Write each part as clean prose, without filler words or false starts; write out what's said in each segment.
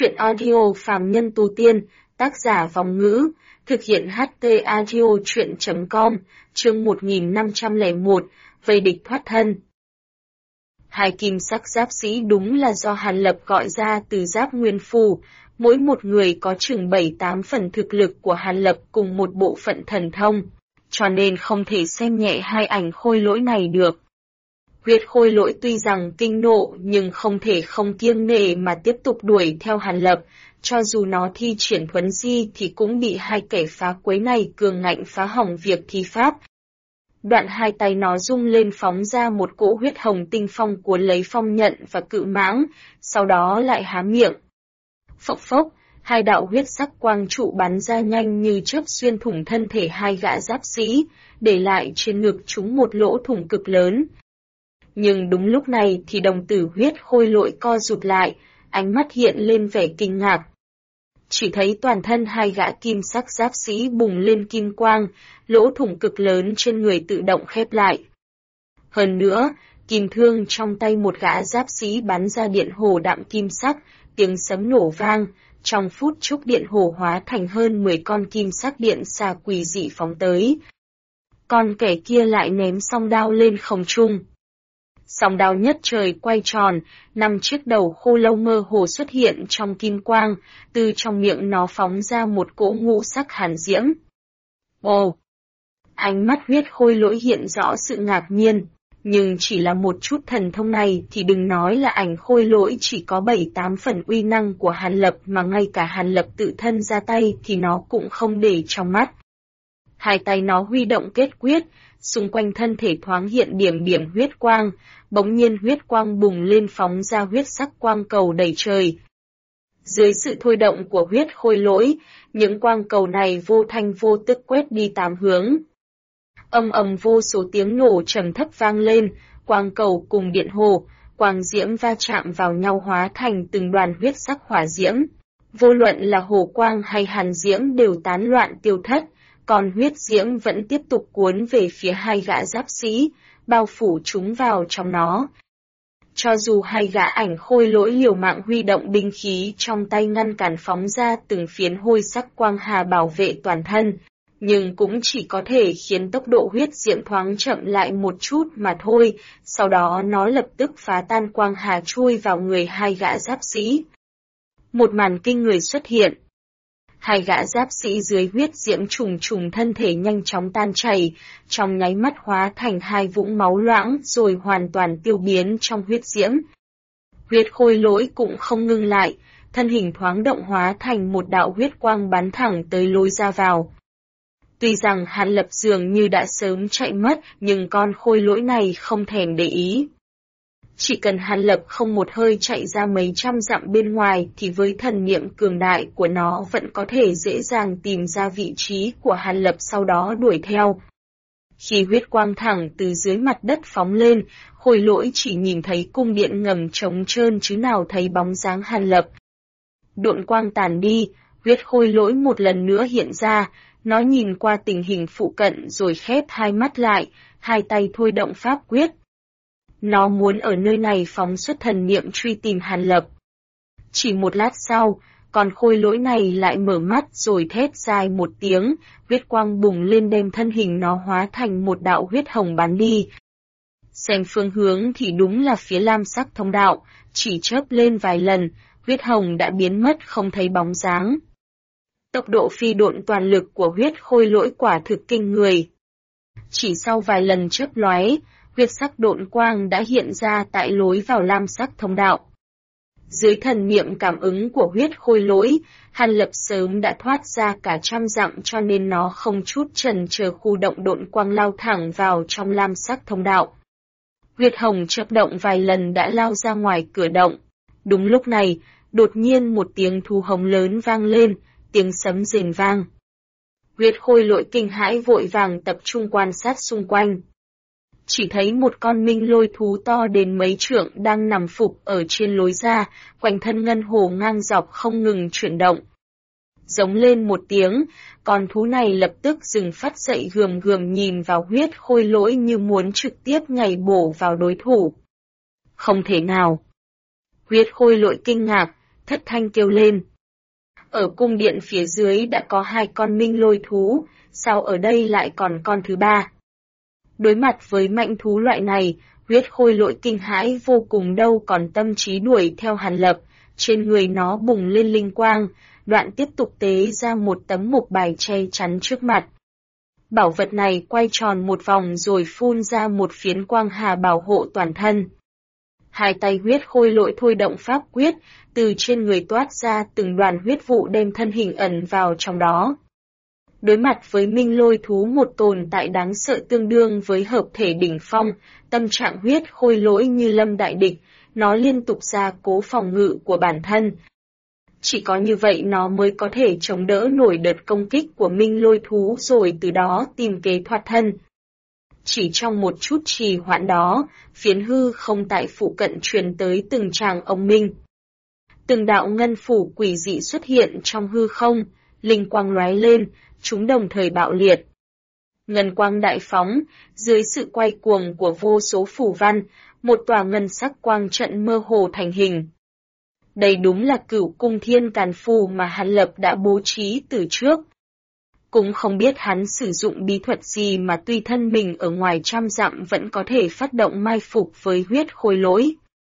Chuyện audio phàm nhân tu tiên, tác giả Vòng Ngữ, thực hiện HT audio chuyện.com, chương 1501, vây địch thoát thân. Hai kim sắc giáp sĩ đúng là do Hàn Lập gọi ra từ giáp nguyên phù, mỗi một người có chừng 7-8 phần thực lực của Hàn Lập cùng một bộ phận thần thông, cho nên không thể xem nhẹ hai ảnh khôi lỗi này được. Huyết khôi lỗi tuy rằng kinh nộ nhưng không thể không kiêng nể mà tiếp tục đuổi theo Hàn Lập, cho dù nó thi triển thuấn di thì cũng bị hai kẻ phá quấy này cường ngạnh phá hỏng việc thi pháp. Đoạn hai tay nó rung lên phóng ra một cỗ huyết hồng tinh phong cuốn lấy phong nhận và cự mãng, sau đó lại há miệng. Phốc phốc, hai đạo huyết sắc quang trụ bắn ra nhanh như chớp xuyên thủng thân thể hai gã giáp sĩ, để lại trên ngực chúng một lỗ thủng cực lớn. Nhưng đúng lúc này thì đồng tử huyết khôi lỗi co rụt lại, ánh mắt hiện lên vẻ kinh ngạc. Chỉ thấy toàn thân hai gã kim sắc giáp sĩ bùng lên kim quang, lỗ thủng cực lớn trên người tự động khép lại. Hơn nữa, kim thương trong tay một gã giáp sĩ bắn ra điện hồ đạm kim sắc, tiếng sấm nổ vang, trong phút chốc điện hồ hóa thành hơn 10 con kim sắc điện xà quỷ dị phóng tới. Còn kẻ kia lại ném song đao lên không trung. Song đao nhất trời quay tròn, 5 chiếc đầu khô lâu mơ hồ xuất hiện trong kim quang, từ trong miệng nó phóng ra một cỗ ngũ sắc hàn diễm. Ồ! Ánh mắt huyết khôi lỗi hiện rõ sự ngạc nhiên, nhưng chỉ là một chút thần thông này thì đừng nói là ảnh khôi lỗi chỉ có 7-8 phần uy năng của Hàn Lập mà ngay cả Hàn Lập tự thân ra tay thì nó cũng không để trong mắt. Hai tay nó huy động kết quyết, xung quanh thân thể thoáng hiện điểm điểm huyết quang, bỗng nhiên huyết quang bùng lên phóng ra huyết sắc quang cầu đầy trời. Dưới sự thôi động của huyết khôi lỗi, những quang cầu này vô thanh vô tức quét đi 8 hướng. Âm ầm vô số tiếng nổ trầm thấp vang lên, quang cầu cùng điện hồ, quang diễm va chạm vào nhau hóa thành từng đoàn huyết sắc hỏa diễm. Vô luận là hồ quang hay hàn diễm đều tán loạn tiêu thất, còn huyết diễm vẫn tiếp tục cuốn về phía hai gã giáp sĩ, bao phủ chúng vào trong nó. Cho dù hai gã ảnh khôi lỗi liều mạng huy động binh khí trong tay ngăn cản phóng ra từng phiến hôi sắc quang hà bảo vệ toàn thân, nhưng cũng chỉ có thể khiến tốc độ huyết diễm thoáng chậm lại một chút mà thôi, sau đó nó lập tức phá tan quang hà chui vào người hai gã giáp sĩ. Một màn kinh người xuất hiện. Hai gã giáp sĩ dưới huyết diễm trùng trùng thân thể nhanh chóng tan chảy, trong nháy mắt hóa thành hai vũng máu loãng rồi hoàn toàn tiêu biến trong huyết diễm. Huyết khôi lỗi cũng không ngưng lại, thân hình thoáng động hóa thành một đạo huyết quang bắn thẳng tới lối ra vào. Tuy rằng Hàn Lập dường như đã sớm chạy mất, nhưng con khôi lỗi này không thèm để ý. Chỉ cần Hàn Lập không một hơi chạy ra mấy trăm dặm bên ngoài thì với thần niệm cường đại của nó vẫn có thể dễ dàng tìm ra vị trí của Hàn Lập sau đó đuổi theo. Khi huyết quang thẳng từ dưới mặt đất phóng lên, khôi lỗi chỉ nhìn thấy cung điện ngầm trống trơn chứ nào thấy bóng dáng Hàn Lập. Độn quang tàn đi, huyết khôi lỗi một lần nữa hiện ra, nó nhìn qua tình hình phụ cận rồi khép hai mắt lại, hai tay thôi động pháp quyết. Nó muốn ở nơi này phóng xuất thần niệm truy tìm Hàn Lập. Chỉ một lát sau, con khôi lỗi này lại mở mắt rồi thét dài một tiếng, huyết quang bùng lên đem thân hình nó hóa thành một đạo huyết hồng bắn đi. Xem phương hướng thì đúng là phía lam sắc thông đạo, chỉ chớp lên vài lần, huyết hồng đã biến mất không thấy bóng dáng. Tốc độ phi độn toàn lực của huyết khôi lỗi quả thực kinh người. Chỉ sau vài lần chớp lóe, huyết sắc độn quang đã hiện ra tại lối vào lam sắc thông đạo. Dưới thần niệm cảm ứng của huyết khôi lỗi, Hàn Lập sớm đã thoát ra cả trăm dặm cho nên nó không chút chần chờ khu động độn quang lao thẳng vào trong lam sắc thông đạo. Huyết hồng chớp động vài lần đã lao ra ngoài cửa động. Đúng lúc này, đột nhiên một tiếng thu hống lớn vang lên, tiếng sấm rền vang. Huyết khôi lỗi kinh hãi vội vàng tập trung quan sát xung quanh. Chỉ thấy một con minh lôi thú to đến mấy trượng đang nằm phục ở trên lối ra, quanh thân ngân hồ ngang dọc không ngừng chuyển động. Giống lên một tiếng, con thú này lập tức dừng phát dậy gườm gườm nhìn vào huyết khôi lỗi như muốn trực tiếp nhảy bổ vào đối thủ. Không thể nào. Huyết khôi lỗi kinh ngạc, thất thanh kêu lên. Ở cung điện phía dưới đã có 2 con minh lôi thú, sao ở đây lại còn con thứ 3? Đối mặt với mãnh thú loại này, huyết khôi lỗi kinh hãi vô cùng đâu còn tâm trí đuổi theo Hàn Lập, trên người nó bùng lên linh quang, đoạn tiếp tục tế ra một tấm mục bài che chắn trước mặt. Bảo vật này quay tròn một vòng rồi phun ra một phiến quang hà bảo hộ toàn thân. 2 tay huyết khôi lỗi thôi động pháp quyết, từ trên người toát ra từng đoàn huyết vụ đem thân hình ẩn vào trong đó. Đối mặt với minh lôi thú một tồn tại đáng sợ tương đương với hợp thể đỉnh phong, tâm trạng huyết khôi lỗi như lâm đại địch, nó liên tục gia cố phòng ngự của bản thân. Chỉ có như vậy nó mới có thể chống đỡ nổi đợt công kích của minh lôi thú rồi từ đó tìm kế thoát thân. Chỉ trong một chút trì hoãn đó, phiến hư không tại phụ cận truyền tới từng tràng ông minh. Từng đạo ngân phủ quỷ dị xuất hiện trong hư không, linh quang lóe lên, chúng đồng thời bạo liệt. Ngân quang đại phóng, dưới sự quay cuồng của vô số phù văn, một tòa ngân sắc quang trận mơ hồ thành hình. Đây đúng là Cửu Cung Thiên Càn Phù mà Hàn Lập đã bố trí từ trước. Cũng không biết hắn sử dụng bí thuật gì mà tuy thân mình ở ngoài trăm dặm vẫn có thể phát động mai phục với huyết khôi lỗi.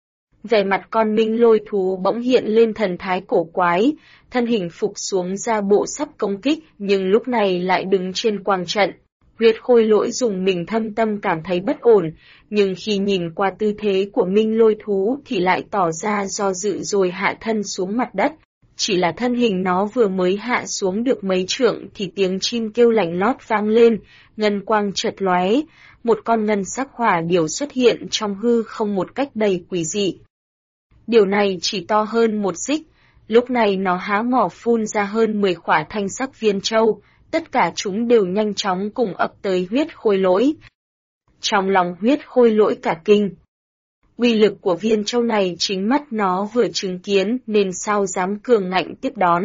Vẻ mặt con minh lôi thú bỗng hiện lên thần thái cổ quái, thân hình phục xuống ra bộ sắp công kích nhưng lúc này lại đứng trên quang trận. Huyết khôi lỗi dùng mình thâm tâm cảm thấy bất ổn, nhưng khi nhìn qua tư thế của minh lôi thú thì lại tỏ ra do dự rồi hạ thân xuống mặt đất. Chỉ là thân hình nó vừa mới hạ xuống được mấy trượng thì tiếng chim kêu lạnh lót vang lên, ngân quang chợt lóe, một con ngân sắc hỏa điểu xuất hiện trong hư không một cách đầy quỷ dị. Điều này chỉ to hơn một xích, lúc này nó há mỏ phun ra hơn 10 quả thanh sắc viên châu, tất cả chúng đều nhanh chóng cùng ập tới huyết khôi lỗi. Trong lòng huyết khôi lỗi cả kinh. Uy lực của viên châu này chính mắt nó vừa chứng kiến nên sao dám cường ngạnh tiếp đón.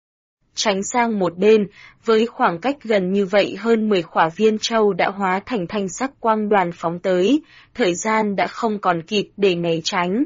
Tránh sang một bên, với khoảng cách gần như vậy hơn 10 quả viên châu đã hóa thành thanh sắc quang đoàn phóng tới, thời gian đã không còn kịp để né tránh.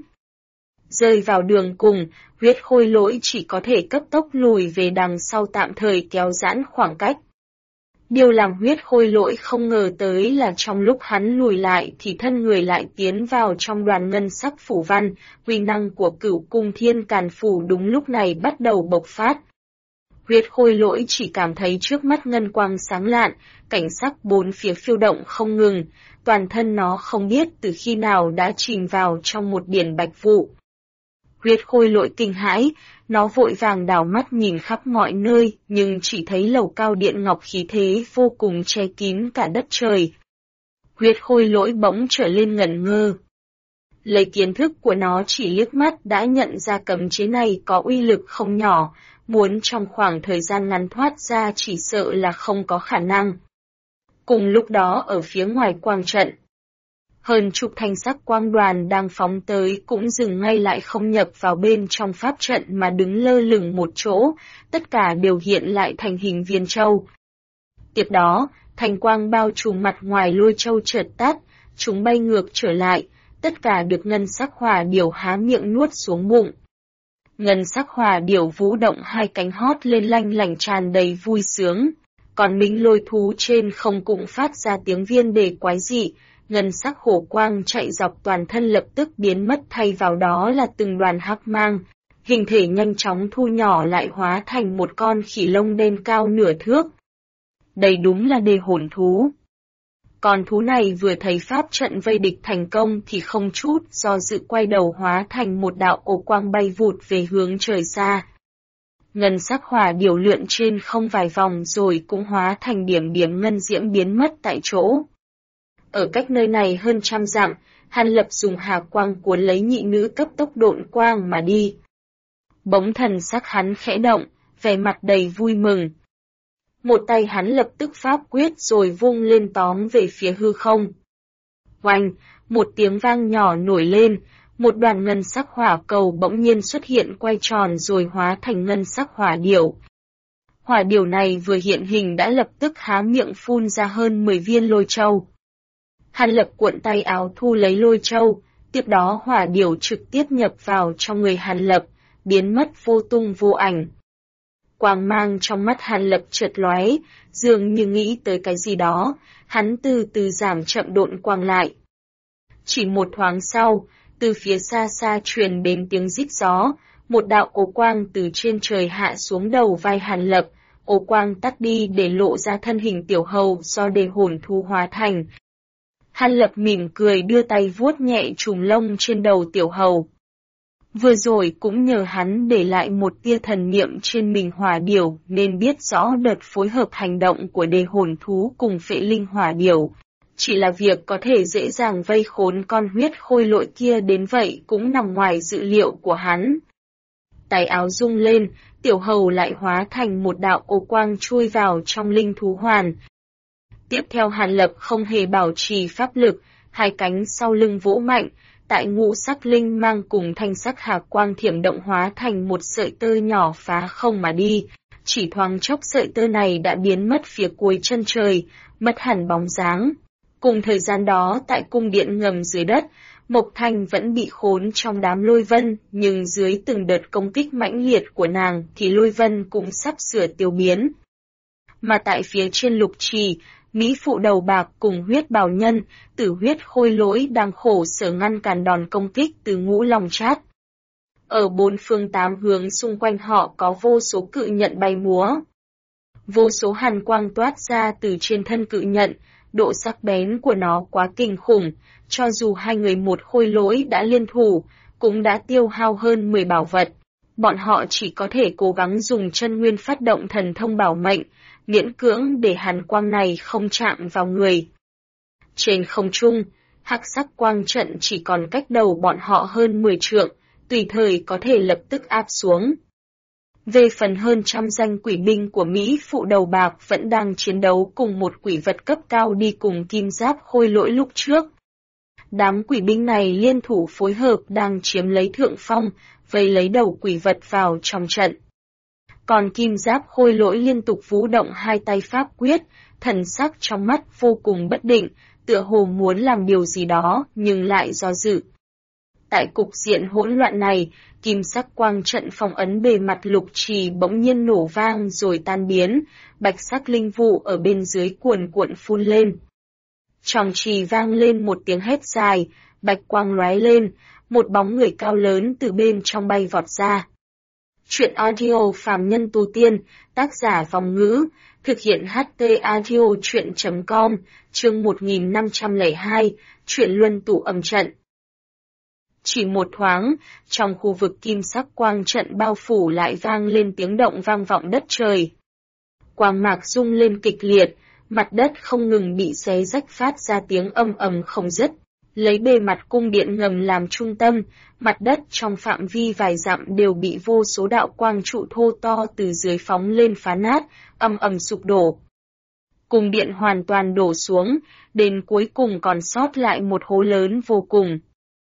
Rơi vào đường cùng, huyết khôi lỗi chỉ có thể cấp tốc lùi về đằng sau tạm thời kéo giãn khoảng cách. Điều làm huyết khôi lỗi không ngờ tới là trong lúc hắn lùi lại thì thân người lại tiến vào trong đoàn ngân sắc phủ văn, uy năng của Cửu Cung Thiên Càn Phù đúng lúc này bắt đầu bộc phát. Huyết khôi lỗi chỉ cảm thấy trước mắt ngân quang sáng lạn, cảnh sắc bốn phía phiêu động không ngừng, toàn thân nó không biết từ khi nào đã chìm vào trong một biển bạch vụ. Huyết khôi lỗi kinh hãi, nó vội vàng đảo mắt nhìn khắp mọi nơi, nhưng chỉ thấy lầu cao điện ngọc khí thế vô cùng che kín cả đất trời. Huyết khôi lỗi bỗng trở lên ngẩn ngơ. Lấy kiến thức của nó chỉ liếc mắt đã nhận ra cấm chế này có uy lực không nhỏ, muốn trong khoảng thời gian ngắn thoát ra chỉ sợ là không có khả năng. Cùng lúc đó ở phía ngoài quang trận, hơn chục thanh sắc quang đoàn đang phóng tới cũng dừng ngay lại không nhập vào bên trong pháp trận mà đứng lơ lửng một chỗ, tất cả đều hiện lại thành hình viên châu. Tiếp đó, thanh quang bao trùm mặt ngoài lôi châu chợt tắt, chúng bay ngược trở lại, tất cả được ngân sắc hỏa điểu há miệng nuốt xuống bụng. Ngân sắc hỏa điểu vũ động 2 cánh hót lên lanh lảnh tràn đầy vui sướng, còn minh lôi thú trên không cũng phát ra tiếng viên đề quái dị. Ngân sắc hổ quang chạy dọc toàn thân lập tức biến mất thay vào đó là từng đoàn hắc mang, hình thể nhanh chóng thu nhỏ lại hóa thành một con khỉ lông đen cao nửa thước. Đây đúng là đề hồn thú. Con thú này vừa thấy pháp trận vây địch thành công thì không chút do dự quay đầu hóa thành một đạo ổ quang bay vụt về hướng trời xa. Ngân sắc hỏa điểu lượn trên không vài vòng rồi cũng hóa thành điểm điểm ngân diễm biến mất tại chỗ. Ở cách nơi này hơn trăm dặm, Hàn Lập dùng hà quang cuốn lấy nhị nữ cấp tốc độn quang mà đi. Bỗng thần sắc hắn khẽ động, vẻ mặt đầy vui mừng. Một tay hắn lập tức pháp quyết rồi vung lên tóm về phía hư không. Oanh, một tiếng vang nhỏ nổi lên, một đoàn ngân sắc hỏa cầu bỗng nhiên xuất hiện quay tròn rồi hóa thành ngân sắc hỏa điểu. Hỏa điểu này vừa hiện hình đã lập tức há miệng phun ra hơn 10 viên lôi châu. Hàn Lập cuộn tay áo thu lấy lôi châu, tiếp đó hỏa điểu trực tiếp nhập vào trong người Hàn Lập, biến mất vô tung vô ảnh. Quang mang trong mắt Hàn Lập chợt lóe, dường như nghĩ tới cái gì đó, hắn từ từ giảm chậm độn quang lại. Chỉ một thoáng sau, từ phía xa xa truyền đến tiếng rít gió, một đạo ố quang từ trên trời hạ xuống đầu vai Hàn Lập, ố quang tắt đi để lộ ra thân hình tiểu hầu do đề hồn thú hóa thành. Hàn Lập mỉm cười đưa tay vuốt nhẹ chùm lông trên đầu tiểu hầu. Vừa rồi cũng nhờ hắn để lại một tia thần niệm trên mình hỏa điểu nên biết rõ đợt phối hợp hành động của đề hồn thú cùng phệ linh hỏa điểu. Chỉ là việc có thể dễ dàng vây khốn con huyết khôi lỗi kia đến vậy cũng nằm ngoài dự liệu của hắn. Tay áo rung lên, tiểu hầu lại hóa thành một đạo ô quang chui vào trong linh thú hoàn. Tiếp theo Hàn Lập không hề bảo trì pháp lực, hai cánh sau lưng vỗ mạnh, tại ngũ sắc linh mang cùng thanh sắc hạc quang thiểm động hóa thành một sợi tơ nhỏ phá không mà đi. Chỉ thoáng chốc sợi tơ này đã biến mất phía cuối chân trời, mất hẳn bóng dáng. Cùng thời gian đó tại cung điện ngầm dưới đất, Mộc Thanh vẫn bị khốn trong đám lôi vân, nhưng dưới từng đợt công kích mãnh liệt của nàng thì lôi vân cũng sắp sửa tiêu biến. Mà tại phía trên lục trì, Mỹ phụ đầu bạc cùng huyết bào nhân, tử huyết khôi lỗi đang khổ sở ngăn cản đòn công kích từ ngũ long chát. Ở bốn phương tám hướng xung quanh họ có vô số cự nhận bay múa. Vô số hàn quang toát ra từ trên thân cự nhận, độ sắc bén của nó quá kinh khủng, cho dù hai người một khôi lỗi đã liên thủ, cũng đã tiêu hao hơn 10 bảo vật. Bọn họ chỉ có thể cố gắng dùng chân nguyên phát động thần thông bảo mệnh, miễn cưỡng để hàn quang này không chạm vào người. Trên không trung, hắc sắc quang trận chỉ còn cách đầu bọn họ hơn 10 trượng, tùy thời có thể lập tức áp xuống. Về phần hơn trăm danh quỷ binh của Mỹ phụ đầu bạc vẫn đang chiến đấu cùng một quỷ vật cấp cao đi cùng kim giáp khôi lỗi lúc trước. Đám quỷ binh này liên thủ phối hợp đang chiếm lấy thượng phong, vây lấy đầu quỷ vật vào trong trận. Còn kim giáp khôi lỗi liên tục vũ động hai tay pháp quyết, thần sắc trong mắt vô cùng bất định, tựa hồ muốn làm điều gì đó nhưng lại do dự. Tại cục diện hỗn loạn này, kim sắc quang trận phong ấn bề mặt lục trì bỗng nhiên nổ vang rồi tan biến, bạch sắc linh vụ ở bên dưới cuồn cuộn phun lên. Trong trì vang lên một tiếng hét dài, bạch quang lóe lên, một bóng người cao lớn từ bên trong bay vọt ra. Truyện audio phàm nhân tu tiên, tác giả Vòng Ngữ, thực hiện HT audio truyện.com, chương 1502, truyện luân tụ âm trận. Chỉ một thoáng, trong khu vực kim sắc quang trận bao phủ lại vang lên tiếng động vang vọng đất trời. Quang mạc rung lên kịch liệt, mặt đất không ngừng bị xé rách phát ra tiếng âm ầm không dứt. Lấy bề mặt cung điện ngầm làm trung tâm, mặt đất trong phạm vi vài dặm đều bị vô số đạo quang trụ thô to từ dưới phóng lên phá nát, âm ầm sụp đổ. Cung điện hoàn toàn đổ xuống, đến cuối cùng còn sót lại một hố lớn vô cùng.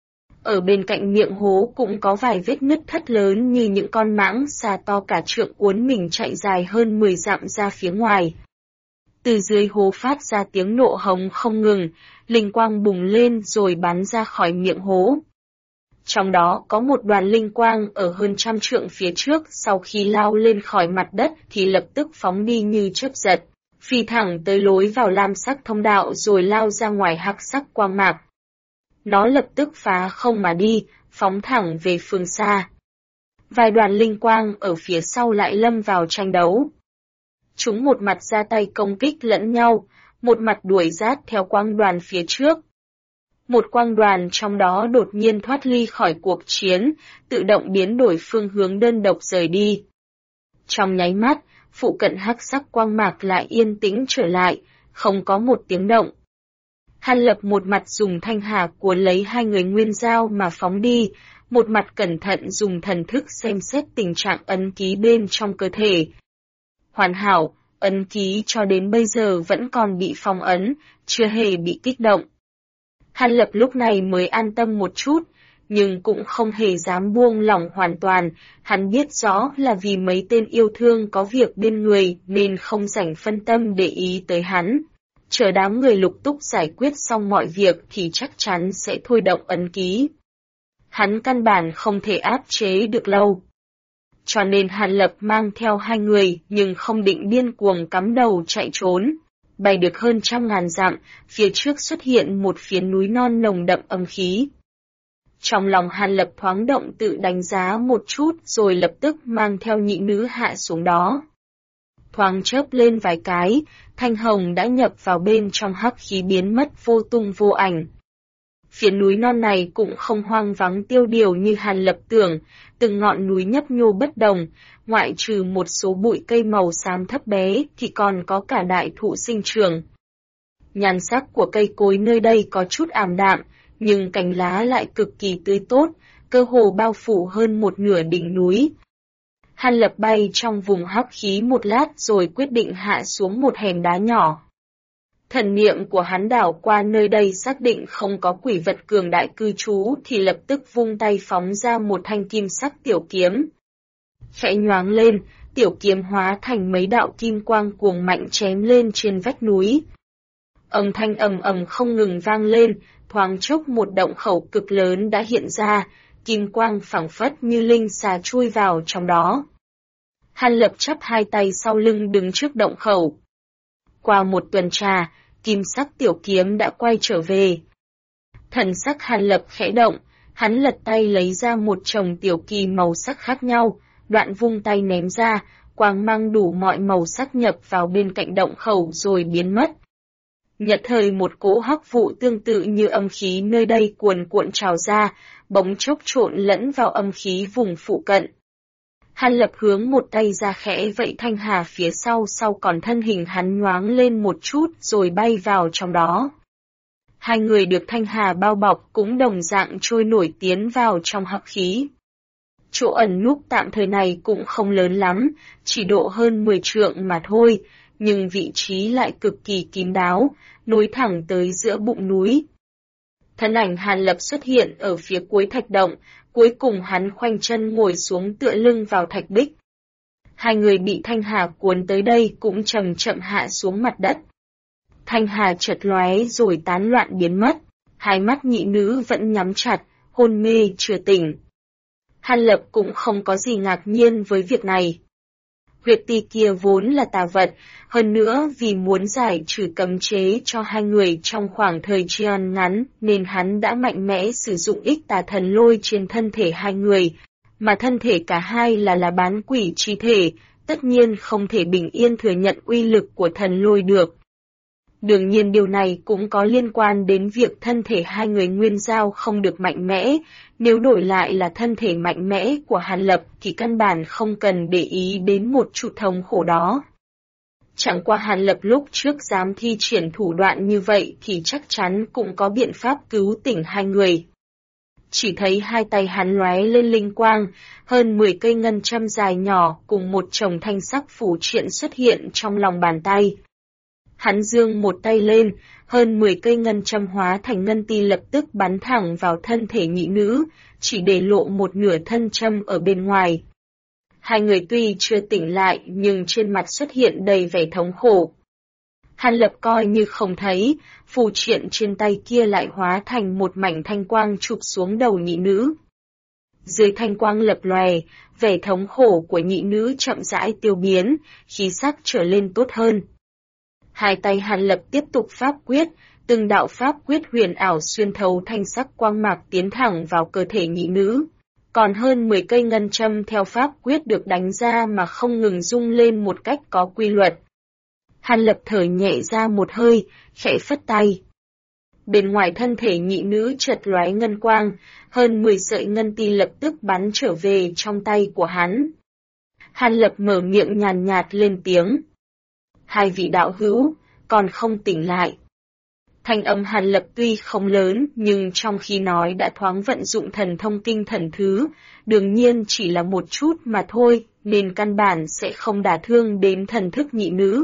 Ở bên cạnh miệng hố cũng có vài vết nứt thất lớn như những con mãng xà to cả trượng uốn mình chạy dài hơn 10 dặm ra phía ngoài. Từ dưới hố phát ra tiếng nộ hống không ngừng, linh quang bùng lên rồi bắn ra khỏi miệng hố. Trong đó có một đoàn linh quang ở hơn trăm trượng phía trước, sau khi lao lên khỏi mặt đất thì lập tức phóng đi như chớp giật, phi thẳng tới lối vào lam sắc thông đạo rồi lao ra ngoài hắc sắc quang mạc. Nó lập tức phá không mà đi, phóng thẳng về phương xa. Vài đoàn linh quang ở phía sau lại lâm vào tranh đấu. Chúng một mặt ra tay công kích lẫn nhau, một mặt đuổi giát theo quang đoàn phía trước. Một quang đoàn trong đó đột nhiên thoát ly khỏi cuộc chiến, tự động biến đổi phương hướng đơn độc rời đi. Trong nháy mắt, phụ cận hắc sắc quang mạc lại yên tĩnh trở lại, không có một tiếng động. Hàn Lập một mặt dùng thanh hà cuốn lấy hai người nguyên giao mà phóng đi, một mặt cẩn thận dùng thần thức xem xét tình trạng ấn ký bên trong cơ thể. Hoàn hảo, ấn ký cho đến bây giờ vẫn còn bị phong ấn, chưa hề bị kích động. Hàn Lập lúc này mới an tâm một chút, nhưng cũng không hề dám buông lỏng hoàn toàn, hắn biết rõ là vì mấy tên yêu thương có việc bên người nên không rảnh phân tâm để ý tới hắn. Chờ đám người lục túc giải quyết xong mọi việc thì chắc chắn sẽ thôi động ấn ký. Hắn căn bản không thể áp chế được lâu. cho nên Hàn Lập mang theo hai người nhưng không định điên cuồng cắm đầu chạy trốn. Bay được hơn 100.000 dặm, phía trước xuất hiện một phiến núi non nồng đậm âm khí. Trong lòng Hàn Lập thoáng động tự đánh giá một chút rồi lập tức mang theo nhị nữ hạ xuống đó. Thoáng chớp lên vài cái, Thanh Hồng đã nhập vào bên trong hắc khí biến mất vô tung vô ảnh. Phía núi non này cũng không hoang vắng tiêu điều như Hàn Lập tưởng, từng ngọn núi nhấp nhô bất đồng, ngoại trừ một số bụi cây màu xám thấp bé thì còn có cả đại thụ sinh trưởng. Nhan sắc của cây cối nơi đây có chút ảm đạm, nhưng cành lá lại cực kỳ tươi tốt, cơ hồ bao phủ hơn một nửa đỉnh núi. Hàn Lập bay trong vùng hắc khí một lát rồi quyết định hạ xuống một hẻm đá nhỏ. Thần niệm của hắn đảo qua nơi đây xác định không có quỷ vật cường đại cư trú thì lập tức vung tay phóng ra một thanh kim sắc tiểu kiếm. Khẽ nhoáng lên, tiểu kiếm hóa thành mấy đạo kim quang cuồng mạnh chém lên trên vách núi. Âm thanh ầm ầm không ngừng vang lên, thoáng chốc một động khẩu cực lớn đã hiện ra, kim quang phảng phất như linh xà chui vào trong đó. Hàn Lập chắp hai tay sau lưng đứng trước động khẩu. Qua một tuần trà, kim sắc tiểu kiếm đã quay trở về. Thần sắc Hàn Lập khẽ động, hắn lật tay lấy ra một chồng tiểu kỳ màu sắc khác nhau, đoạn vung tay ném ra, quang mang đủ mọi màu sắc nhập vào bên cạnh động khẩu rồi biến mất. Nhật thời một cỗ hắc vụ tương tự như âm khí nơi đây cuồn cuộn trào ra, bỗng chốc trộn lẫn vào âm khí vùng phụ cận. Hàn Lập hướng một tay ra khẽ vẫy thanh hà phía sau còn thân hình hắn nhoáng lên một chút rồi bay vào trong đó. Hai người được thanh hà bao bọc cũng đồng dạng trôi nổi tiến vào trong hắc khí. Chỗ ẩn núp tạm thời này cũng không lớn lắm, chỉ độ hơn 10 trượng mà thôi, nhưng vị trí lại cực kỳ kín đáo, nối thẳng tới giữa bụng núi. Thân ảnh Hàn Lập xuất hiện ở phía cuối thạch động, cuối cùng hắn khoanh chân ngồi xuống tựa lưng vào thạch bích. Hai người bị thanh hà cuốn tới đây cũng chậm chậm hạ xuống mặt đất. Thanh hà chợt lóe rồi tán loạn biến mất, hai mắt nhị nữ vẫn nhắm chặt, hôn mê chưa tỉnh. Hàn Lập cũng không có gì ngạc nhiên với việc này. Huyệt ti kia vốn là tà vật, hơn nữa vì muốn giải trừ cấm chế cho hai người trong khoảng thời gian ngắn nên hắn đã mạnh mẽ sử dụng ích tà thần lôi trên thân thể hai người, mà thân thể cả hai là bán quỷ chi thể, tất nhiên không thể bình yên thừa nhận uy lực của thần lôi được. Đương nhiên điều này cũng có liên quan đến việc thân thể hai người nguyên giao không được mạnh mẽ, nếu đổi lại là thân thể mạnh mẽ của Hàn Lập thì căn bản không cần để ý đến một chút thống khổ đó. Chẳng qua Hàn Lập lúc trước dám thi triển thủ đoạn như vậy thì chắc chắn cũng có biện pháp cứu tỉnh hai người. Chỉ thấy hai tay hắn lóe lên linh quang, hơn 10 cây ngân châm dài nhỏ cùng một chồng thanh sắc phủ triện xuất hiện trong lòng bàn tay. Hắn giương một tay lên, hơn 10 cây ngân châm hóa thành ngân ti lập tức bắn thẳng vào thân thể nhị nữ, chỉ để lộ một nửa thân châm ở bên ngoài. Hai người tuy chưa tỉnh lại nhưng trên mặt xuất hiện đầy vẻ thống khổ. Hàn Lập coi như không thấy, phù triện trên tay kia lại hóa thành một mảnh thanh quang chụp xuống đầu nhị nữ. Dưới thanh quang lập lòe, vẻ thống khổ của nhị nữ chậm rãi tiêu biến, khí sắc trở lên tốt hơn. Hai tay Hàn Lập tiếp tục pháp quyết, từng đạo pháp quyết huyền ảo xuyên thấu thanh sắc quang mạc tiến thẳng vào cơ thể nhị nữ. Còn hơn 10 cây ngân châm theo pháp quyết được đánh ra mà không ngừng rung lên một cách có quy luật. Hàn Lập thở nhẹ ra một hơi, khẽ phất tay. Bên ngoài thân thể nhị nữ chợt lóe ngân quang, hơn 10 sợi ngân ti lập tức bắn trở về trong tay của hắn. Hàn Lập mở miệng nhàn nhạt lên tiếng. Hai vị đạo hữu, còn không tỉnh lại. Thanh âm Hàn Lập tuy không lớn nhưng trong khi nói đã thoáng vận dụng thần thông kinh thần thứ, đương nhiên chỉ là một chút mà thôi nên căn bản sẽ không đả thương đến thần thức nhị nữ.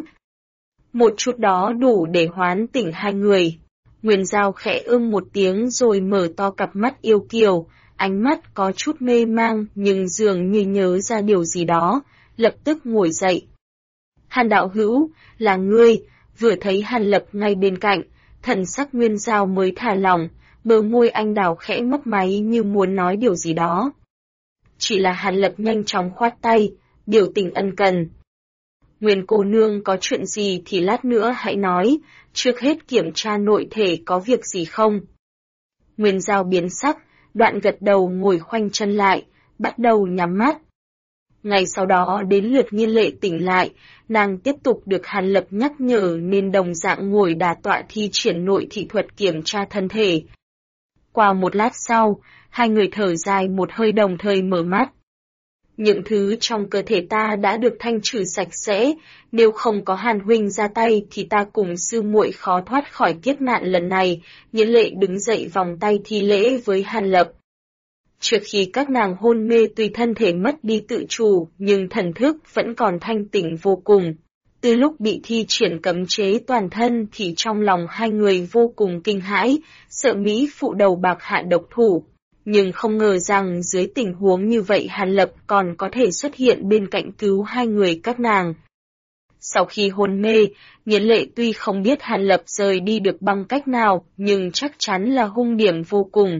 Một chút đó đủ để hoán tỉnh hai người. Nguyên Giao khẽ một tiếng rồi mở to cặp mắt yêu kiều, ánh mắt có chút mê mang nhưng dường như nhớ ra điều gì đó, lập tức ngồi dậy. Hàn đạo hữu, là ngươi, vừa thấy Hàn Lập ngay bên cạnh, thần sắc Nguyên Giao mới thả lòng, bờ môi anh đào khẽ mấp máy như muốn nói điều gì đó. chỉ là Hàn Lập nhanh chóng khoát tay, biểu tình ân cần. Nguyên cô nương có chuyện gì thì lát nữa hãy nói, trước hết kiểm tra nội thể có việc gì không. Nguyên Giao biến sắc, đoạn gật đầu ngồi khoanh chân lại, bắt đầu nhắm mắt. Ngày sau đó đến lượt Nghiên Lệ tỉnh lại, nàng tiếp tục được Hàn Lập nhắc nhở nên đồng dạng ngồi đả tọa thi triển nội thị thuật kiểm tra thân thể. Qua một lát sau, hai người thở dài một hơi đồng thời mở mắt. Những thứ trong cơ thể ta đã được thanh trừ sạch sẽ, nếu không có Hàn huynh ra tay thì ta cùng sư muội khó thoát khỏi kiếp nạn lần này. Nghiên Lệ đứng dậy vòng tay thi lễ với Hàn Lập. Trước khi các nàng hôn mê tuy thân thể mất đi tự chủ, nhưng thần thức vẫn còn thanh tỉnh vô cùng. Từ lúc bị thi triển cấm chế toàn thân thì trong lòng hai người vô cùng kinh hãi, sợ Mỹ phụ đầu bạc hạ độc thủ. Nhưng không ngờ rằng dưới tình huống như vậy Hàn Lập còn có thể xuất hiện bên cạnh cứu hai người các nàng. Sau khi hôn mê, Nghiên Lệ tuy không biết Hàn Lập rời đi được bằng cách nào, nhưng chắc chắn là hung điểm vô cùng.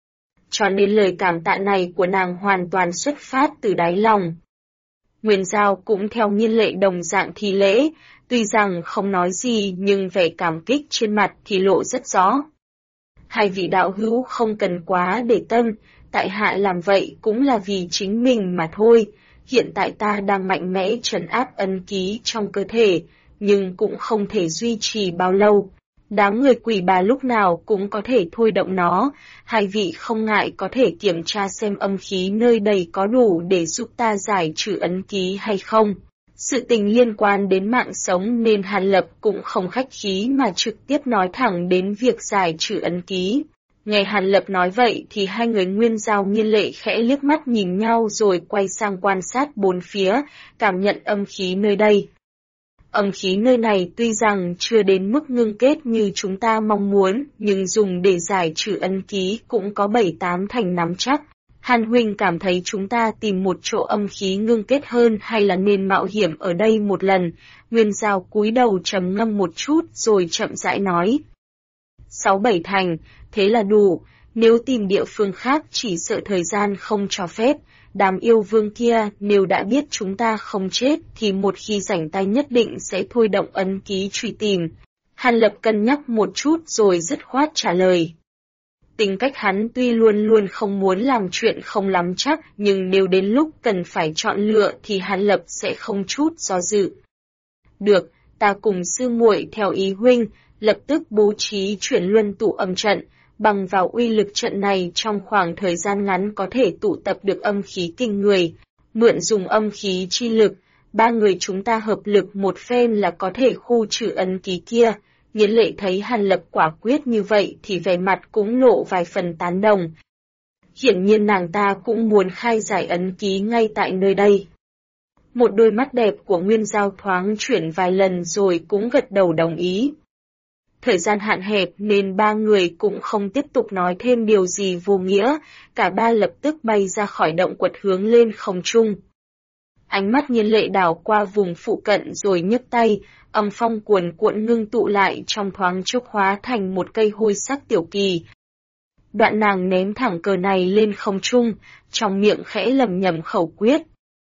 Cho nên lời cảm tạ này của nàng hoàn toàn xuất phát từ đáy lòng. Nguyên Giao cũng theo Nghiên Lệ đồng dạng thi lễ, tuy rằng không nói gì nhưng vẻ cảm kích trên mặt thì lộ rất rõ. Hai vị đạo hữu không cần quá để tâm, tại hạ làm vậy cũng là vì chính mình mà thôi. Hiện tại ta đang mạnh mẽ trấn áp ấn ký trong cơ thể, nhưng cũng không thể duy trì bao lâu. Đám người quỷ bà lúc nào cũng có thể thôi động nó, hai vị không ngại có thể kiểm tra xem âm khí nơi đây có đủ để giúp ta giải trừ ấn ký hay không. Sự tình liên quan đến mạng sống nên Hàn Lập cũng không khách khí mà trực tiếp nói thẳng đến việc giải trừ ấn ký. Nghe Hàn Lập nói vậy thì hai người Nguyên Giao Nghiên Lệ khẽ liếc mắt nhìn nhau rồi quay sang quan sát bốn phía, cảm nhận âm khí nơi đây. Âm khí nơi này tuy rằng chưa đến mức ngưng kết như chúng ta mong muốn, nhưng dùng để giải trừ ấn ký cũng có 7-8 thành nắm chắc. Hàn huynh cảm thấy chúng ta tìm một chỗ âm khí ngưng kết hơn hay là nên mạo hiểm ở đây một lần? Nguyên Giao cúi đầu trầm ngâm một chút rồi chậm rãi nói. 6-7 thành, thế là đủ, nếu tìm địa phương khác chỉ sợ thời gian không cho phép. Đám yêu vương kia nếu đã biết chúng ta không chết thì một khi rảnh tay nhất định sẽ thôi động ấn ký truy tìm. Hàn Lập cân nhắc một chút rồi dứt khoát trả lời. Tính cách hắn tuy luôn luôn không muốn làm chuyện không lắm chắc, nhưng nếu đến lúc cần phải chọn lựa thì Hàn Lập sẽ không chút do dự. Được, ta cùng sư muội theo ý huynh, lập tức bố trí chuyển luân tụ âm trận. Bằng vào uy lực trận này trong khoảng thời gian ngắn có thể tụ tập được âm khí kinh người. Mượn dùng âm khí chi lực, ba người chúng ta hợp lực một phen là có thể khu trừ ấn ký kia. Nghiên Lệ thấy Hàn Lập quả quyết như vậy thì vẻ mặt cũng lộ vài phần tán đồng. Hiển nhiên nàng ta cũng muốn khai giải ấn ký ngay tại nơi đây. Một đôi mắt đẹp của Nguyên Giao thoáng chuyển vài lần rồi cũng gật đầu đồng ý. Thời gian hạn hẹp nên ba người cũng không tiếp tục nói thêm điều gì vô nghĩa, cả ba lập tức bay ra khỏi động quật hướng lên không trung. Ánh mắt Nghiên Lệ đảo qua vùng phụ cận rồi nhấc tay, âm phong cuồn cuộn ngưng tụ lại trong thoáng chốc hóa thành một cây hôi sắc tiểu kỳ. Đoạn nàng ném thẳng cờ này lên không trung, trong miệng khẽ lẩm nhẩm khẩu quyết.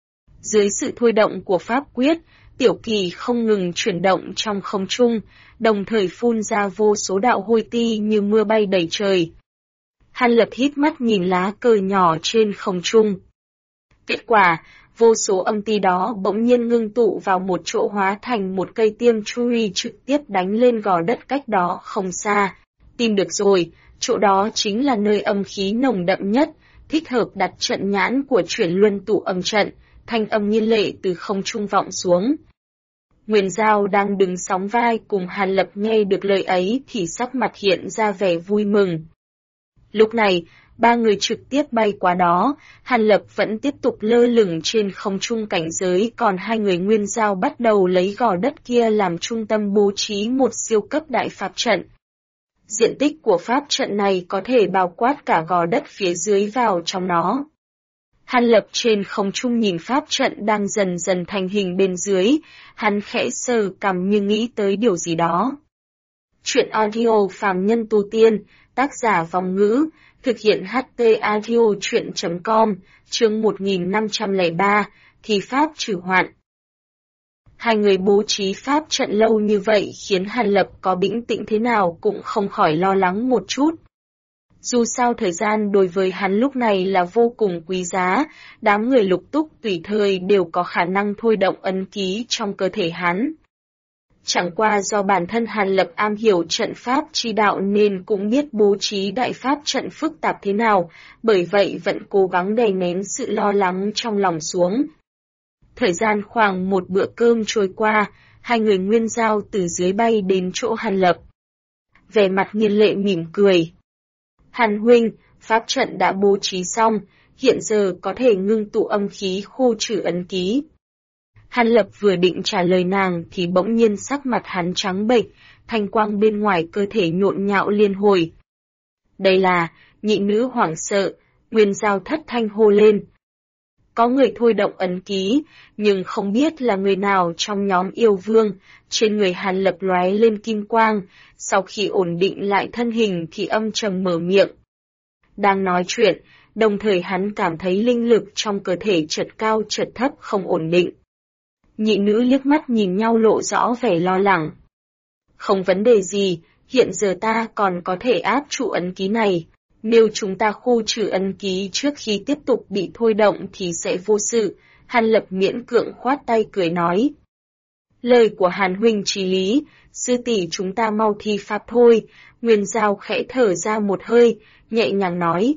Dưới sự thôi động của pháp quyết, tiểu kỳ không ngừng chuyển động trong không trung, đồng thời phun ra vô số đạo hôi ti như mưa bay đầy trời. Hàn Lập hít mắt nhìn lá cờ nhỏ trên không trung. Kết quả, vô số âm ti đó bỗng nhiên ngưng tụ vào một chỗ hóa thành một cây tiêm chui trực tiếp đánh lên gò đất cách đó không xa. Tìm được rồi, chỗ đó chính là nơi âm khí nồng đậm nhất, thích hợp đặt trận nhãn của chuyển luân tụ âm trận, thanh âm Nghiên Lệ từ không trung vọng xuống. Nguyên Giao đang đứng sóng vai cùng Hàn Lập nghe được lời ấy thì sắc mặt hiện ra vẻ vui mừng. Lúc này, ba người trực tiếp bay qua đó, Hàn Lập vẫn tiếp tục lơ lửng trên không trung cảnh giới, còn hai người Nguyên Giao bắt đầu lấy gò đất kia làm trung tâm bố trí một siêu cấp đại pháp trận. Diện tích của pháp trận này có thể bao quát cả gò đất phía dưới vào trong nó. Hàn Lập trên không trung nhìn pháp trận đang dần dần thành hình bên dưới, hắn khẽ sờ cằm như nghĩ tới điều gì đó. Truyện audio phàm nhân tu tiên, tác giả Vong Ngữ, thực hiện HT Audio Truyện.com, chương 1503, Thi pháp trừ hoạn. Hai người bố trí pháp trận lâu như vậy khiến Hàn Lập có bĩnh tĩnh thế nào cũng không khỏi lo lắng một chút. Dù sao thời gian đối với hắn lúc này là vô cùng quý giá, đám người Lục Túc tùy thời đều có khả năng thôi động ấn ký trong cơ thể hắn. Chẳng qua do bản thân Hàn Lập am hiểu trận pháp chi đạo nên cũng biết bố trí đại pháp trận phức tạp thế nào, bởi vậy vẫn cố gắng đè nén sự lo lắng trong lòng xuống. Thời gian khoảng một bữa cơm trôi qua, hai người Nguyên Giao từ dưới bay đến chỗ Hàn Lập. Vẻ mặt Nghiên Lệ mỉm cười. Hàn huynh, pháp trận đã bố trí xong, hiện giờ có thể ngưng tụ âm khí khô trừ ấn ký. Hàn Lập vừa định trả lời nàng thì bỗng nhiên sắc mặt hắn trắng bệch, thanh quang bên ngoài cơ thể nhộn nhạo liên hồi. Đây là, nhị nữ hoảng sợ, Nguyên Giao thất thanh hô lên. Có người thôi động ấn ký, nhưng không biết là người nào trong nhóm yêu vương, trên người Hàn Lập lóe lên kim quang, sau khi ổn định lại thân hình thì âm trầm mở miệng. Đang nói chuyện, đồng thời hắn cảm thấy linh lực trong cơ thể chợt cao chợt thấp không ổn định. Nhị nữ liếc mắt nhìn nhau lộ rõ vẻ lo lắng. Không vấn đề gì, hiện giờ ta còn có thể áp trụ ấn ký này. Nếu chúng ta khu trừ ấn ký trước khi tiếp tục bị thôi động thì sẽ vô sự, Hàn Lập miễn cưỡng khoát tay cười nói. Lời của Hàn huynh chí lý, sư tỷ chúng ta mau thi pháp thôi, Nguyên Giao khẽ thở ra một hơi, nhẹ nhàng nói.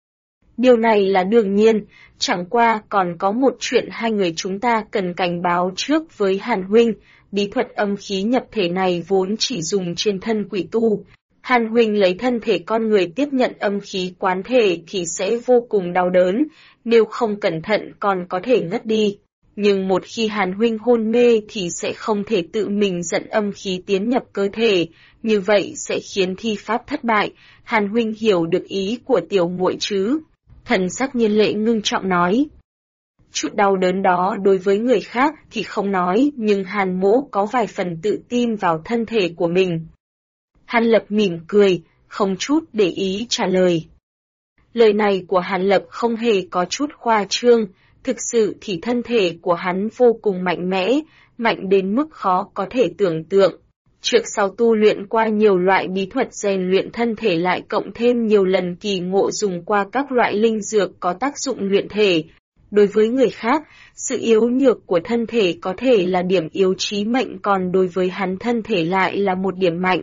Điều này là đương nhiên, chẳng qua còn có một chuyện hai người chúng ta cần cảnh báo trước với Hàn huynh, bí thuật âm khí nhập thể này vốn chỉ dùng trên thân quỷ tu. Hàn huynh lấy thân thể con người tiếp nhận âm khí quán thể thì sẽ vô cùng đau đớn, nếu không cẩn thận còn có thể ngất đi. Nhưng một khi Hàn huynh hôn mê thì sẽ không thể tự mình dẫn âm khí tiến nhập cơ thể, như vậy sẽ khiến thi pháp thất bại. Hàn huynh hiểu được ý của tiểu muội chứ? Thần sắc Nhiên Lệ ngưng trọng nói. Chút đau đớn đó đối với người khác thì không nói, nhưng Hàn mỗ có vài phần tự tin vào thân thể của mình. Hàn Lập mỉm cười, không chút để ý trả lời. Lời này của Hàn Lập không hề có chút khoa trương, thực sự thì thân thể của hắn vô cùng mạnh mẽ, mạnh đến mức khó có thể tưởng tượng. Trước sau tu luyện qua nhiều loại bí thuật rèn luyện thân thể lại cộng thêm nhiều lần kỳ ngộ dùng qua các loại linh dược có tác dụng luyện thể. Đối với người khác, sự yếu nhược của thân thể có thể là điểm yếu chí mệnh, còn đối với hắn thân thể lại là một điểm mạnh.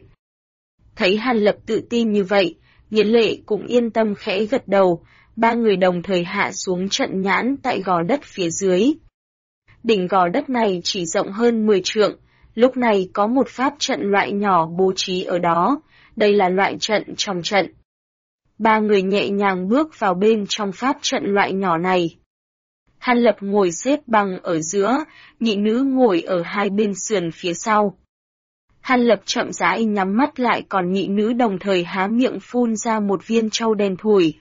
Thấy Hàn Lập tự tin như vậy, Nghiên Lệ cũng yên tâm khẽ gật đầu, ba người đồng thời hạ xuống trận nhãn tại gò đất phía dưới. Đỉnh gò đất này chỉ rộng hơn 10 trượng, lúc này có một pháp trận loại nhỏ bố trí ở đó, đây là loại trận trong trận. Ba người nhẹ nhàng bước vào bên trong pháp trận loại nhỏ này. Hàn Lập ngồi xếp bằng ở giữa, nhị nữ ngồi ở hai bên sườn phía sau. Hàn Lập chậm rãi nhắm mắt lại, còn nhị nữ đồng thời há miệng phun ra một viên châu đen thui.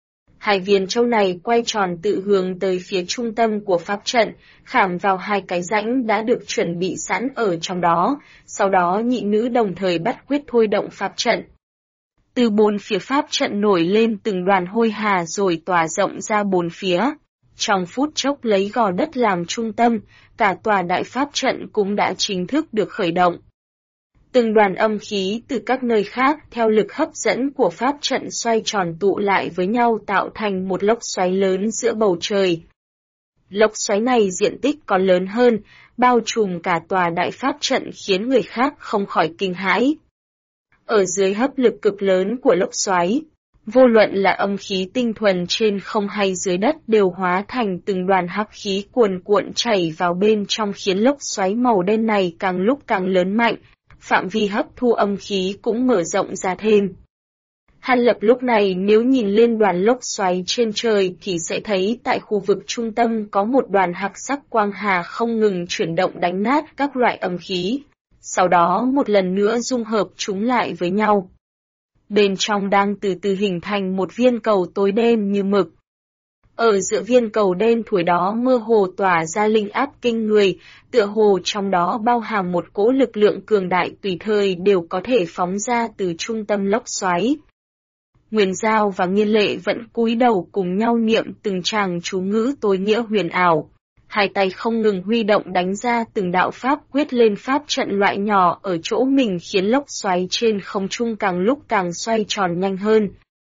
Hai viên châu này quay tròn tự hướng tới phía trung tâm của pháp trận, khảm vào hai cái rãnh đã được chuẩn bị sẵn ở trong đó, sau đó nhị nữ đồng thời bắt quyết thôi động pháp trận. Từ bốn phía pháp trận nổi lên từng đoàn hôi hà rồi tỏa rộng ra bốn phía. Trong phút chốc lấy gò đất làm trung tâm, cả tòa đại pháp trận cũng đã chính thức được khởi động. Từng đoàn âm khí từ các nơi khác theo lực hấp dẫn của pháp trận xoay tròn tụ lại với nhau tạo thành một lốc xoáy lớn giữa bầu trời. Lốc xoáy này diện tích còn lớn hơn, bao trùm cả tòa đại pháp trận khiến người khác không khỏi kinh hãi. Ở dưới hấp lực cực lớn của lốc xoáy, vô luận là âm khí tinh thuần trên không hay dưới đất đều hóa thành từng đoàn hắc khí cuồn cuộn chảy vào bên trong, khiến lốc xoáy màu đen này càng lúc càng lớn mạnh. Phạm vi hấp thu âm khí cũng mở rộng ra thêm. Hàn Lập lúc này nếu nhìn lên đoàn lốc xoáy trên trời thì sẽ thấy tại khu vực trung tâm có một đoàn hắc sắc quang hà không ngừng chuyển động đánh nát các loại âm khí, sau đó một lần nữa dung hợp chúng lại với nhau. Bên trong đang từ từ hình thành một viên cầu tối đen như mực. Ở giữa viên cầu đen thủi đó mơ hồ tỏa ra linh áp kinh người, tựa hồ trong đó bao hàm một cỗ lực lượng cường đại tùy thời đều có thể phóng ra từ trung tâm lốc xoáy. Nguyên Giao và Nghiên Lệ vẫn cúi đầu cùng nhau niệm từng tràng chú ngữ tối nghĩa huyền ảo. Hai tay không ngừng huy động đánh ra từng đạo pháp quyết lên pháp trận loại nhỏ ở chỗ mình khiến lốc xoáy trên không trung càng lúc càng xoay tròn nhanh hơn.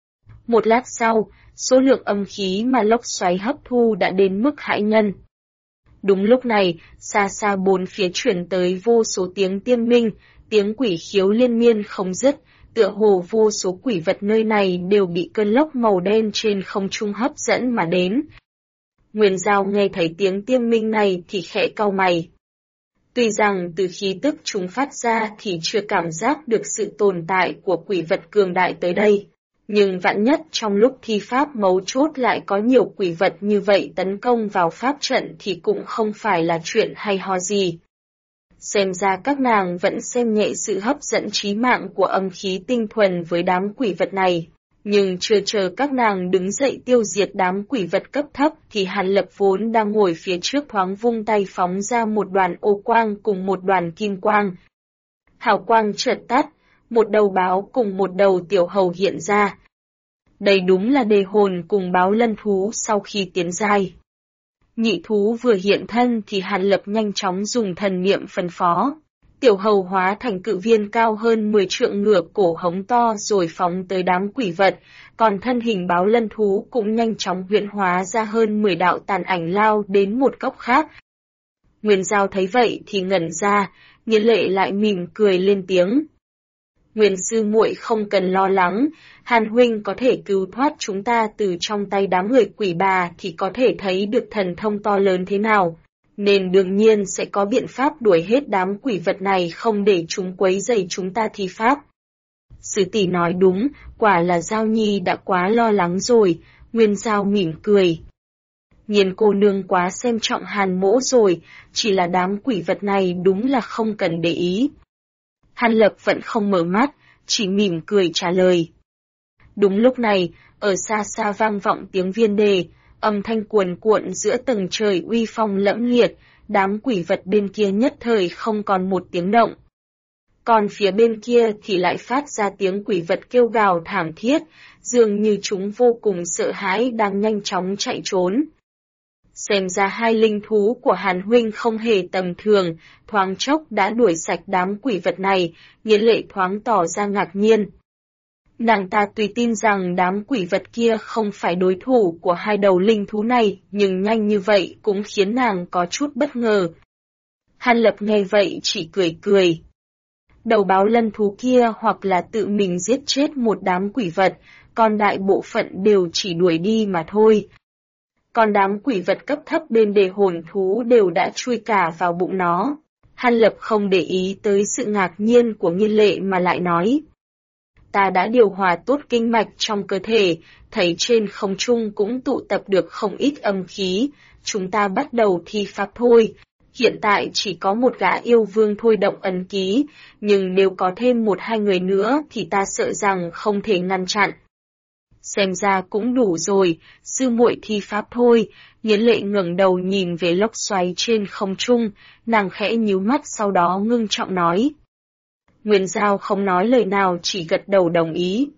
Một lát sau, số lượng âm khí mà lốc xoáy hấp thu đã đến mức hãi nhân. Đúng lúc này, xa xa bốn phía chuyển tới vô số tiếng tiên minh, tiếng quỷ khiếu liên miên không dứt, tựa hồ vô số quỷ vật nơi này đều bị cơn lốc màu đen trên không trung hấp dẫn mà đến. Nguyên Giao nghe thấy tiếng tiên minh này thì khẽ cau mày. Tuy rằng từ khí tức chúng phát ra thì chưa cảm giác được sự tồn tại của quỷ vật cường đại tới đây. Nhưng vạn nhất trong lúc thi pháp mấu chốt lại có nhiều quỷ vật như vậy tấn công vào pháp trận thì cũng không phải là chuyện hay ho gì. Xem ra các nàng vẫn xem nhẹ sự hấp dẫn trí mạng của âm khí tinh thuần với đám quỷ vật này. Nhưng chưa chờ các nàng đứng dậy tiêu diệt đám quỷ vật cấp thấp thì Hàn Lập vốn đang ngồi phía trước thoáng vung tay phóng ra một đoàn ô quang cùng một đoàn kim quang. Hào quang chợt tắt, một đầu báo cùng một đầu tiểu hầu hiện ra. Đây đúng là đề hồn cùng báo lân thú sau khi tiến giai. Nhị thú vừa hiện thân thì Hàn Lập nhanh chóng dùng thần niệm phân phó. Tiểu hầu hóa thành cự viên cao hơn 10 trượng ngửa cổ hống to rồi phóng tới đám quỷ vật, còn thân hình báo lân thú cũng nhanh chóng huyễn hóa ra hơn 10 đạo tàn ảnh lao đến một góc khác. Nguyên Giao thấy vậy thì ngẩn ra, Nghiên Lệ lại mỉm cười lên tiếng. Nguyên sư muội không cần lo lắng, Hàn huynh có thể cứu thoát chúng ta từ trong tay đám người quỷ bà thì có thể thấy được thần thông to lớn thế nào, nên đương nhiên sẽ có biện pháp đuổi hết đám quỷ vật này không để chúng quấy rầy chúng ta thi pháp. Sư tỷ nói đúng, quả là Giao Nhi đã quá lo lắng rồi, Nguyên Giao mỉm cười. Nhiên cô nương quá xem trọng Hàn mỗ rồi, chỉ là đám quỷ vật này đúng là không cần để ý. Hàn Lập vẫn không mở mắt, chỉ mỉm cười trả lời. Đúng lúc này, ở xa xa vang vọng tiếng viên đề, âm thanh cuồn cuộn giữa tầng trời uy phong lẫm liệt, đám quỷ vật bên kia nhất thời không còn một tiếng động. Còn phía bên kia thì lại phát ra tiếng quỷ vật kêu gào thảm thiết, dường như chúng vô cùng sợ hãi đang nhanh chóng chạy trốn. Xem ra hai linh thú của Hàn huynh không hề tầm thường, thoáng chốc đã đuổi sạch đám quỷ vật này, Nghiên Lệ thoáng tỏ ra ngạc nhiên. Nàng ta tuy tin rằng đám quỷ vật kia không phải đối thủ của hai đầu linh thú này, nhưng nhanh như vậy cũng khiến nàng có chút bất ngờ. Hàn Lập nghe vậy chỉ cười cười. Đầu báo lân thú kia hoặc là tự mình giết chết một đám quỷ vật, còn đại bộ phận đều chỉ đuổi đi mà thôi. Còn đám quỷ vật cấp thấp bên đề hồn thú đều đã chui cả vào bụng nó. Hàn Lập không để ý tới sự ngạc nhiên của Nghiên Lệ mà lại nói. Ta đã điều hòa tốt kinh mạch trong cơ thể, thấy trên không trung cũng tụ tập được không ít âm khí, chúng ta bắt đầu thi pháp thôi. Hiện tại chỉ có một gã yêu vương thôi động ấn ký, nhưng nếu có thêm 1-2 người nữa thì ta sợ rằng không thể ngăn chặn. Xem ra cũng đủ rồi, sư muội thi pháp thôi. Nghiên Lệ ngẩng đầu nhìn về lốc xoáy trên không trung, nàng khẽ nhíu mắt sau đó ngưng trọng nói. Nguyên Giao không nói lời nào chỉ gật đầu đồng ý.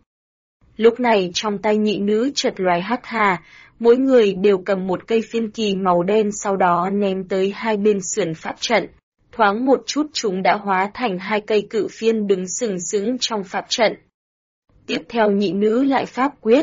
Lúc này trong tay nhị nữ chợt lóe hắc hà, mỗi người đều cầm một cây phiên kỳ màu đen sau đó ném tới hai bên sườn pháp trận. Thoáng một chút chúng đã hóa thành 2 cây cự phiên đứng sừng sững trong pháp trận. Tiếp theo nhị nữ lại pháp quyết.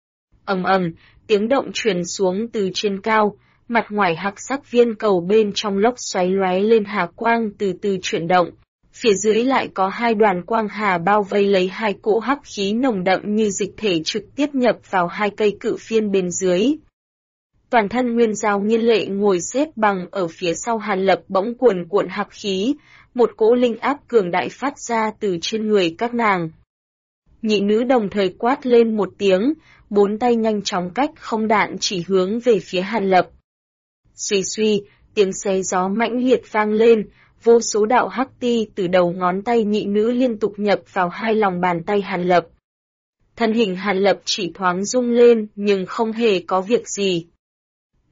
Ầm ầm, tiếng động truyền xuống từ trên cao, mặt ngoài hắc sắc viên cầu bên trong lốc xoáy lóe lên hà quang từ từ chuyển động. Phía dưới lại có 2 đoàn quang hà bao vây lấy 2 cỗ hắc khí nồng đậm như dịch thể trực tiếp nhập vào 2 cây cự phiên bên dưới. Toàn thân Nguyên Giao Nghiên Lệ ngồi xếp bằng ở phía sau Hàn Lập bỗng cuồn cuộn hắc khí, một cỗ linh áp cường đại phát ra từ trên người các nàng. Nhị nữ đồng thời quát lên một tiếng, 4 tay nhanh chóng cách không đạn chỉ hướng về phía Hàn Lập. Suy suy, tiếng xé gió mãnh liệt vang lên, vô số đạo hắc ti từ đầu ngón tay nhị nữ liên tục nhập vào 2 lòng bàn tay Hàn Lập. Thân hình Hàn Lập chỉ thoáng rung lên nhưng không hề có việc gì.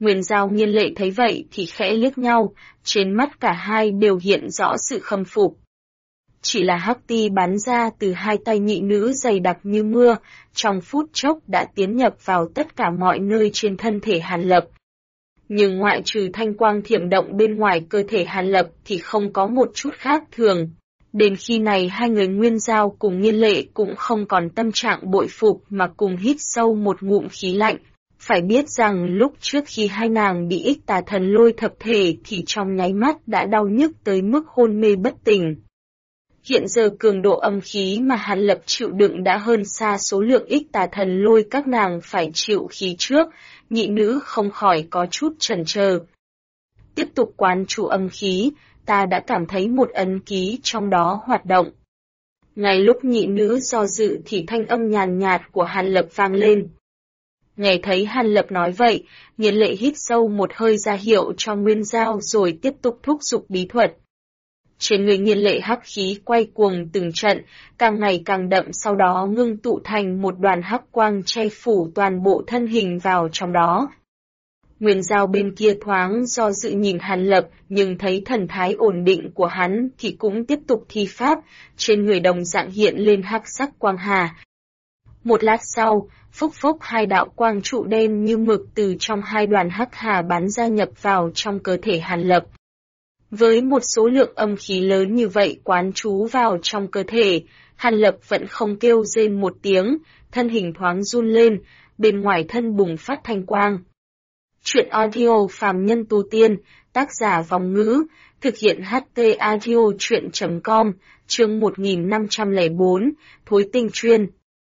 Nguyên Giao Nghiên Lệ thấy vậy thì khẽ liếc nhau, trên mắt cả hai đều hiện rõ sự khâm phục. Chỉ là hắc ti bắn ra từ hai tay nhị nữ dày đặc như mưa, trong phút chốc đã tiến nhập vào tất cả mọi nơi trên thân thể Hàn Lập. Nhưng ngoại trừ thanh quang thiểm động bên ngoài cơ thể Hàn Lập thì không có một chút khác thường. Đến khi này hai người Nguyên Giao cùng Nghiên Lệ cũng không còn tâm trạng bội phục mà cùng hít sâu một ngụm khí lạnh. Phải biết rằng lúc trước khi hai nàng bị Ích Tà Thần Lôi thập thể thì trong nháy mắt đã đau nhức tới mức hôn mê bất tỉnh. Hiện giờ cường độ âm khí mà Hàn Lập chịu đựng đã hơn xa số lượng Ích Tà Thần Lôi các nàng phải chịu khí trước, nhị nữ không khỏi có chút chần chờ. Tiếp tục quán chú âm khí, ta đã cảm thấy một ấn ký trong đó hoạt động. Ngay lúc nhị nữ do dự thì thanh âm nhàn nhạt của Hàn Lập vang lên. Nghe thấy Hàn Lập nói vậy, Nghiên Lệ hít sâu một hơi ra hiệu cho Nguyên Giao rồi tiếp tục thúc giục bí thuật. Trên người Nghiên Lệ hắc khí quay cuồng từng trận, càng ngày càng đậm, sau đó ngưng tụ thành một đoàn hắc quang che phủ toàn bộ thân hình vào trong đó. Nguyên Giao bên kia thoáng do dự nhìn Hàn Lập, nhưng thấy thần thái ổn định của hắn thì cũng tiếp tục thi pháp, trên người đồng dạng hiện lên hắc sắc quang hà. Một lát sau, phốc phốc hai đạo quang trụ đen như mực từ trong hai đoàn hắc hà bắn ra nhập vào trong cơ thể Hàn Lập. Với một số lượng âm khí lớn như vậy quán trú vào trong cơ thể, Hàn Lập vẫn không kêu rên một tiếng, thân hình thoáng run lên, bên ngoài thân bùng phát thanh quang. Chuyện audio phàm nhân tu tiên, tác giả Vòng Ngữ, thực hiện HT audio chuyện.com, chương 1504, Thối Tinh Chuyên.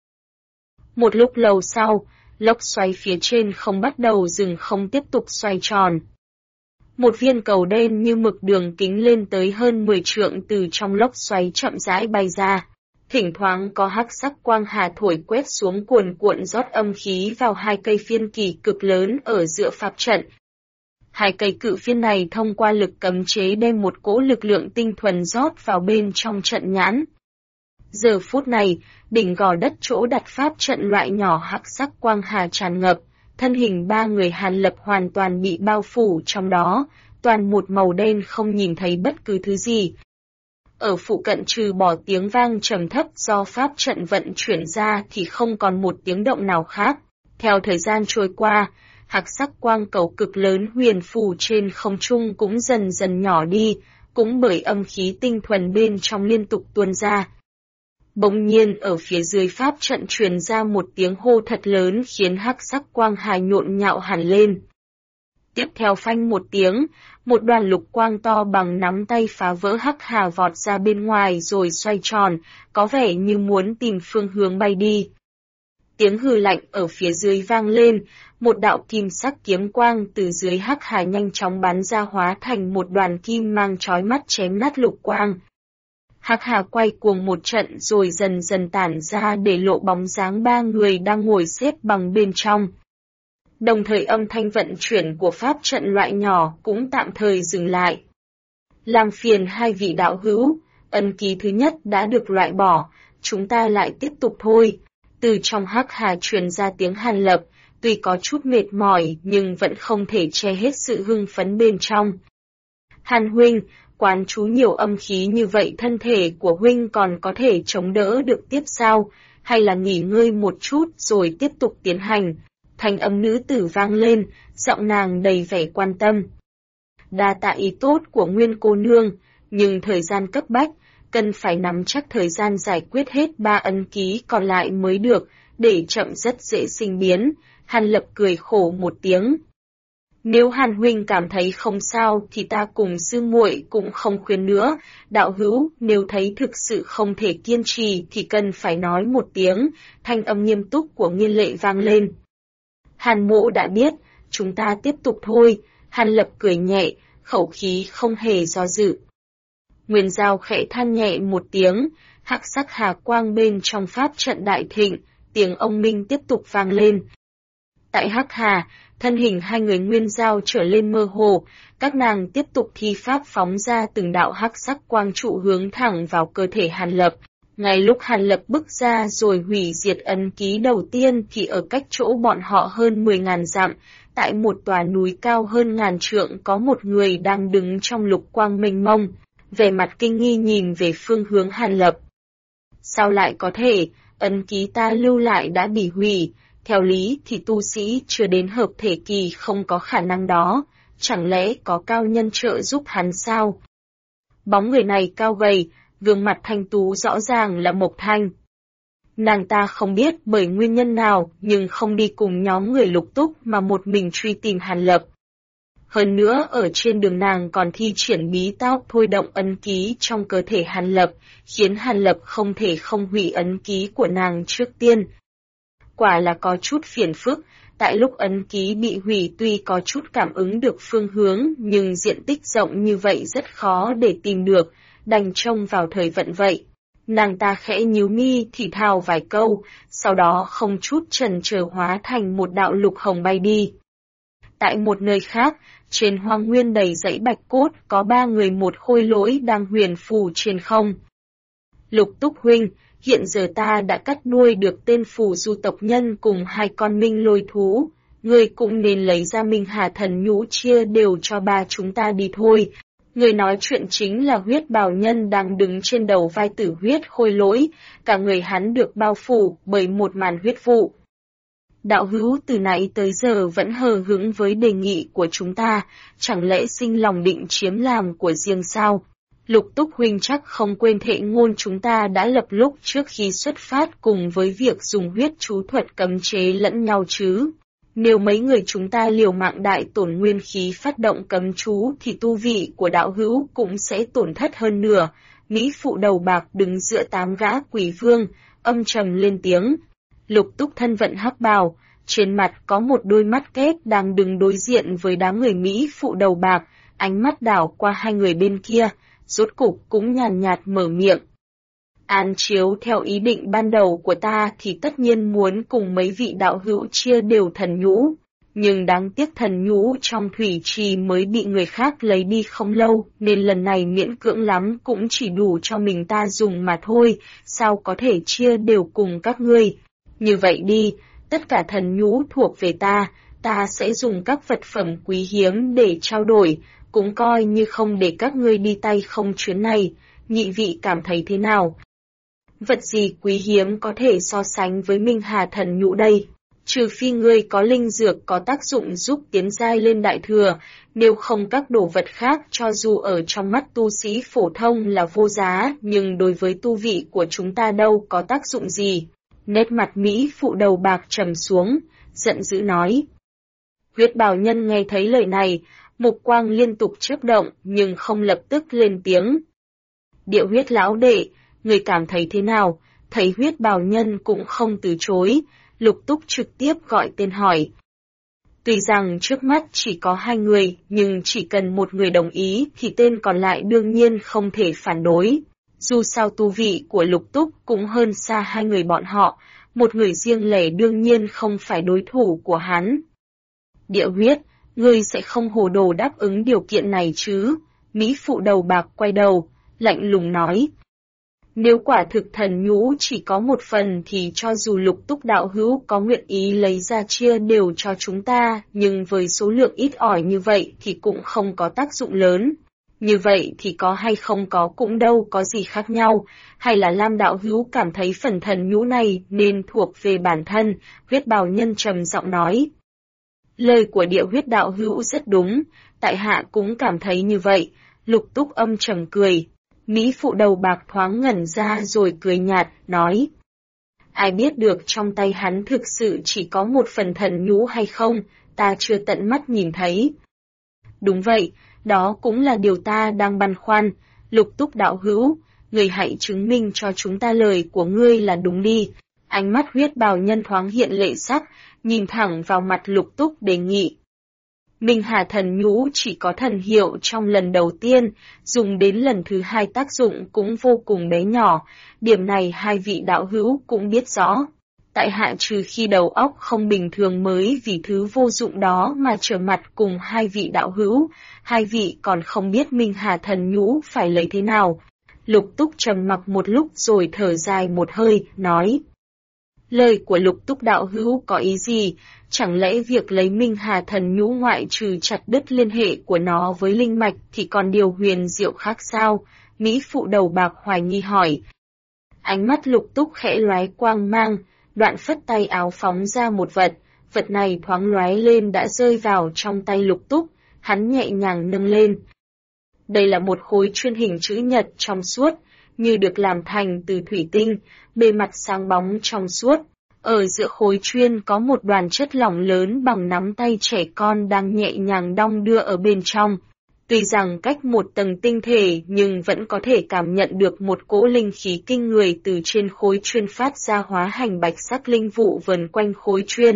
Một lúc lâu sau, lốc xoáy phía trên không bắt đầu dừng không tiếp tục xoay tròn. Một viên cầu đen như mực đường kính lên tới hơn 10 trượng từ trong lốc xoáy chậm rãi bay ra. Thỉnh thoảng có hắc sắc quang hà thổi quét xuống cuồn cuộn rót âm khí vào hai cây phiên kỳ cực lớn ở giữa pháp trận. Hai cây cự phiên này thông qua lực cấm chế đem một cỗ lực lượng tinh thuần rót vào bên trong trận nhãn. Giờ phút này, đỉnh gò đất chỗ đặt pháp trận loại nhỏ hắc sắc quang hà tràn ngập, thân hình ba người Hàn Lập hoàn toàn bị bao phủ trong đó, toàn một màu đen không nhìn thấy bất cứ thứ gì. Ở phụ cận trừ bỏ tiếng vang trầm thấp do pháp trận vận chuyển ra thì không còn một tiếng động nào khác. Theo thời gian trôi qua, hắc sắc quang cầu cực lớn huyền phù trên không trung cũng dần dần nhỏ đi, cũng bởi âm khí tinh thuần bên trong liên tục tuôn ra. Bỗng nhiên ở phía dưới pháp trận truyền ra một tiếng hô thật lớn khiến hắc sắc quang hà nhộn nhạo hẳn lên. Tiếp theo phanh một tiếng, một đoàn lục quang to bằng nắm tay phá vỡ hắc hà vọt ra bên ngoài rồi xoay tròn, có vẻ như muốn tìm phương hướng bay đi. Tiếng hừ lạnh ở phía dưới vang lên, một đạo kim sắc kiếm quang từ dưới hắc hà nhanh chóng bắn ra hóa thành một đoàn kim mang chói mắt chém nát lục quang. Hắc hà quay cuồng một trận rồi dần dần tản ra để lộ bóng dáng ba người đang ngồi xếp bằng bên trong. Đồng thời âm thanh vận chuyển của pháp trận loại nhỏ cũng tạm thời dừng lại. Làm phiền hai vị đạo hữu, ấn ký thứ nhất đã được loại bỏ, chúng ta lại tiếp tục thôi. Từ trong hắc hà truyền ra tiếng Hàn Lập, tuy có chút mệt mỏi nhưng vẫn không thể che hết sự hưng phấn bên trong. Hàn huynh, quán chú nhiều âm khí như vậy thân thể của huynh còn có thể chống đỡ được tiếp sao, hay là nghỉ ngơi một chút rồi tiếp tục tiến hành. Thanh âm nữ tử vang lên, giọng nàng đầy vẻ quan tâm. Đa tạ ý tốt của Nguyên cô nương, nhưng thời gian cấp bách, cần phải nắm chắc thời gian giải quyết hết 3 ấn ký còn lại mới được, để chậm rất dễ sinh biến. Hàn Lập cười khổ một tiếng. Nếu Hàn huynh cảm thấy không sao thì ta cùng sư muội cũng không khuyên nữa, đạo hữu nếu thấy thực sự không thể kiên trì thì cần phải nói một tiếng, thanh âm nghiêm túc của Nghiên Lệ vang lên. Hàn mộ đã biết, chúng ta tiếp tục thôi, Hàn Lập cười nhẹ, khẩu khí không hề do dự. Nguyên Giao khẽ than nhẹ một tiếng, hắc sắc hà quang bên trong pháp trận đại thịnh, tiếng ông minh tiếp tục vang lên. Tại hắc hà, thân hình hai người Nguyên Giao trở lên mơ hồ, các nàng tiếp tục thi pháp phóng ra từng đạo hắc sắc quang trụ hướng thẳng vào cơ thể Hàn Lập. Ngay lúc Hàn Lập bước ra rồi hủy diệt ấn ký đầu tiên thì ở cách chỗ bọn họ hơn 10.000 dặm, tại một tòa núi cao hơn 1000 trượng có một người đang đứng trong lục quang mênh mông, vẻ mặt kinh nghi nhìn về phương hướng Hàn Lập. Sao lại có thể, ấn ký ta lưu lại đã bị hủy, theo lý thì tu sĩ chưa đến hợp thể kỳ không có khả năng đó, chẳng lẽ có cao nhân trợ giúp hắn sao? Bóng người này cao gầy, gương mặt thanh tú rõ ràng là Mộc Thanh. Nàng ta không biết bởi nguyên nhân nào nhưng không đi cùng nhóm người Lục Túc mà một mình truy tìm Hàn Lập. Hơn nữa ở trên đường nàng còn thi triển bí tóc thôi động ấn ký trong cơ thể Hàn Lập, khiến Hàn Lập không thể không hủy ấn ký của nàng trước tiên. Quả là có chút phiền phức, tại lúc ấn ký bị hủy tuy có chút cảm ứng được phương hướng nhưng diện tích rộng như vậy rất khó để tìm được, đành trông vào thời vận vậy. Nàng ta khẽ nhíu mi thì thào vài câu, sau đó không chút chần chờ hóa thành một đạo lục hồng bay đi. Tại một nơi khác, trên hoang nguyên đầy dãy bạch cốt có 3 người một khôi lỗi đang huyền phù trên không. Lục Túc huynh, hiện giờ ta đã cắt đuôi được tên phù du tộc nhân cùng 2 con minh lôi thú, ngươi cũng nên lấy ra Minh Hà thần nhũ chia đều cho 3 chúng ta đi thôi. Người nói chuyện chính là Huyết Bào Nhân đang đứng trên đầu vai Tử Huyết khôi lỗi, cả người hắn được bao phủ bởi một màn huyết vụ. Đạo hữu từ nãy tới giờ vẫn hờ hững với đề nghị của chúng ta, chẳng lẽ sinh lòng định chiếm làm của riêng sao? Lục Túc huynh chắc không quên thệ ngôn chúng ta đã lập lúc trước khi xuất phát cùng với việc dùng huyết chú thuật cấm chế lẫn nhau chứ. Nếu mấy người chúng ta liều mạng đại tổn nguyên khí phát động cấm chú thì tu vị của đạo hữu cũng sẽ tổn thất hơn nửa. Mỹ phụ đầu bạc đứng giữa 8 gã quỷ vương, âm trầm lên tiếng. Lục Túc thân vận hắc bào, trên mặt có một đôi mắt kép đang đứng đối diện với đám người Mỹ phụ đầu bạc, ánh mắt đảo qua 2 người bên kia, rốt cục cũng nhàn nhạt mở miệng. Án chiếu theo ý định ban đầu của ta thì tất nhiên muốn cùng mấy vị đạo hữu chia đều thần nhũ, nhưng đáng tiếc thần nhũ trong thủy trì mới bị người khác lấy đi không lâu, nên lần này miễn cưỡng lắm cũng chỉ đủ cho mình ta dùng mà thôi, sao có thể chia đều cùng các ngươi. Như vậy đi, tất cả thần nhũ thuộc về ta sẽ dùng các vật phẩm quý hiếm để trao đổi, cũng coi như không để các ngươi đi tay không chuyến này, nhị vị cảm thấy thế nào? Vật gì quý hiếm có thể so sánh với Minh Hà thần nhũ đây? Trừ phi ngươi có linh dược có tác dụng giúp tiến giai lên đại thừa, nếu không các đồ vật khác cho dù ở trong mắt tu sĩ phổ thông là vô giá, nhưng đối với tu vị của chúng ta đâu có tác dụng gì. Nét mặt Mỹ phụ đầu bạc trầm xuống, giận dữ nói. Huyết Bào Nhân nghe thấy lời này, mục quang liên tục chớp động nhưng không lập tức lên tiếng. Điệu Huyết lão đệ, người cảm thấy thế nào? Thấy Huyết Bào Nhân cũng không từ chối, Lục Túc trực tiếp gọi tên hỏi. Tuy rằng trước mắt chỉ có 2 người, nhưng chỉ cần một người đồng ý thì tên còn lại đương nhiên không thể phản đối. Dù sao tu vị của Lục Túc cũng hơn xa 2 người bọn họ, một người riêng lẻ đương nhiên không phải đối thủ của hắn. Điệu Huyết, ngươi sẽ không hồ đồ đáp ứng điều kiện này chứ? Mỹ phụ đầu bạc quay đầu, lạnh lùng nói. Nếu quả thực thần nhũ chỉ có một phần thì cho dù Lục Túc đạo hữu có nguyện ý lấy ra chia đều cho chúng ta, nhưng với số lượng ít ỏi như vậy thì cũng không có tác dụng lớn. Như vậy thì có hay không có cũng đâu có gì khác nhau, hay là Lam đạo hữu cảm thấy phần thần nhũ này nên thuộc về bản thân, Huyết Bào Nhân trầm giọng nói. Lời của Địa Huyết đạo hữu rất đúng, tại hạ cũng cảm thấy như vậy, Lục Túc âm trầm cười. Mỹ phụ đầu bạc thoáng ngẩn ra rồi cười nhạt, nói. Ai biết được trong tay hắn thực sự chỉ có một phần thần nhũ hay không, ta chưa tận mắt nhìn thấy. Đúng vậy, đó cũng là điều ta đang băn khoăn, Lục Túc đạo hữu, người hãy chứng minh cho chúng ta lời của ngươi là đúng đi. Ánh mắt Huyết Bào Nhân thoáng hiện lệ sắc, nhìn thẳng vào mặt Lục Túc đề nghị. Minh Hà thần nhũ chỉ có thần hiệu trong lần đầu tiên, dùng đến lần thứ 2 tác dụng cũng vô cùng bé nhỏ, điểm này 2 vị đạo hữu cũng biết rõ. Tại hạ trừ khi đầu óc không bình thường mới vì thứ vô dụng đó mà trở mặt cùng 2 vị đạo hữu, 2 vị còn không biết Minh Hà thần nhũ phải lấy thế nào. Lục Túc trầm mặc một lúc rồi thở dài một hơi, nói. Lời của Lục Túc đạo hữu có ý gì? Chẳng lẽ việc lấy Minh Hà thần nhũ ngoại trừ chặt đứt liên hệ của nó với linh mạch thì còn điều huyền diệu khác sao? Mỹ phụ đầu bạc hoài nghi hỏi. Ánh mắt Lục Túc khẽ lóe quang mang, đoạn phất tay áo phóng ra một vật. Vật này thoáng lóe lên đã rơi vào trong tay Lục Túc, hắn nhẹ nhàng nâng lên. Đây là một khối chuyên hình chữ nhật trong suốt, như được làm thành từ thủy tinh, bề mặt sáng bóng trong suốt. Ở giữa khối chuyên có một đoàn chất lỏng lớn bằng nắm tay trẻ con đang nhẹ nhàng đong đưa ở bên trong. Tuy rằng cách một tầng tinh thể nhưng vẫn có thể cảm nhận được một cỗ linh khí kinh người từ trên khối chuyên phát ra hóa hành bạch sắc linh vụ vần quanh khối chuyên.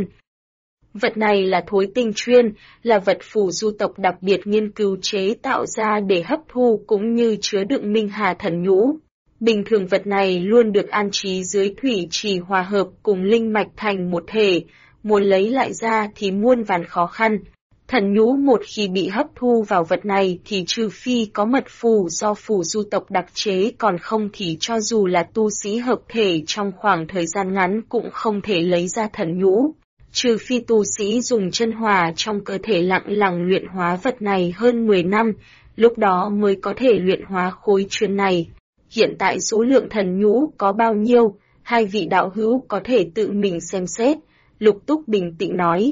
Vật này là thối tinh chuyên, là vật phù du tộc đặc biệt nghiên cứu chế tạo ra để hấp thu cũng như chứa đựng Minh Hà thần nhũ. Bình thường vật này luôn được an trí dưới thủy trì hòa hợp cùng linh mạch thành một thể, muốn lấy lại ra thì muôn vàn khó khăn. Thần nhũ một khi bị hấp thu vào vật này thì trừ phi có mật phù do phù du tộc đặc chế, còn không thì cho dù là tu sĩ hợp thể trong khoảng thời gian ngắn cũng không thể lấy ra thần nhũ. Trừ phi tu sĩ dùng chân hòa trong cơ thể lặng lặng luyện hóa vật này hơn 10 năm, lúc đó mới có thể luyện hóa khối chuyên này. Hiện tại số lượng thần nhũ có bao nhiêu, hai vị đạo hữu có thể tự mình xem xét, Lục Túc bình tĩnh nói.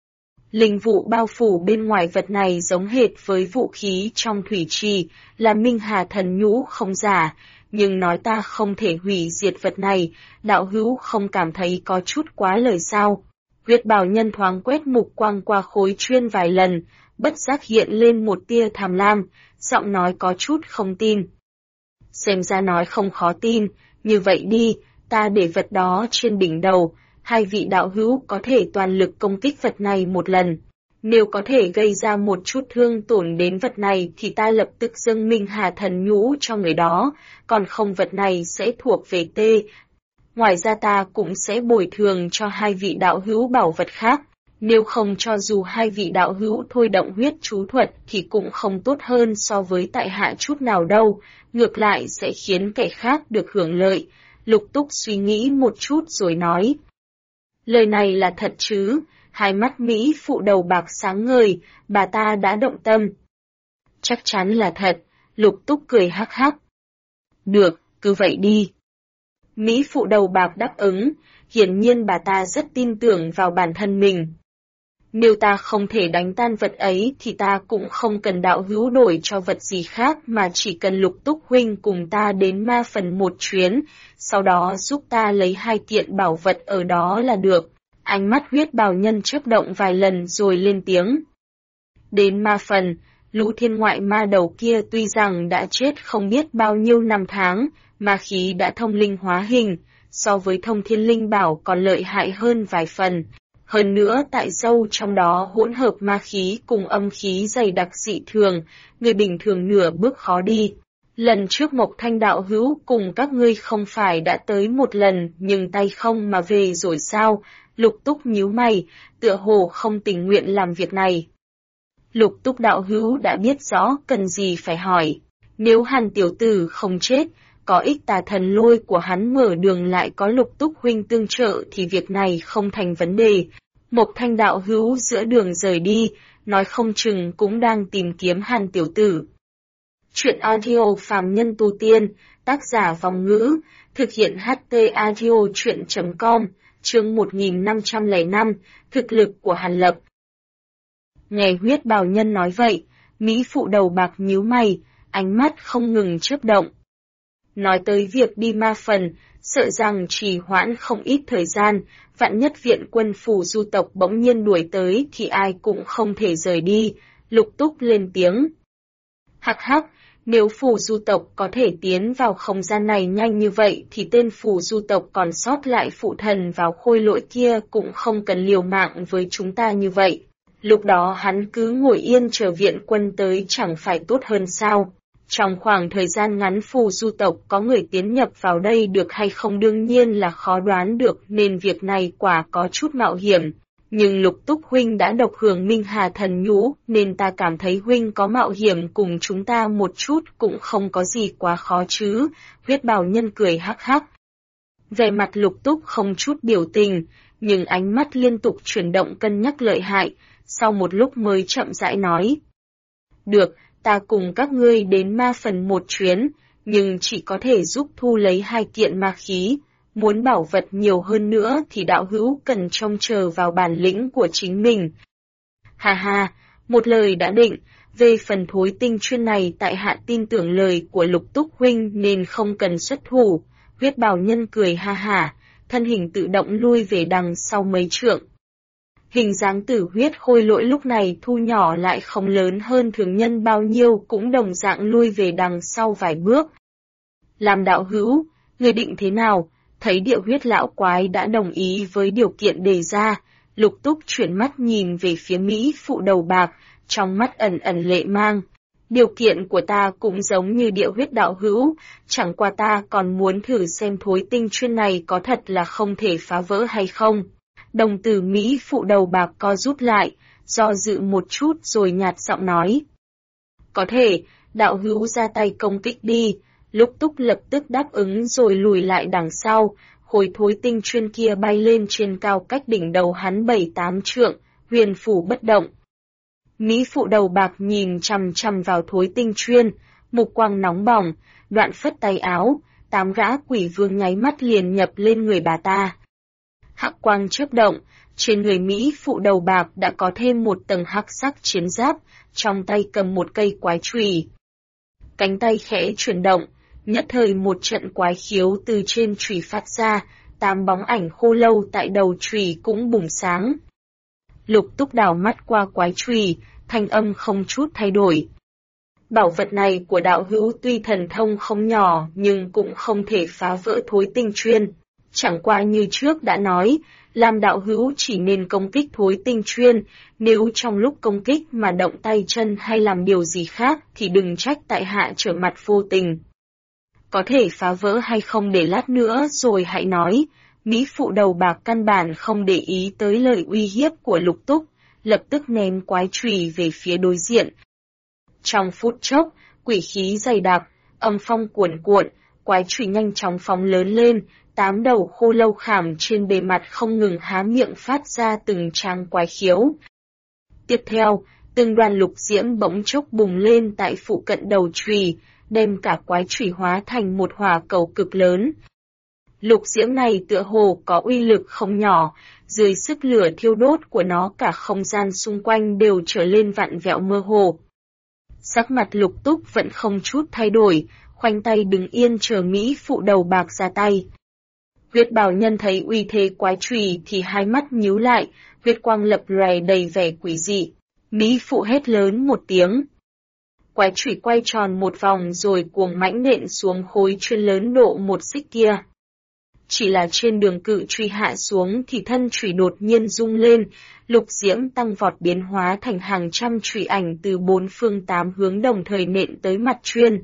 Linh vụ bao phủ bên ngoài vật này giống hệt với vũ khí trong thủy trì, là Minh Hà thần nhũ không giả, nhưng nói ta không thể hủy diệt vật này, đạo hữu không cảm thấy có chút quá lời sao? Huyết bào nhân thoáng quét mục quang qua khối chuyên vài lần, bất giác hiện lên một tia tham lam, giọng nói có chút không tin. Xem ra nói không khó tin, như vậy đi, ta để vật đó trên đỉnh đầu, hai vị đạo hữu có thể toàn lực công kích vật này một lần. Nếu có thể gây ra một chút thương tổn đến vật này thì ta lập tức dâng Minh Hà thần nhũ cho người đó, còn không vật này sẽ thuộc về tê. Ngoài ra ta cũng sẽ bồi thường cho hai vị đạo hữu bảo vật khác, nếu không cho dù hai vị đạo hữu thôi động huyết chú thuật thì cũng không tốt hơn so với tại hạ chút nào đâu, ngược lại sẽ khiến kẻ khác được hưởng lợi. Lục Túc suy nghĩ một chút rồi nói. Lời này là thật chứ? Hai mắt Mỹ phụ đầu bạc sáng ngời, bà ta đã động tâm. Chắc chắn là thật, Lục Túc cười hắc hắc. Được, cứ vậy đi. Mỹ phụ đầu bạc đáp ứng, hiển nhiên bà ta rất tin tưởng vào bản thân mình. Nếu ta không thể đánh tan vật ấy thì ta cũng không cần đạo hữu đổi cho vật gì khác mà chỉ cần Lục Túc huynh cùng ta đến ma phần một chuyến, sau đó giúp ta lấy hai kiện bảo vật ở đó là được. Ánh mắt huyết bào nhân chớp động vài lần rồi lên tiếng. Đến ma phần, lũ thiên ngoại ma đầu kia tuy rằng đã chết không biết bao nhiêu năm tháng, ma khí đã thông linh hóa hình, so với thông thiên linh bảo còn lợi hại hơn vài phần. Hơn nữa tại dâu trong đó hỗn hợp ma khí cùng âm khí dày đặc dị thường, người bình thường nửa bước khó đi. Lần trước Mộc Thanh đạo hữu cùng các ngươi không phải đã tới một lần nhưng tay không mà về rồi sao? Lục Túc nhíu mày, tựa hồ không tình nguyện làm việc này. Lục Túc đạo hữu đã biết rõ cần gì phải hỏi. Nếu Hàn tiểu tử không chết, có ích tà thần lôi của hắn mở đường lại có Lục Túc huynh tương trợ thì việc này không thành vấn đề. Mộc Thanh đạo hữu giữa đường rời đi, nói không chừng cũng đang tìm kiếm Hàn tiểu tử. Chuyện audio phàm nhân tu tiên, tác giả Vòng Ngữ, thực hiện HT audio chuyện.com, chương 1505, thực lực của Hàn Lập. Nghe huyết bào nhân nói vậy, Mỹ phụ đầu bạc nhíu mày, ánh mắt không ngừng chớp động. Nói tới việc đi ma phần, sợ rằng trì hoãn không ít thời gian, vạn nhất viện quân phù du tộc bỗng nhiên đuổi tới thì ai cũng không thể rời đi, Lục Túc lên tiếng. Hắc hắc, nếu phù du tộc có thể tiến vào không gian này nhanh như vậy thì tên phù du tộc còn sót lại phụ thần vào khôi lỗi kia cũng không cần liều mạng với chúng ta như vậy. Lúc đó hắn cứ ngồi yên chờ viện quân tới chẳng phải tốt hơn sao? Trong khoảng thời gian ngắn phù du tộc có người tiến nhập vào đây được hay không đương nhiên là khó đoán được nên việc này quả có chút mạo hiểm. Nhưng Lục Túc huynh đã độc hưởng Minh Hà thần nhũ, nên ta cảm thấy huynh có mạo hiểm cùng chúng ta một chút cũng không có gì quá khó chứ, Huyết Bào Nhân cười hắc hắc. Vẻ mặt Lục Túc không chút biểu tình, nhưng ánh mắt liên tục chuyển động cân nhắc lợi hại, sau một lúc mới chậm rãi nói. Được, ta cùng các ngươi đến ma phần một chuyến, nhưng chỉ có thể giúp thu lấy 2 kiện ma khí. Muốn bảo vật nhiều hơn nữa thì đạo hữu cần trông chờ vào bản lĩnh của chính mình. Ha ha, một lời đã định, về phần thối tinh chuyên này tại hạ tin tưởng lời của Lục Túc huynh nên không cần xuất thủ. Huyết Bào Nhân cười ha hả, thân hình tự động lui về đằng sau mấy trượng. Hình dáng Tử Huyết Khôi Lỗi lúc này thu nhỏ lại không lớn hơn thường nhân bao nhiêu, cũng đồng dạng lui về đằng sau vài bước. Làm đạo hữu, người định thế nào? Thấy Địa Huyết lão quái đã đồng ý với điều kiện đề ra, Lục Túc chuyển mắt nhìn về phía Mỹ phụ đầu bạc, trong mắt ẩn ẩn lệ mang. Điều kiện của ta cũng giống như Địa Huyết đạo hữu, chẳng qua ta còn muốn thử xem thối tinh chuyên này có thật là không thể phá vỡ hay không. Đồng tử Mỹ phụ đầu bạc co rút lại, do dự một chút rồi nhạt giọng nói. Có thể, đạo hữu ra tay công kích đi. Lục Túc lập tức đáp ứng rồi lùi lại đằng sau, khối thối tinh chuyên kia bay lên trên cao cách đỉnh đầu hắn 7-8 trượng, huyền phủ bất động. Mỹ phụ đầu bạc nhìn chằm chằm vào thối tinh chuyên, mục quang nóng bỏng, đoạn phất tay áo, 8 gã quỷ vương nháy mắt liền nhập lên người bà ta. Hắc quang chớp động, trên người Mỹ phụ đầu bạc đã có thêm một tầng hắc sắc chiến giáp, trong tay cầm một cây quái chùy. Cánh tay khẽ chuyển động, nhất thời một trận quái khiếu từ trên chùy phát ra, 8 bóng ảnh khô lâu tại đầu chùy cũng bùng sáng. Lục Túc đảo mắt qua quái chùy, thanh âm không chút thay đổi. Bảo vật này của đạo hữu tuy thần thông không nhỏ nhưng cũng không thể phá vỡ thối tinh chuyên. Chẳng qua như trước đã nói, làm đạo hữu chỉ nên công kích thối tinh chuyên, nếu trong lúc công kích mà động tay chân hay làm điều gì khác thì đừng trách tại hạ trở mặt vô tình. Có thể phá vỡ hay không để lát nữa rồi hãy nói. Mỹ phụ đầu bạc căn bản không để ý tới lời uy hiếp của Lục Túc, lập tức ném quái chùy về phía đối diện. Trong phút chốc, quỷ khí dày đặc, âm phong cuồn cuộn, quái chùy nhanh chóng phóng lớn lên, 8 đầu khô lâu khảm trên bề mặt không ngừng há miệng phát ra từng tràng quái khiếu. Tiếp theo, từng đoàn lục diễm bỗng chốc bùng lên tại phụ cận đầu chùy, đem cả quái chùy hóa thành một hỏa cầu cực lớn. Lục diễm này tựa hồ có uy lực không nhỏ, dưới sức lửa thiêu đốt của nó cả không gian xung quanh đều trở lên vặn vẹo mơ hồ. Sắc mặt Lục Túc vẫn không chút thay đổi, khoanh tay đứng yên chờ Mỹ phụ đầu bạc ra tay. Huyết Bào Nhân thấy uy thế quái chùy thì hai mắt nhíu lại, huyết quang lập lòe đầy vẻ quỷ dị. Mỹ phụ hét lớn một tiếng. Quái chùy quay tròn một vòng rồi cuồng mãnh nện xuống khối chuyên lớn độ 1 xích kia. Chỉ là trên đường cự chùy hạ xuống thì thân chùy đột nhiên rung lên, lục diễm tăng vọt biến hóa thành hàng trăm chùy ảnh từ 4 phương 8 hướng đồng thời nện tới mặt chuyên.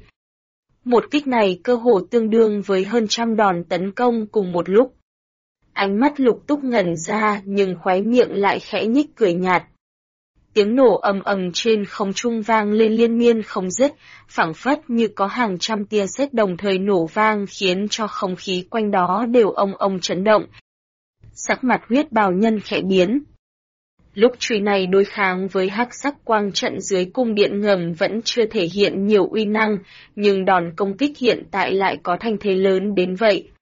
Một kích này cơ hồ tương đương với hơn 100 đòn tấn công cùng một lúc. Ánh mắt Lục Túc ngẩn ra nhưng khóe miệng lại khẽ nhích cười nhạt. Tiếng nổ ầm ầm trên không trung vang lên liên miên không dứt, phảng phất như có hàng trăm tia sét đồng thời nổ vang khiến cho không khí quanh đó đều ong ong chấn động. Sắc mặt Huyết Bào Nhân khẽ biến. Lúc chùy này đối kháng với hắc sắc quang trận dưới cung điện ngầm vẫn chưa thể hiện nhiều uy năng, nhưng đòn công kích hiện tại lại có thanh thế lớn đến vậy.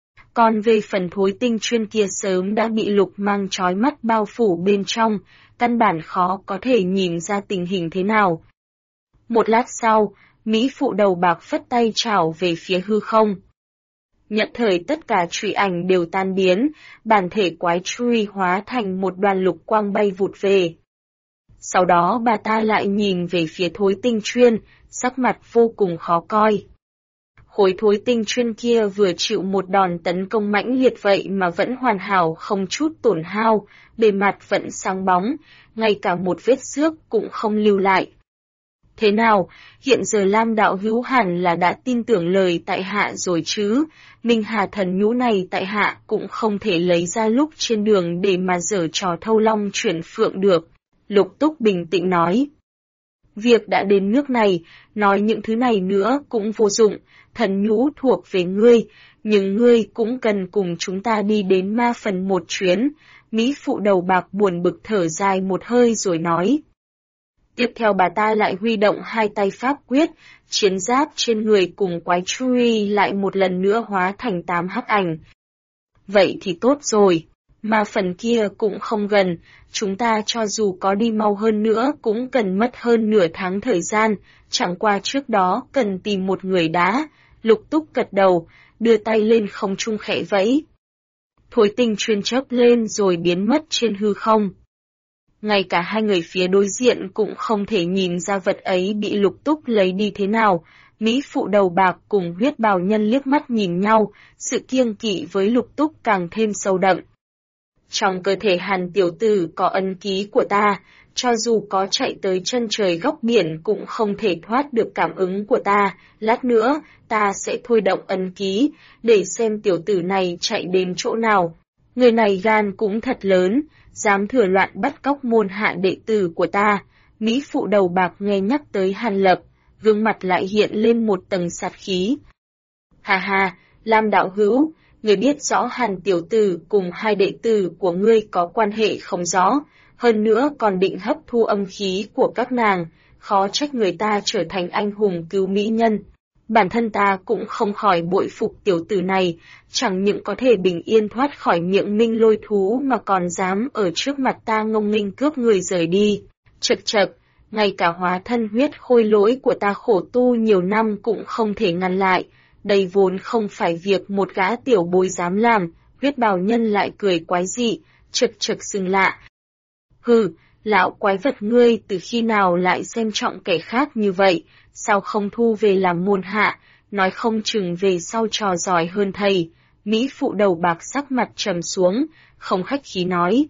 Còn về phần thối tinh chuyên kia sớm đã bị lục mang trói mắt bao phủ bên trong, căn bản khó có thể nhìn ra tình hình thế nào. Một lát sau, Mỹ phụ đầu bạc phất tay chảo về phía hư không. Nhận thời tất cả chùy ảnh đều tan biến, bản thể quái chùy hóa thành một đoàn lục quang bay vụt về. Sau đó bà ta lại nhìn về phía thối tinh chuyên, sắc mặt vô cùng khó coi. Khối thối tinh chuyên kia vừa chịu một đòn tấn công mãnh liệt vậy mà vẫn hoàn hảo không chút tổn hao, bề mặt vẫn sáng bóng, ngay cả một vết xước cũng không lưu lại. Thế nào, hiện giờ Lam đạo hữu hẳn là đã tin tưởng lời tại hạ rồi chứ, Minh Hà thần nhũ này tại hạ cũng không thể lấy ra lúc trên đường để mà giở trò thâu long chuyển phượng được. Lục Túc bình tĩnh nói. Việc đã đến nước này, nói những thứ này nữa cũng vô dụng, thần nhũ thuộc về ngươi, nhưng ngươi cũng cần cùng chúng ta đi đến ma phần một chuyến. Mỹ phụ đầu bạc buồn bực thở dài một hơi rồi nói. Tiếp theo bà ta lại huy động hai tay pháp quyết, chiến giáp trên người cùng quái truy lại một lần nữa hóa thành 8 hắc ảnh. Vậy thì tốt rồi, mà phần kia cũng không gần, chúng ta cho dù có đi mau hơn nữa cũng cần mất hơn nửa tháng thời gian, chẳng qua trước đó cần tìm một người đá. Lục Túc gật đầu, đưa tay lên không trung khẽ vẫy. Thối tinh chuyên chớp lên rồi biến mất trên hư không. Ngay cả hai người phía đối diện cũng không thể nhìn ra vật ấy bị Lục Túc lấy đi thế nào. Mỹ phụ đầu bạc cùng huyết bào nhân liếc mắt nhìn nhau, sự kiêng kỵ với Lục Túc càng thêm sâu đậm. Trong cơ thể Hàn tiểu tử có ấn ký của ta, cho dù có chạy tới chân trời góc biển cũng không thể thoát được cảm ứng của ta. Lát nữa, ta sẽ thôi động ấn ký, để xem tiểu tử này chạy đến chỗ nào. Người này gan cũng thật lớn, dám thừa loạn bắt cóc môn hạ đệ tử của ta. Mỹ phụ đầu bạc nghe nhắc tới Hàn Lập, gương mặt lại hiện lên một tầng sát khí. Hà hà, Lam đạo hữu, người biết rõ Hàn tiểu tử cùng hai đệ tử của ngươi có quan hệ không rõ, hơn nữa còn định hấp thu âm khí của các nàng, khó trách người ta trở thành anh hùng cứu mỹ nhân. Bản thân ta cũng không khỏi bội phục tiểu tử này, chẳng những có thể bình yên thoát khỏi miệng minh lôi thú mà còn dám ở trước mặt ta ngông nghênh cướp người rời đi. Chật chật, ngay cả hóa thân huyết khôi lỗi của ta khổ tu nhiều năm cũng không thể ngăn lại. Đây vốn không phải việc một gã tiểu bối dám làm, huyết bào nhân lại cười quái dị, chật chật sừng lạ. Hừ, lão quái vật ngươi từ khi nào lại xem trọng kẻ khác như vậy, sao không thu về làm môn hạ, nói không chừng về sau trò giỏi hơn thầy. Mỹ phụ đầu bạc sắc mặt trầm xuống, không khách khí nói.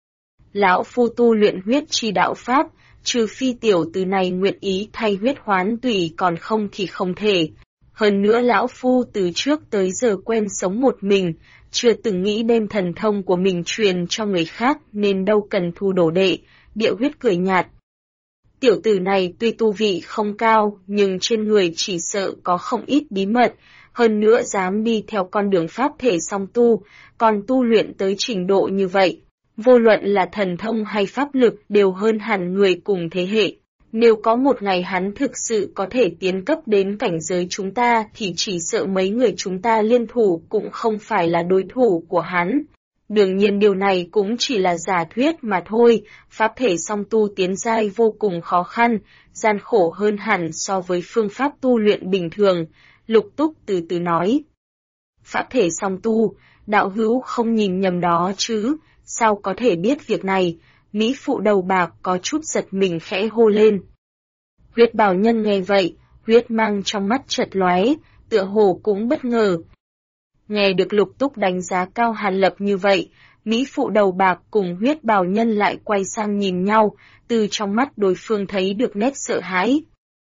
Lão phu tu luyện huyết chi đạo pháp, trừ phi tiểu tử này nguyện ý thay huyết hoán tùy còn không thì không thể. Hơn nữa lão phu từ trước tới giờ quen sống một mình, chưa từng nghĩ đem thần thông của mình truyền cho người khác nên đâu cần thu đồ đệ. Điệu huyết cười nhạt. Tiểu tử này tuy tu vị không cao nhưng trên người chỉ sợ có không ít bí mật, hơn nữa dám đi theo con đường pháp thể song tu, còn tu luyện tới trình độ như vậy. Vô luận là thần thông hay pháp lực đều hơn hẳn người cùng thế hệ. Nếu có một ngày hắn thực sự có thể tiến cấp đến cảnh giới chúng ta thì chỉ sợ mấy người chúng ta liên thủ cũng không phải là đối thủ của hắn. Đương nhiên điều này cũng chỉ là giả thuyết mà thôi, pháp thể song tu tiến giai vô cùng khó khăn, gian khổ hơn hẳn so với phương pháp tu luyện bình thường. Lục Túc từ từ nói. Pháp thể song tu, đạo hữu không nhìn nhầm đó chứ, sao có thể biết việc này? Mỹ phụ đầu bạc có chút giật mình khẽ hô lên. Huyết bào nhân nghe vậy, huyết mang trong mắt chợt lóe, tựa hồ cũng bất ngờ. Nghe được Lục Túc đánh giá cao Hàn Lập như vậy, Mỹ phụ đầu bạc cùng huyết bào nhân lại quay sang nhìn nhau, từ trong mắt đối phương thấy được nét sợ hãi.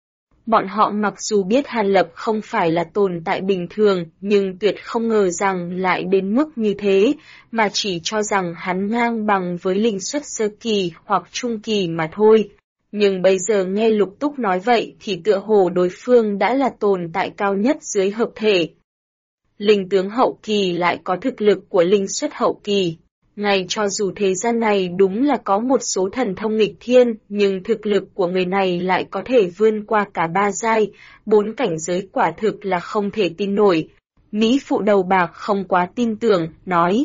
Bọn họ mặc dù biết Hàn Lập không phải là tồn tại bình thường, nhưng tuyệt không ngờ rằng lại đến mức như thế, mà chỉ cho rằng hắn ngang bằng với linh xuất sơ kỳ hoặc trung kỳ mà thôi. Nhưng bây giờ nghe Lục Túc nói vậy thì tựa hồ đối phương đã là tồn tại cao nhất dưới hợp thể. Linh tướng hậu kỳ lại có thực lực của linh xuất hậu kỳ. Ngay cho dù thế gian này đúng là có một số thần thông nghịch thiên, nhưng thực lực của người này lại có thể vươn qua cả 3 giai, 4 cảnh giới quả thực là không thể tin nổi. Mỹ phụ đầu bạc không quá tin tưởng, nói.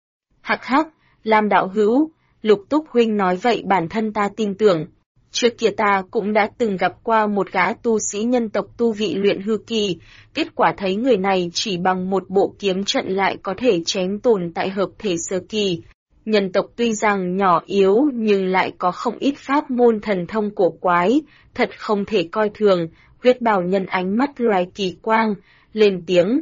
Hắc hắc, Lam đạo hữu, Lục Túc huynh nói vậy bản thân ta tin tưởng. Trước kia ta cũng đã từng gặp qua một gã tu sĩ nhân tộc tu vị luyện hư kỳ, kết quả thấy người này chỉ bằng một bộ kiếm trận lại có thể chém tồn tại hợp thể sơ kỳ. Nhân tộc tuy rằng nhỏ yếu nhưng lại có không ít pháp môn thần thông cổ quái, thật không thể coi thường. Huyết bào nhân ánh mắt loài kỳ quang, lên tiếng.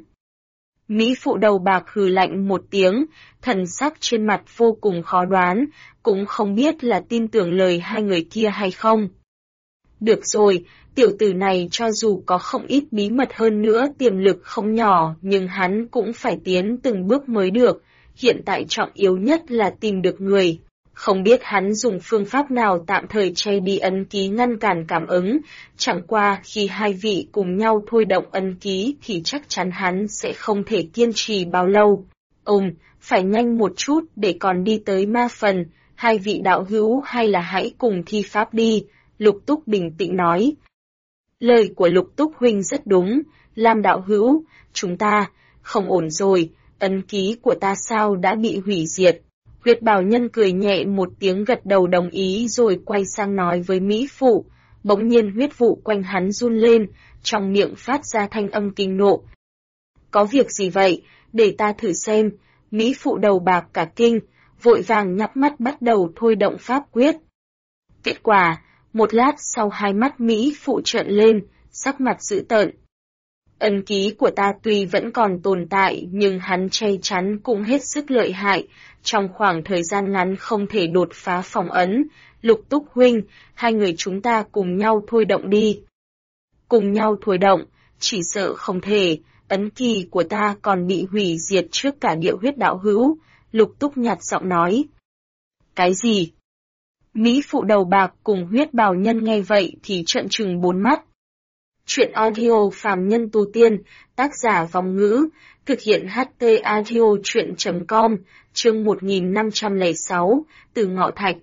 Mỹ phụ đầu bạc hừ lạnh một tiếng, thần sắc trên mặt vô cùng khó đoán, cũng không biết là tin tưởng lời hai người kia hay không. Được rồi, tiểu tử này cho dù có không ít bí mật hơn nữa tiềm lực không nhỏ nhưng hắn cũng phải tiến từng bước mới được, hiện tại trọng yếu nhất là tìm được người. Không biết hắn dùng phương pháp nào tạm thời che đi ấn ký ngăn cản cảm ứng, chẳng qua khi hai vị cùng nhau thôi động ấn ký thì chắc chắn hắn sẽ không thể kiên trì bao lâu. Phải nhanh một chút để còn đi tới ma phần, hai vị đạo hữu hay là hãy cùng thi pháp đi, Lục Túc bình tĩnh nói. Lời của Lục Túc huynh rất đúng, Lam đạo hữu, chúng ta, không ổn rồi, ấn ký của ta sao đã bị hủy diệt. Huyết Bào Nhân cười nhẹ một tiếng gật đầu đồng ý rồi quay sang nói với Mỹ Phụ, bỗng nhiên huyết vụ quanh hắn run lên, trong miệng phát ra thanh âm kinh nộ. Có việc gì vậy, để ta thử xem, Mỹ Phụ đầu bạc cả kinh, vội vàng nhắm mắt bắt đầu thôi động pháp quyết. Kết quả, một lát sau hai mắt Mỹ Phụ trợn lên, sắc mặt dữ tợn. Ấn ký của ta tuy vẫn còn tồn tại nhưng hắn che chắn cũng hết sức lợi hại, trong khoảng thời gian ngắn không thể đột phá phòng ấn. Lục Túc huynh, hai người chúng ta cùng nhau thôi động đi. Cùng nhau thôi động, chỉ sợ không thể, ấn ký của ta còn bị hủy diệt trước cả Địa Huyết đạo hữu, Lục Túc nhạt giọng nói. Cái gì? Mỹ Phụ đầu bạc cùng Huyết Bào Nhân nghe vậy thì trợn trừng bốn mắt. Chuyện audio phàm nhân tu tiên, tác giả Vong Ngữ, thực hiện HT audio chuyện.com, chương 1506, từ Ngọ Thạch.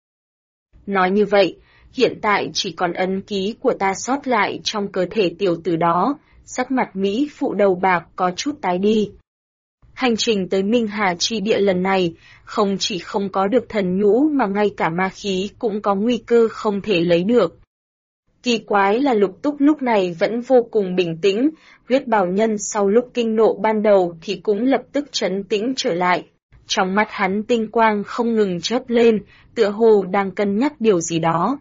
Nói như vậy, hiện tại chỉ còn ấn ký của ta sót lại trong cơ thể tiểu tử đó, sắc mặt Mỹ Phụ đầu bạc có chút tái đi. Hành trình tới Minh Hà Chi Địa lần này, không chỉ không có được thần nhũ mà ngay cả ma khí cũng có nguy cơ không thể lấy được. Kỳ quái là Lục Túc lúc này vẫn vô cùng bình tĩnh, Huyết Bào Nhân sau lúc kinh nộ ban đầu thì cũng lập tức trấn tĩnh trở lại. Trong mắt hắn tinh quang không ngừng chớp lên, tựa hồ đang cân nhắc điều gì đó.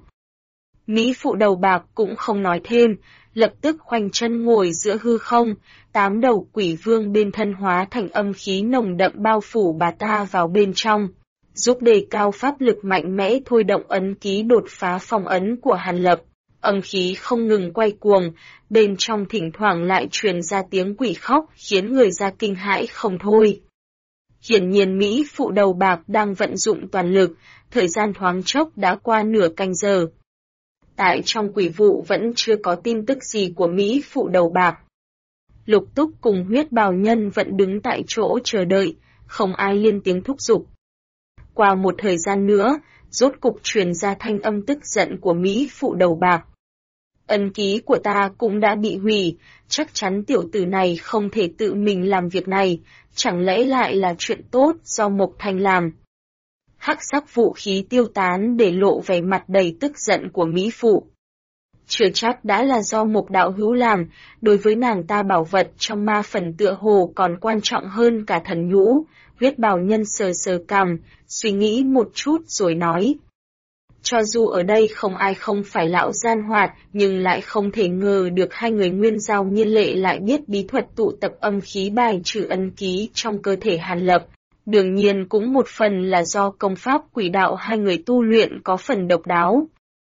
Mỹ Phụ đầu bạc cũng không nói thêm, lập tức khoanh chân ngồi giữa hư không, 8 đầu quỷ vương bên thân hóa thành âm khí nồng đậm bao phủ bà ta vào bên trong, giúp đề cao pháp lực mạnh mẽ thôi động ấn ký đột phá phòng ấn của Hàn Lập. Âm khí không ngừng quay cuồng, bên trong thỉnh thoảng lại truyền ra tiếng quỷ khóc khiến người ta kinh hãi không thôi. Hiển nhiên Mỹ Phụ đầu bạc đang vận dụng toàn lực, thời gian thoáng chốc đã qua nửa canh giờ. Tại trong quỷ vụ vẫn chưa có tin tức gì của Mỹ Phụ đầu bạc. Lục Túc cùng Huyết Bào Nhân vẫn đứng tại chỗ chờ đợi, không ai lên tiếng thúc giục. Qua một thời gian nữa, rốt cục truyền ra thanh âm tức giận của Mỹ Phụ đầu bạc. Ấn ký của ta cũng đã bị hủy, chắc chắn tiểu tử này không thể tự mình làm việc này, chẳng lẽ lại là chuyện tốt do Mộc Thành làm. Hắc sắc vũ khí tiêu tán để lộ vẻ mặt đầy tức giận của Mỹ Phụ. Chưa chắc đã là do Mộc đạo hữu làm, đối với nàng ta bảo vật trong ma phần tựa hồ còn quan trọng hơn cả thần nhũ. Huyết Bào Nhân sờ sờ cằm, suy nghĩ một chút rồi nói. Cho dù ở đây không ai không phải lão gian hoạt, nhưng lại không thể ngờ được hai người Nguyên Giao Nhiên Lệ lại biết bí thuật tụ tập âm khí bài trừ ấn ký trong cơ thể Hàn Lập. Đương nhiên cũng một phần là do công pháp quỷ đạo hai người tu luyện có phần độc đáo.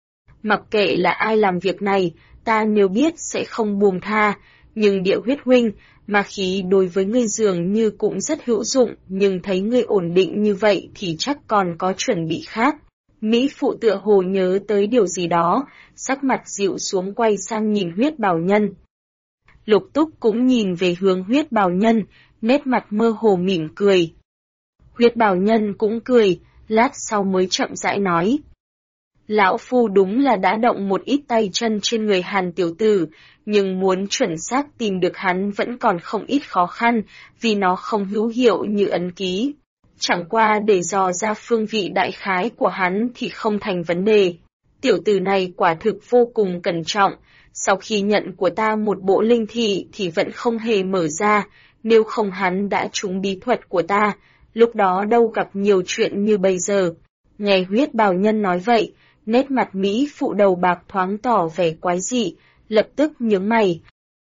Mặc kệ là ai làm việc này, ta nếu biết sẽ không buông tha, nhưng Địa Huyết huynh, ma khí đối với ngươi dường như cũng rất hữu dụng, nhưng thấy ngươi ổn định như vậy thì chắc còn có chuẩn bị khác. Mỹ Phụ tựa hồ nhớ tới điều gì đó, sắc mặt dịu xuống quay sang nhìn Huyết Bào Nhân. Lục Túc cũng nhìn về hướng Huyết Bào Nhân, nét mặt mơ hồ mỉm cười. Huyết Bào Nhân cũng cười, lát sau mới chậm rãi nói. Lão Phu đúng là đã động một ít tay chân trên người Hàn tiểu tử, nhưng muốn chuẩn xác tìm được hắn vẫn còn không ít khó khăn, vì nó không hữu hiệu như ấn ký. Chẳng qua để dò ra phương vị đại khái của hắn thì không thành vấn đề. Tiểu tử này quả thực vô cùng cẩn trọng, sau khi nhận của ta một bộ linh thị thì vẫn không hề mở ra, nếu không hắn đã trúng bí thuật của ta, lúc đó đâu gặp nhiều chuyện như bây giờ. Nghe Huyết Bào Nhân nói vậy, nét mặt Mỹ Phụ đầu bạc thoáng tỏ vẻ quái dị, lập tức nhướng mày.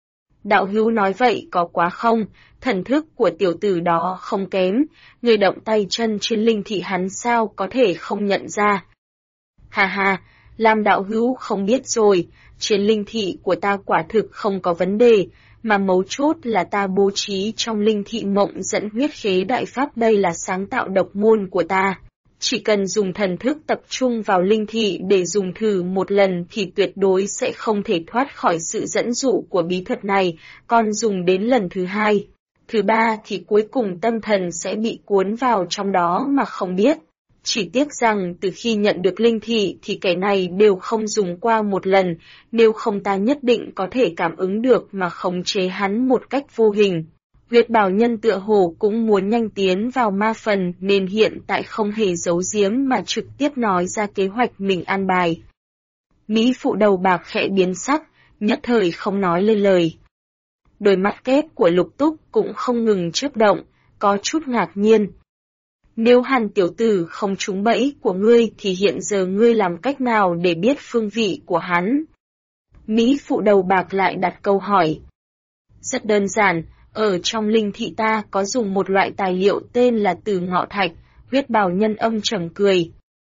Đạo hữu nói vậy có quá không, thần thức của tiểu tử đó không kém, người động tay chân trên linh thị hắn sao có thể không nhận ra. Ha ha, Lam đạo hữu không biết rồi, trên linh thị của ta quả thực không có vấn đề, mà mấu chốt là ta bố trí trong linh thị mộng dẫn huyết khế đại pháp, đây là sáng tạo độc môn của ta. Chỉ cần dùng thần thức tập trung vào linh thị để dùng thử một lần thì tuyệt đối sẽ không thể thoát khỏi sự dẫn dụ của bí thuật này, còn dùng đến lần thứ hai, thứ ba thì cuối cùng tâm thần sẽ bị cuốn vào trong đó mà không biết. Chỉ tiếc rằng từ khi nhận được linh thị thì kẻ này đều không dùng qua một lần, nếu không ta nhất định có thể cảm ứng được mà khống chế hắn một cách vô hình. Huyết Bào Nhân tựa hồ cũng muốn nhanh tiến vào ma phần nên hiện tại không hề giấu giếm mà trực tiếp nói ra kế hoạch mình an bài. Mỹ phụ đầu bạc khẽ biến sắc, nhất thời không nói lên lời. Đôi mắt kép của Lục Túc cũng không ngừng chớp động, có chút ngạc nhiên. Nếu Hàn tiểu tử không trúng bẫy của ngươi thì hiện giờ ngươi làm cách nào để biết phương vị của hắn? Mỹ phụ đầu bạc lại đặt câu hỏi. Rất đơn giản, ở trong linh thị ta có dùng một loại tài liệu tên là Tử Ngọ Thạch. Huyết Bào Nhân âm trầm cười.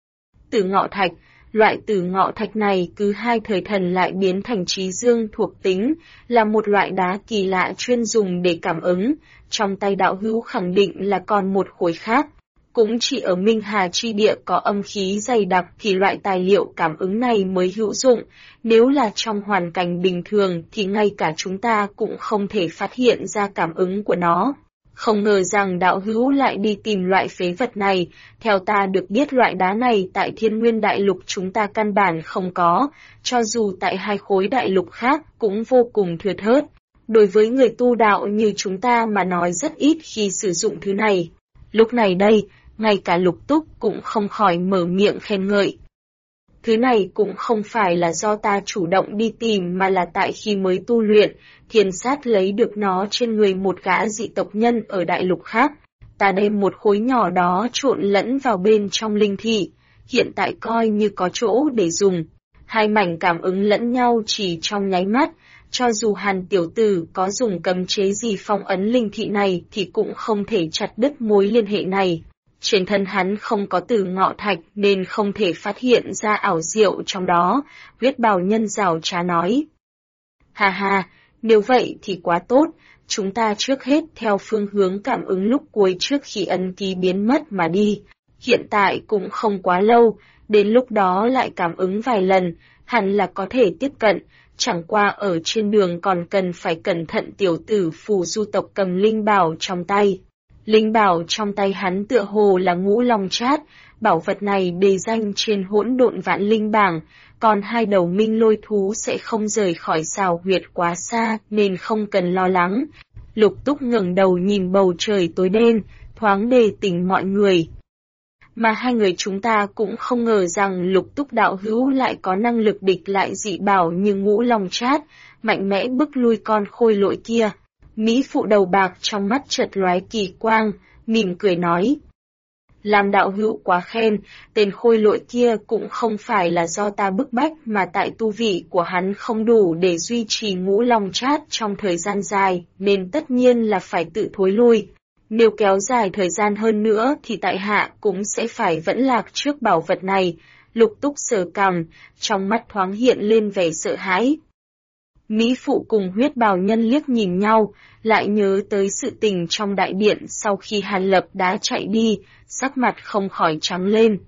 Tử Ngọ Thạch, loại Tử Ngọ Thạch này cứ hai thời thần lại biến thành trí dương thuộc tính, là một loại đá kỳ lạ chuyên dùng để cảm ứng, trong tay đạo hữu khẳng định là còn một khối khác. Cũng chỉ ở Minh Hà chi địa có âm khí dày đặc thì loại tài liệu cảm ứng này mới hữu dụng, nếu là trong hoàn cảnh bình thường thì ngay cả chúng ta cũng không thể phát hiện ra cảm ứng của nó. Không ngờ rằng đạo hữu lại đi tìm loại phế vật này, theo ta được biết loại đá này tại Thiên Nguyên Đại Lục chúng ta căn bản không có, cho dù tại hai khối đại lục khác cũng vô cùng thưa thớt. Đối với người tu đạo như chúng ta mà nói rất ít khi sử dụng thứ này. Lúc này đây, ngay cả Lục Túc cũng không khỏi mở miệng khen ngợi. Thứ này cũng không phải là do ta chủ động đi tìm mà là tại khi mới tu luyện, Thiên Sát lấy được nó trên người một gã dị tộc nhân ở đại lục khác. Ta đem một khối nhỏ đó trộn lẫn vào bên trong linh thị, hiện tại coi như có chỗ để dùng. Hai mảnh cảm ứng lẫn nhau chỉ trong nháy mắt, cho dù Hàn tiểu tử có dùng cấm chế gì phong ấn linh thị này thì cũng không thể chặt đứt mối liên hệ này. Trên thân hắn không có Tử Ngọ Thạch nên không thể phát hiện ra ảo diệu trong đó, Huyết Bào Nhân giảo trá nói. Ha ha, nếu vậy thì quá tốt, chúng ta trước hết theo phương hướng cảm ứng lúc cuối trước khi ấn ký biến mất mà đi. Hiện tại cũng không quá lâu, đến lúc đó lại cảm ứng vài lần, hẳn là có thể tiếp cận, chẳng qua ở trên đường còn cần phải cẩn thận tiểu tử phù du tộc cầm linh bảo trong tay. Linh bảo trong tay hắn tựa hồ là Ngũ Long Chát, bảo vật này đề danh trên Hỗn Độn Vạn Linh bảng, còn hai đầu minh lôi thú sẽ không rời khỏi xào huyệt quá xa nên không cần lo lắng. Lục Túc ngẩng đầu nhìn bầu trời tối đen, thoáng đề tỉnh mọi người. Mà hai người chúng ta cũng không ngờ rằng Lục Túc đạo hữu lại có năng lực địch lại dị bảo như Ngũ Long Chát, mạnh mẽ bức lui con khôi lỗi kia. Mỹ phụ đầu bạc trong mắt chợt lóe kỳ quang, mỉm cười nói. Làm đạo hữu quá khen, tên khôi lỗi kia cũng không phải là do ta bức bách mà tại tu vị của hắn không đủ để duy trì Ngũ Long Chát trong thời gian dài, nên tất nhiên là phải tự thối lui. Nếu kéo dài thời gian hơn nữa thì tại hạ cũng sẽ phải vẫn lạc trước bảo vật này. Lục Túc sờ cằm, trong mắt thoáng hiện lên vẻ sợ hãi. Mỹ phụ cùng Huyết Bào Nhân liếc nhìn nhau, lại nhớ tới sự tình trong đại điện sau khi Hàn Lập đã chạy đi, sắc mặt không khỏi trắng lên.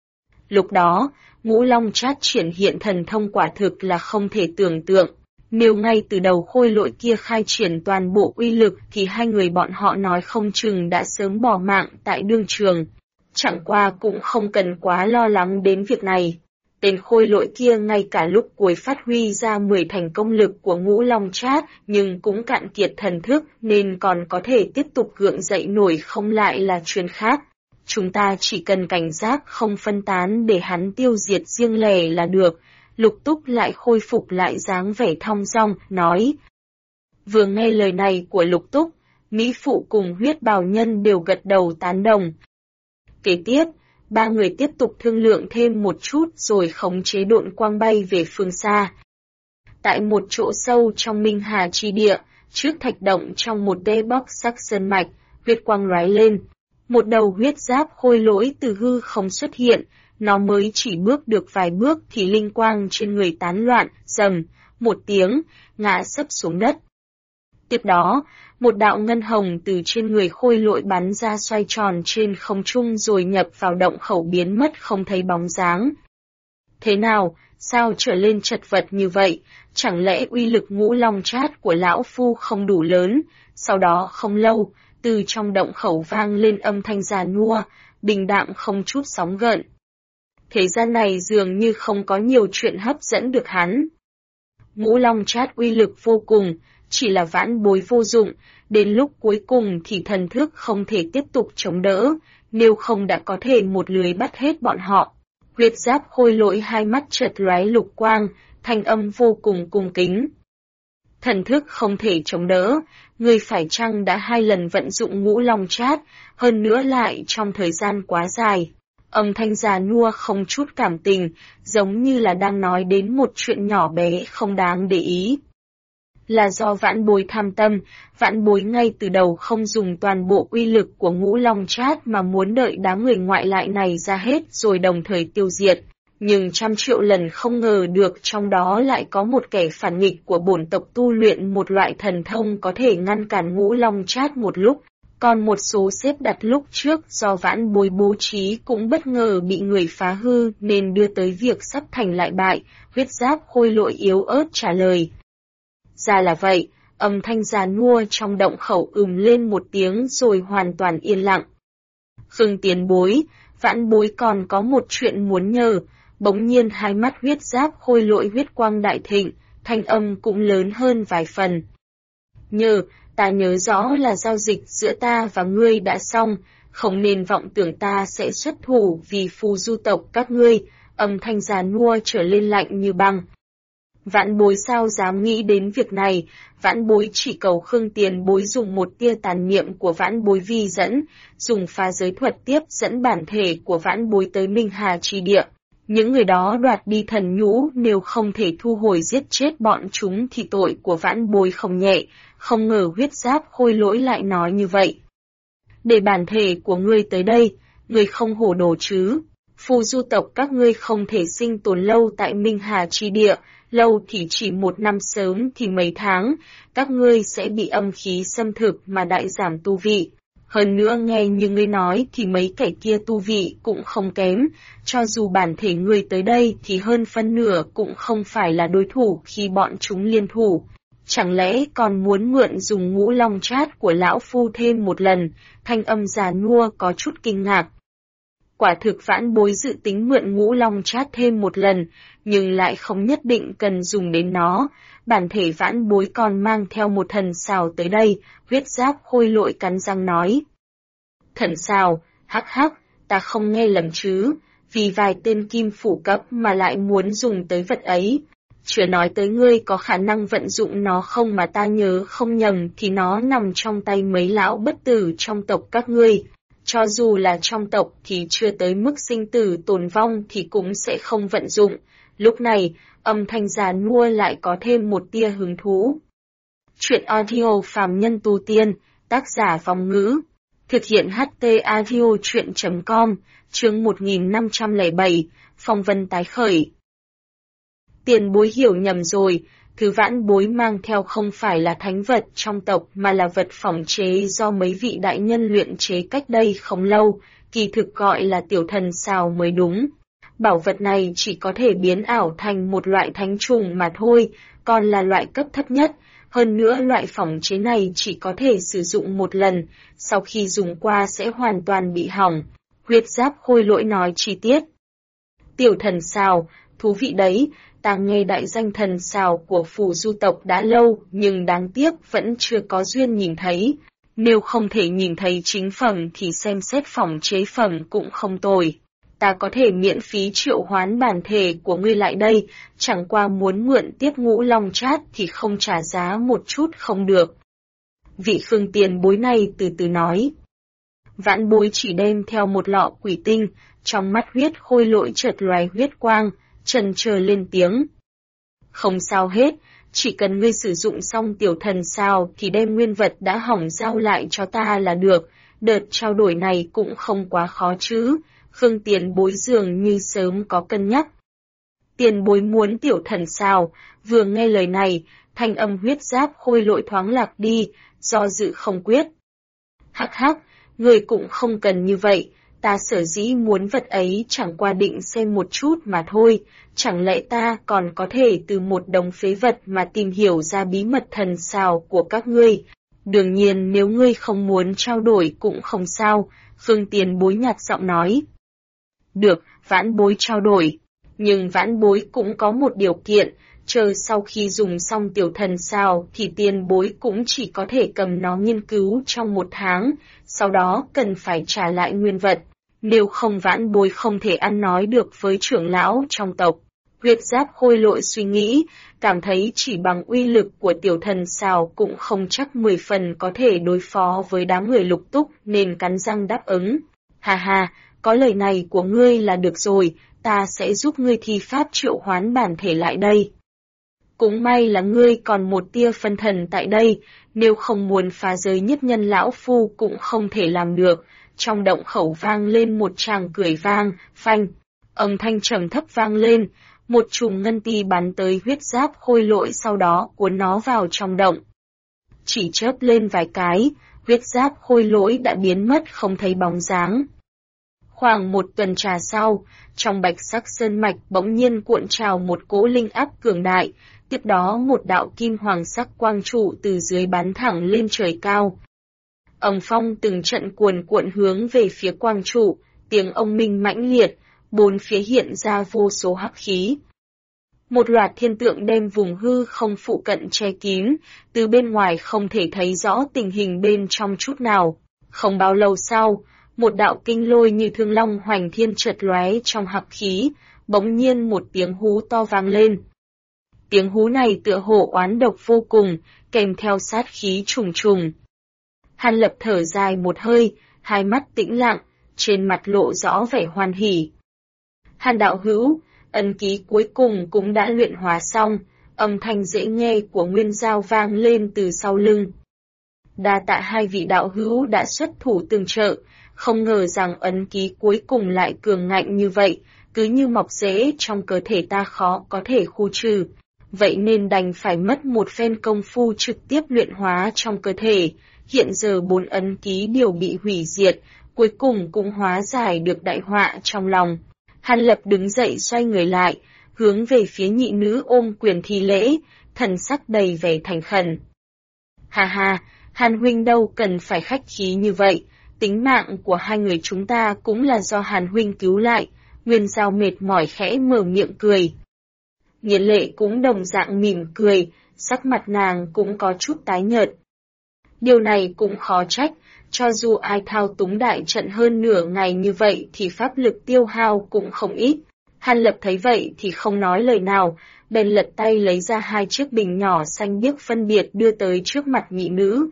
Lúc đó, Ngũ Long Chát triển hiện thần thông quả thực là không thể tưởng tượng. Nếu ngay từ đầu khôi lỗi kia khai triển toàn bộ uy lực thì hai người bọn họ nói không chừng đã sớm bỏ mạng tại đương trường. Chẳng qua cũng không cần quá lo lắng đến việc này. Tên khôi lỗi kia ngay cả lúc cuối phát huy ra 10 thành công lực của Ngũ Long Chát nhưng cũng cạn kiệt thần thức nên còn có thể tiếp tục gượng dậy nổi không lại là chuyện khác. Chúng ta chỉ cần cảnh giác không phân tán để hắn tiêu diệt riêng lẻ là được. Lục Túc lại khôi phục lại dáng vẻ thong dong, nói. Vừa nghe lời này của Lục Túc, Mỹ Phụ cùng Huyết Bào Nhân đều gật đầu tán đồng. Kế tiếp, ba người tiếp tục thương lượng thêm một chút rồi khống chế độn quang bay về phương xa. Tại một chỗ sâu trong Minh Hà chi địa, trước thạch động trong một đê bóc sắc sơn mạch, huyết quang lóe lên. Một đầu huyết giáp khôi lỗi từ hư không xuất hiện, nó mới chỉ bước được vài bước thì linh quang trên người tán loạn, rầm, một tiếng, ngã sấp xuống đất. Tiếp đó, một đạo ngân hồng từ trên người Khôi Lỗi bắn ra xoay tròn trên không trung rồi nhập vào động khẩu biến mất không thấy bóng dáng. Thế nào, sao trở lên chật vật như vậy, chẳng lẽ uy lực Ngũ Long Chát của lão phu không đủ lớn? Sau đó không lâu, từ trong động khẩu vang lên âm thanh già nua, bình đạm không chút sóng gợn. Thế gian này dường như không có nhiều chuyện hấp dẫn được hắn. Ngũ Long Chát uy lực vô cùng, chỉ là Vãn Bối vô dụng, đến lúc cuối cùng thì thần thức không thể tiếp tục chống đỡ, nếu không đã có thể một lưới bắt hết bọn họ. Huyết Giáp Khôi Lỗi hai mắt chợt lóe lục quang, thanh âm vô cùng cung kính. Thần thức không thể chống đỡ, ngươi phải chăng đã 2 lần vận dụng Ngũ Long Chát, hơn nữa lại trong thời gian quá dài. Âm thanh già nua không chút cảm tình, giống như là đang nói đến một chuyện nhỏ bé không đáng để ý. Là do Vãn Bối tham tâm, Vãn Bối ngay từ đầu không dùng toàn bộ uy lực của Ngũ Long Chát mà muốn đợi đám người ngoại lại này ra hết rồi đồng thời tiêu diệt. Nhưng 100 triệu lần không ngờ được trong đó lại có một kẻ phản nghịch của bổn tộc tu luyện một loại thần thông có thể ngăn cản Ngũ Long Chát một lúc. Còn một số xếp đặt lúc trước do Vãn Bối bố trí cũng bất ngờ bị người phá hư nên đưa tới việc sắp thành lại bại, Huyết Giáp Khôi Lỗi yếu ớt trả lời. Ra là vậy, âm thanh già nua trong động khẩu lên một tiếng rồi hoàn toàn yên lặng. Khương tiền bối, Vãn Bối còn có một chuyện muốn nhờ, bỗng nhiên hai mắt Huyết Giáp Khôi Lỗi huyết quang đại thịnh, thanh âm cũng lớn hơn vài phần. Ta nhớ rõ là giao dịch giữa ta và ngươi đã xong, không nên vọng tưởng ta sẽ xuất thủ vì phù du tộc các ngươi, âm thanh già nua trở lên lạnh như băng. Vãn Bối sao dám nghĩ đến việc này, Vãn Bối chỉ cầu Khương tiền bối dùng một tia tàn niệm của Vãn Bối vi dẫn, dùng phá giới thuật tiếp dẫn bản thể của Vãn Bối tới Minh Hà Chi Địa. Những người đó đoạt đi thần nhũ nếu không thể thu hồi giết chết bọn chúng thì tội của Vãn Bối không nhẹ, không ngờ Huyết Giáp Khôi Lỗi lại nói như vậy. Để bản thể của ngươi tới đây, ngươi không hổ đồ chứ, phù du tộc các ngươi không thể sinh tồn lâu tại Minh Hà Chi Địa, lâu thì chỉ 1 năm sớm thì mấy tháng, các ngươi sẽ bị âm khí xâm thực mà đại giảm tu vị. Hơn nữa nghe như ngươi nói thì mấy kẻ kia tu vị cũng không kém, cho dù bản thể ngươi tới đây thì hơn phân nửa cũng không phải là đối thủ khi bọn chúng liên thủ. Chẳng lẽ còn muốn mượn dùng Ngũ Long Chát của lão phu thêm một lần, thanh âm già nua có chút kinh ngạc. Quả thực Vãn Bối dự tính mượn Ngũ Long Chát thêm một lần, nhưng lại không nhất định cần dùng đến nó, bản thể Vãn Bối còn mang theo một thần xào tới đây, Huyết Giáp Khôi Lỗi cắn răng nói. Thần xào, hắc hắc, ta không nghe lầm chứ, vì vài tên kim phủ cấp mà lại muốn dùng tới vật ấy. Chưa nói tới ngươi có khả năng vận dụng nó không mà ta nhớ không nhầm thì nó nằm trong tay mấy lão bất tử trong tộc các ngươi. Cho dù là trong tộc thì chưa tới mức sinh tử tồn vong thì cũng sẽ không vận dụng. Lúc này, âm thanh già nua lại có thêm một tia hứng thú. Chuyện audio phàm nhân tu tiên, tác giả Phong Ngữ. Thực hiện HT audio chuyện.com, chương 1507, Phong Vân tái khởi. Tiền bối hiểu nhầm rồi, thứ Vãn Bối mang theo không phải là thánh vật trong tộc mà là vật phỏng chế do mấy vị đại nhân luyện chế cách đây không lâu, kỳ thực gọi là tiểu thần xào mới đúng. Bảo vật này chỉ có thể biến ảo thành một loại thánh trùng mà thôi, còn là loại cấp thấp nhất. Hơn nữa loại phỏng chế này chỉ có thể sử dụng một lần, sau khi dùng qua sẽ hoàn toàn bị hỏng. Huyết Giáp Khôi Lỗi nói chi tiết. Tiểu thần xào, thú vị đấy, ta nghe đại danh thần xào của phù du tộc đã lâu nhưng đáng tiếc vẫn chưa có duyên nhìn thấy. Nếu không thể nhìn thấy chính phẩm thì xem xét phỏng chế phẩm cũng không tồi. Ta có thể miễn phí triệu hoán bản thể của ngươi lại đây, chẳng qua muốn mượn tiếp Ngũ Long Chát thì không trả giá một chút không được. Vị Khương tiền bối này từ từ nói. Vãn Bối chỉ đem theo một lọ quỷ tinh, trong mắt Huyết Khôi Lỗi chợt loài huyết quang, chần chờ lên tiếng. Không sao hết, chỉ cần ngươi sử dụng xong tiểu thần sao thì đem nguyên vật đã hỏng giao lại cho ta là được, đợt trao đổi này cũng không quá khó chứ, Khương tiền bối dường như sớm có cân nhắc. Tiền bối muốn tiểu thần sao? Vừa nghe lời này, thanh âm huyết giáp khôi lỗi thoáng lạc đi, do dự không quyết. Hắc hắc, người cũng không cần như vậy, ta sở dĩ muốn vật ấy chẳng qua định xem một chút mà thôi, chẳng lẽ ta còn có thể từ một đống phế vật mà tìm hiểu ra bí mật thần sao của các ngươi. Đương nhiên nếu ngươi không muốn trao đổi cũng không sao, Khương tiền bối nhạt giọng nói. Được, vãn bối trao đổi, nhưng vãn bối cũng có một điều kiện, chờ sau khi dùng xong tiểu thần sao thì tiền bối cũng chỉ có thể cầm nó nghiên cứu trong 1 tháng, sau đó cần phải trả lại nguyên vật, nếu không vãn bối không thể ăn nói được với trưởng lão trong tộc. Huyết giáp khôi lỗi suy nghĩ, cảm thấy chỉ bằng uy lực của tiểu thần sao cũng không chắc 10 phần có thể đối phó với đám người Lục Túc nên cắn răng đáp ứng. Hà hà, có lời này của ngươi là được rồi, ta sẽ giúp ngươi thi pháp triệu hoán bản thể lại đây. Cũng may là ngươi còn một tia phân thần tại đây, nếu không muốn phá giới nhất nhân lão phu cũng không thể làm được. Trong động khẩu vang lên một tràng cười vang, phanh, âm thanh trầm thấp vang lên, một chùm ngân ti bắn tới huyết giáp khôi lỗi sau đó cuốn nó vào trong động. Chỉ chớp lên vài cái, huyết giáp khôi lỗi đã biến mất không thấy bóng dáng. Khoảng 1 tuần trà sau, trong bạch sắc sơn mạch bỗng nhiên cuộn trào một cỗ linh áp cường đại, tiếp đó một đạo kim hoàng sắc quang trụ từ dưới bắn thẳng lên trời cao. Âm phong từng trận cuồn cuộn hướng về phía quang trụ, tiếng ông minh mãnh liệt, bốn phía hiện ra vô số hắc khí. Một loạt thiên tượng đem vùng hư không phụ cận che kín, từ bên ngoài không thể thấy rõ tình hình bên trong chút nào. Không bao lâu sau, một đạo kinh lôi như thương long hoành thiên chợt lóe trong hắc khí, bỗng nhiên một tiếng hú to vang lên. Tiếng hú này tựa hồ oán độc vô cùng, kèm theo sát khí trùng trùng. Hàn Lập thở dài một hơi, hai mắt tĩnh lặng, trên mặt lộ rõ vẻ hoan hỉ. Hàn đạo hữu, ấn ký cuối cùng cũng đã luyện hóa xong, âm thanh dễ nghe của Nguyên Giao vang lên từ sau lưng. Đa tạ hai vị đạo hữu đã xuất thủ tương trợ, không ngờ rằng ấn ký cuối cùng lại cường ngạnh như vậy, cứ như mọc rễ trong cơ thể ta khó có thể khu trừ. Vậy nên đành phải mất một phen công phu trực tiếp luyện hóa trong cơ thể. Hiện giờ 4 ấn ký đều bị hủy diệt, cuối cùng cũng hóa giải được đại họa trong lòng. Hàn Lập đứng dậy xoay người lại, hướng về phía nhị nữ ôm quyền thi lễ, thần sắc đầy vẻ thành khẩn. Hà hà, Hàn huynh đâu cần phải khách khí như vậy, tính mạng của hai người chúng ta cũng là do Hàn huynh cứu lại. Nguyên Giao mệt mỏi khẽ mở miệng cười. Nghiên Lệ cũng đồng dạng mỉm cười, sắc mặt nàng cũng có chút tái nhợt. Điều này cũng khó trách, cho dù ai thao túng đại trận hơn nửa ngày như vậy thì pháp lực tiêu hao cũng không ít. Hàn Lập thấy vậy thì không nói lời nào, bèn lật tay lấy ra 2 chiếc bình nhỏ xanh biếc phân biệt đưa tới trước mặt nhị nữ.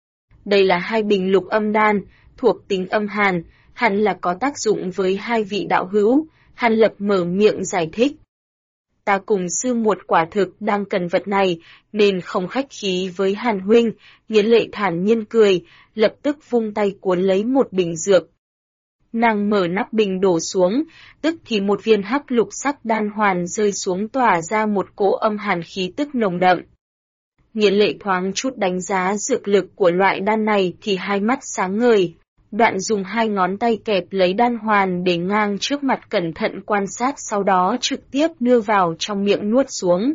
Đây là 2 bình lục âm đan, thuộc tính âm hàn, hẳn là có tác dụng với 2 vị đạo hữu. Hàn Lập mở miệng giải thích. Ta cùng sư muội quả thực đang cần vật này, nên không khách khí với Hàn huynh. Nghiến Lệ thản nhiên cười, lập tức vung tay cuốn lấy một bình dược. Nàng mở nắp bình đổ xuống, tức thì một viên hắc lục sắc đan hoàn rơi xuống tỏa ra một cỗ âm hàn khí tức nồng đậm. Nghiến Lệ thoáng chút đánh giá dược lực của loại đan này thì hai mắt sáng ngời. Đoạn dùng 2 ngón tay kẹp lấy đan hoàn để ngang trước mặt cẩn thận quan sát, sau đó trực tiếp đưa vào trong miệng nuốt xuống.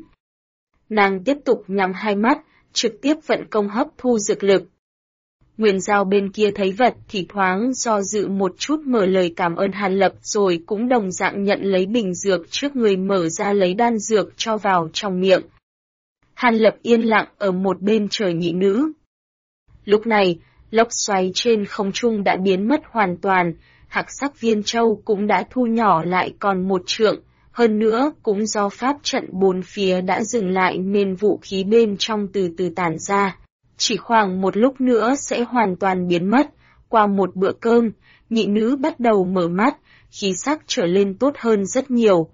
Nàng tiếp tục nhắm hai mắt, trực tiếp vận công hấp thu dược lực. Nguyên Giao bên kia thấy vật thì thoáng do dự một chút mở lời cảm ơn Hàn Lập rồi cũng đồng dạng nhận lấy bình dược trước người, mở ra lấy đan dược cho vào trong miệng. Hàn Lập yên lặng ở một bên chờ nhị nữ. Lúc này, lốc xoáy trên không trung đã biến mất hoàn toàn, hắc sắc viên châu cũng đã thu nhỏ lại còn 1 trượng, hơn nữa cũng do pháp trận 4 phía đã dừng lại nên vũ khí bên trong từ từ tản ra. Chỉ khoảng một lúc nữa sẽ hoàn toàn biến mất. Qua một bữa cơm, nhị nữ bắt đầu mở mắt, khí sắc trở lên tốt hơn rất nhiều.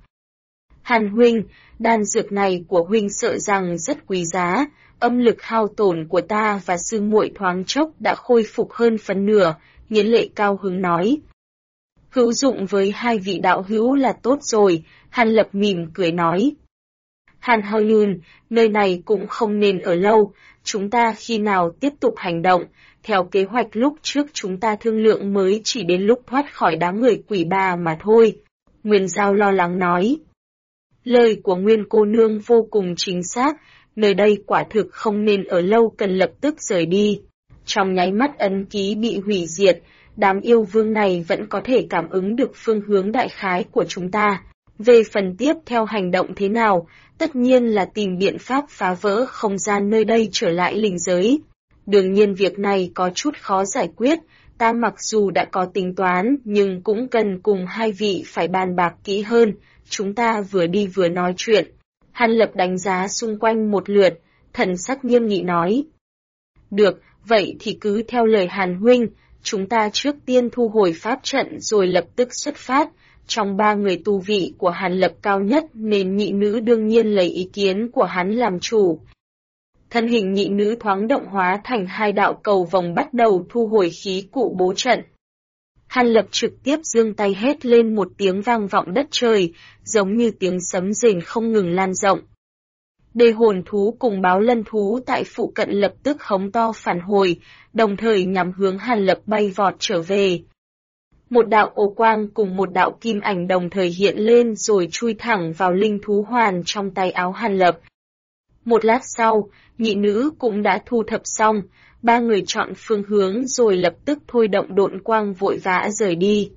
Hàn huynh, đan dược này của huynh sợ rằng rất quý giá, âm lực hao tổn của ta và sư muội thoáng chốc đã khôi phục hơn phần nửa, Nghiến Lệ cao hứng nói. Hữu dụng với hai vị đạo hữu là tốt rồi, Hàn Lập mỉm cười nói. Hàn Hao Nhun, nơi này cũng không nên ở lâu, chúng ta khi nào tiếp tục hành động, theo kế hoạch lúc trước chúng ta thương lượng mới chỉ đến lúc thoát khỏi đám người quỷ bà mà thôi. Nguyên Giao lo lắng nói. Lời của Nguyên cô nương vô cùng chính xác, nơi đây quả thực không nên ở lâu, cần lập tức rời đi. Trong nháy mắt ấn ký bị hủy diệt, đám yêu vương này vẫn có thể cảm ứng được phương hướng đại khái của chúng ta. Về phần tiếp theo hành động thế nào, tất nhiên là tìm biện pháp phá vỡ không gian nơi đây trở lại linh giới. Đương nhiên việc này có chút khó giải quyết, ta mặc dù đã có tính toán nhưng cũng cần cùng hai vị phải bàn bạc kỹ hơn, chúng ta vừa đi vừa nói chuyện. Hàn Lập đánh giá xung quanh một lượt, thần sắc nghiêm nghị nói. Được, vậy thì cứ theo lời Hàn huynh, chúng ta trước tiên thu hồi pháp trận rồi lập tức xuất phát. Trong ba người tu vị của Hàn Lập cao nhất nên nhị nữ đương nhiên lấy ý kiến của hắn làm chủ. Thân hình nhị nữ thoáng động hóa thành hai đạo cầu vòng bắt đầu thu hồi khí cụ bố trận. Hàn Lập trực tiếp giương tay hét lên một tiếng vang vọng đất trời, giống như tiếng sấm rền không ngừng lan rộng. Đê hồn thú cùng báo lân thú tại phụ cận lập tức hống to phản hồi, đồng thời nhắm hướng Hàn Lập bay vọt trở về. Một đạo ô quang cùng một đạo kim ảnh đồng thời hiện lên rồi chui thẳng vào linh thú hoàn trong tay áo Hàn Lập. Một lát sau, nhị nữ cũng đã thu thập xong, ba người chọn phương hướng rồi lập tức thôi động độn quang vội vã rời đi.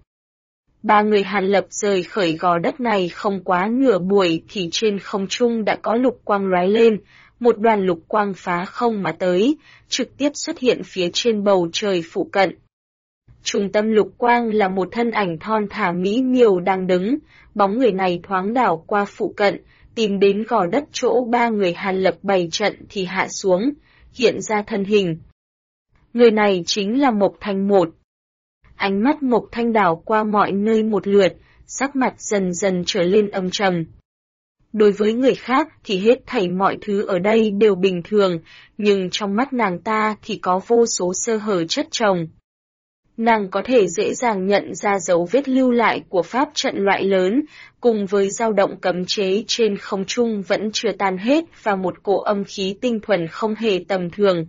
Ba người Hàn Lập rời khỏi gò đất này không quá nửa buổi thì trên không trung đã có lục quang lóe lên, một đoàn lục quang phá không mà tới, trực tiếp xuất hiện phía trên bầu trời phụ cận. Trung tâm lục quang là một thân ảnh thon thả mỹ miều đang đứng, bóng người này thoáng đảo qua phụ cận, tìm đến gò đất chỗ ba người Hàn Lập bày trận thì hạ xuống, hiện ra thân hình. Người này chính là Mộc Thanh một. Ánh mắt Mộc Thanh đảo qua mọi nơi một lượt, sắc mặt dần dần trở lên âm trầm. Đối với người khác thì hết thảy mọi thứ ở đây đều bình thường, nhưng trong mắt nàng ta thì có vô số sơ hở chất chồng. Nàng có thể dễ dàng nhận ra dấu vết lưu lại của pháp trận loại lớn, cùng với dao động cấm chế trên không trung vẫn chưa tan hết và một cỗ âm khí tinh thuần không hề tầm thường.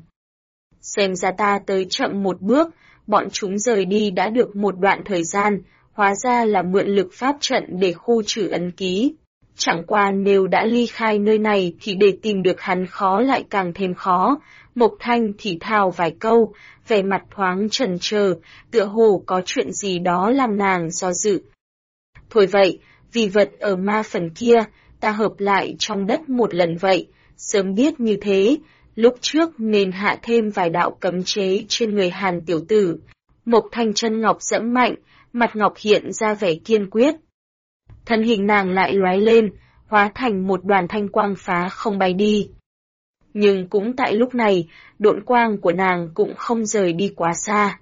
Xem ra ta tới chậm một bước, bọn chúng rời đi đã được một đoạn thời gian, hóa ra là mượn lực pháp trận để khu trừ ấn ký. Chẳng qua nếu đã ly khai nơi này thì để tìm được hắn khó lại càng thêm khó. Mộc Thanh thì thào vài câu, vẻ mặt thoáng chần chờ, tựa hồ có chuyện gì đó làm nàng do dự. Thôi vậy, vì vật ở ma phần kia, ta hợp lại trong đất một lần vậy, sớm biết như thế, lúc trước nên hạ thêm vài đạo cấm chế trên người Hàn tiểu tử. Mộc Thanh chân ngọc giẫm mạnh, mặt ngọc hiện ra vẻ kiên quyết. Thân hình nàng lại lóe lên, hóa thành một đoàn thanh quang phá không bay đi. Nhưng cũng tại lúc này, độn quang của nàng cũng không rời đi quá xa.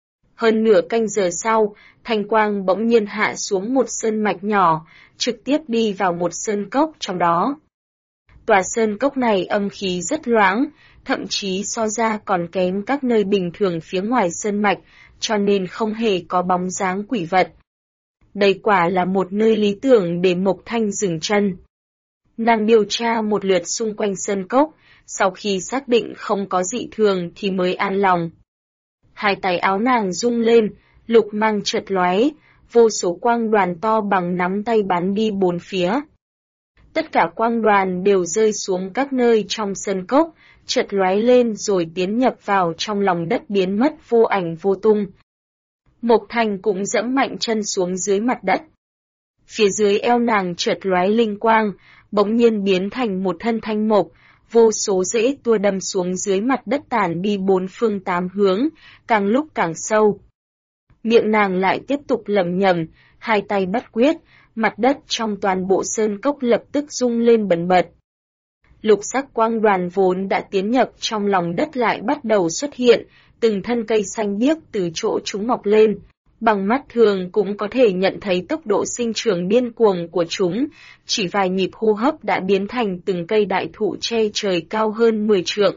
Hơn nửa canh giờ sau, thanh quang bỗng nhiên hạ xuống một sơn mạch nhỏ, trực tiếp đi vào một sơn cốc trong đó. Tòa sơn cốc này âm khí rất loãng, thậm chí so ra còn kém các nơi bình thường phía ngoài sơn mạch, cho nên không hề có bóng dáng quỷ vật. Đây quả là một nơi lý tưởng để Mộc Thanh dừng chân. Nàng điều tra một lượt xung quanh sơn cốc, sau khi xác định không có dị thường thì mới an lòng. Hai tay áo nàng rung lên, lục mang chợt lóe, vô số quang đoàn to bằng nắm tay bắn đi bốn phía. Tất cả quang đoàn đều rơi xuống các nơi trong sơn cốc, chợt lóe lên rồi tiến nhập vào trong lòng đất biến mất vô ảnh vô tung. Mộc Thanh cũng dẫm mạnh chân xuống dưới mặt đất. Phía dưới eo nàng chợt lóe linh quang, bỗng nhiên biến thành một thân thanh mộc, vô số rễ tua đâm xuống dưới mặt đất tản đi bốn phương tám hướng, càng lúc càng sâu. Miệng nàng lại tiếp tục lẩm nhẩm, hai tay bắt quyết, mặt đất trong toàn bộ sơn cốc lập tức rung lên bần bật. Lục sắc quang đoàn vốn đã tiến nhập trong lòng đất lại bắt đầu xuất hiện, từng thân cây xanh biếc từ chỗ chúng mọc lên. Bằng mắt thường cũng có thể nhận thấy tốc độ sinh trưởng điên cuồng của chúng, chỉ vài nhịp hô hấp đã biến thành từng cây đại thụ che trời cao hơn 10 trượng.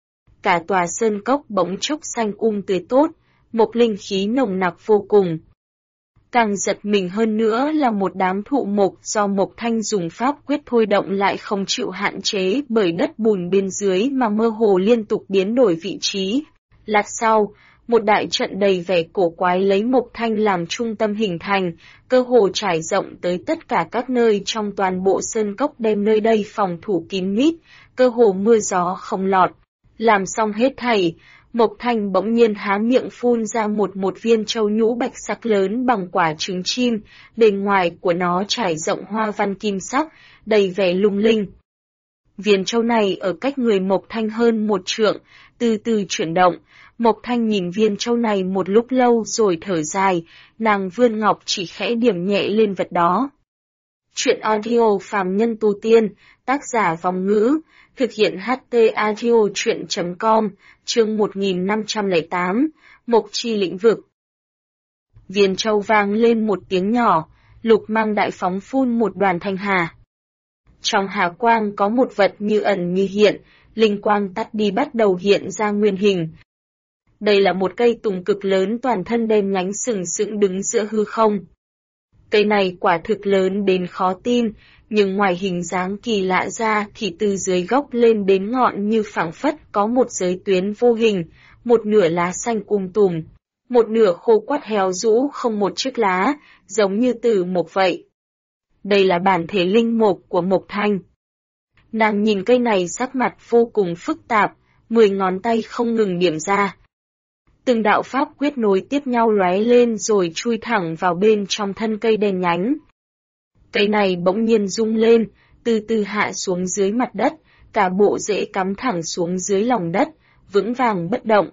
Cả tòa sơn cốc bỗng chốc xanh tươi tốt, một linh khí nồng nặc vô cùng. Càng giật mình hơn nữa là một đám thụ mộc do Mộc Thanh dùng pháp quyết thôi động lại không chịu hạn chế bởi đất bùn bên dưới mà mơ hồ liên tục biến đổi vị trí. Lát sau, một đại trận đầy vẻ cổ quái lấy Mộc Thanh làm trung tâm hình thành, cơ hồ trải rộng tới tất cả các nơi trong toàn bộ sơn cốc đem nơi đây phòng thủ kín mít, cơ hồ mưa gió không lọt. Làm xong hết thảy, Mộc Thanh bỗng nhiên há miệng phun ra một viên châu nhũ bạch sắc lớn bằng quả trứng chim, bên ngoài của nó trải rộng hoa văn kim sắc, đầy vẻ lung linh. Viên châu này ở cách người Mộc Thanh hơn 1 trượng, từ từ chuyển động. Mộc Thanh nhìn viên châu này một lúc lâu rồi thở dài, nàng vươn ngọc chỉ khẽ điểm nhẹ lên vật đó. Chuyện audio phàm nhân tu tiên, tác giả Vong Ngữ, thực hiện HT audio chuyện.com, chương 1508, Mộc Chi lĩnh vực. Viên châu vang lên một tiếng nhỏ, Lục Mang đại phóng phun một đoàn thanh hà. Trong hà quang có một vật như ẩn như hiện, linh quang tắt đi bắt đầu hiện ra nguyên hình. Đây là một cây tùng cực lớn toàn thân đen nhánh sừng sững đứng giữa hư không. Cây này quả thực lớn đến khó tin, nhưng ngoài hình dáng kỳ lạ ra thì từ dưới gốc lên đến ngọn như phảng phất có một giới tuyến vô hình, một nửa lá xanh tùm, một nửa khô quắt héo rũ không một chiếc lá, giống như từ mộc vậy. Đây là bản thể linh mộc của Mộc Thanh. Nàng nhìn cây này sắc mặt vô cùng phức tạp, 10 ngón tay không ngừng điểm ra. Từng đạo pháp quyết nối tiếp nhau lóe lên rồi chui thẳng vào bên trong thân cây đen nhánh. Cây này bỗng nhiên rung lên, từ từ hạ xuống dưới mặt đất, cả bộ rễ cắm thẳng xuống dưới lòng đất, vững vàng bất động.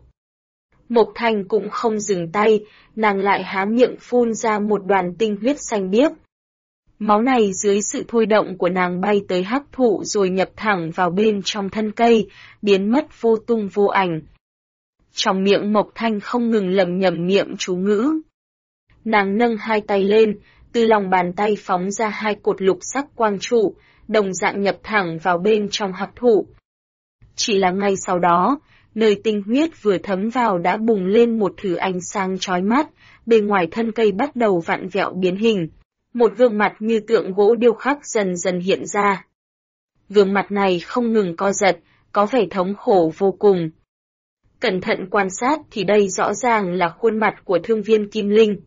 Mộc Thanh cũng không dừng tay, nàng lại há miệng phun ra một đoàn tinh huyết xanh biếc. Máu này dưới sự thôi động của nàng bay tới hắc thụ rồi nhập thẳng vào bên trong thân cây, biến mất vô tung vô ảnh. Trong miệng Mộc Thanh không ngừng lẩm nhẩm niệm chú ngữ. Nàng nâng hai tay lên, từ lòng bàn tay phóng ra 2 cột lục sắc quang trụ, đồng dạng nhập thẳng vào bên trong hắc thụ. Chỉ là ngay sau đó, nơi tinh huyết vừa thấm vào đã bùng lên một thứ ánh sáng chói mắt, bên ngoài thân cây bắt đầu vặn vẹo biến hình. Một gương mặt như tượng gỗ điêu khắc dần dần hiện ra. Gương mặt này không ngừng co giật, có vẻ thống khổ vô cùng. Cẩn thận quan sát thì đây rõ ràng là khuôn mặt của thương viên Kim Linh.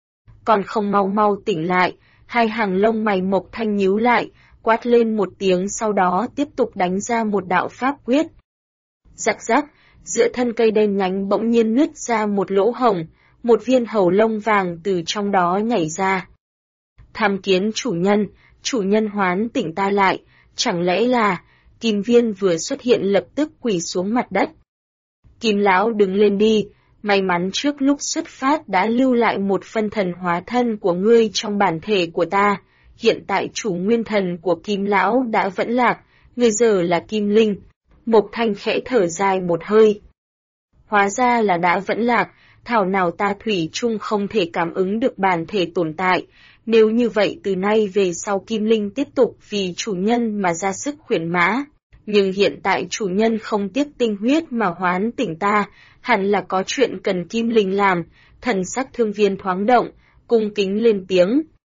Còn không mau tỉnh lại, 2 hàng lông mày Mộc Thanh nhíu lại, quát lên một tiếng sau đó tiếp tục đánh ra một đạo pháp quyết. Rắc rắc, giữa thân cây đen nhánh bỗng nhiên nứt ra một lỗ hổng, một viên hầu lông vàng từ trong đó nhảy ra. Tham kiến chủ nhân hoán tỉnh ta lại, chẳng lẽ là, Kim Viên vừa xuất hiện lập tức quỳ xuống mặt đất. Kim lão đứng lên đi, may mắn trước lúc xuất phát đã lưu lại một phân thần hóa thân của ngươi trong bản thể của ta, hiện tại chủ nguyên thần của Kim lão đã vẫn lạc, ngươi giờ là Kim Linh. Mộc Thanh khẽ thở dài một hơi. Hóa ra là đã vẫn lạc, thảo nào ta thủy chung không thể cảm ứng được bản thể tồn tại. Nếu như vậy từ nay về sau Kim Linh tiếp tục vì chủ nhân mà ra sức khuyển mã. Nhưng hiện tại chủ nhân không tiếc tinh huyết mà hoán tỉnh ta, hẳn là có chuyện cần Kim Linh làm, thần sắc thương viên thoáng động, cung kính lên tiếng.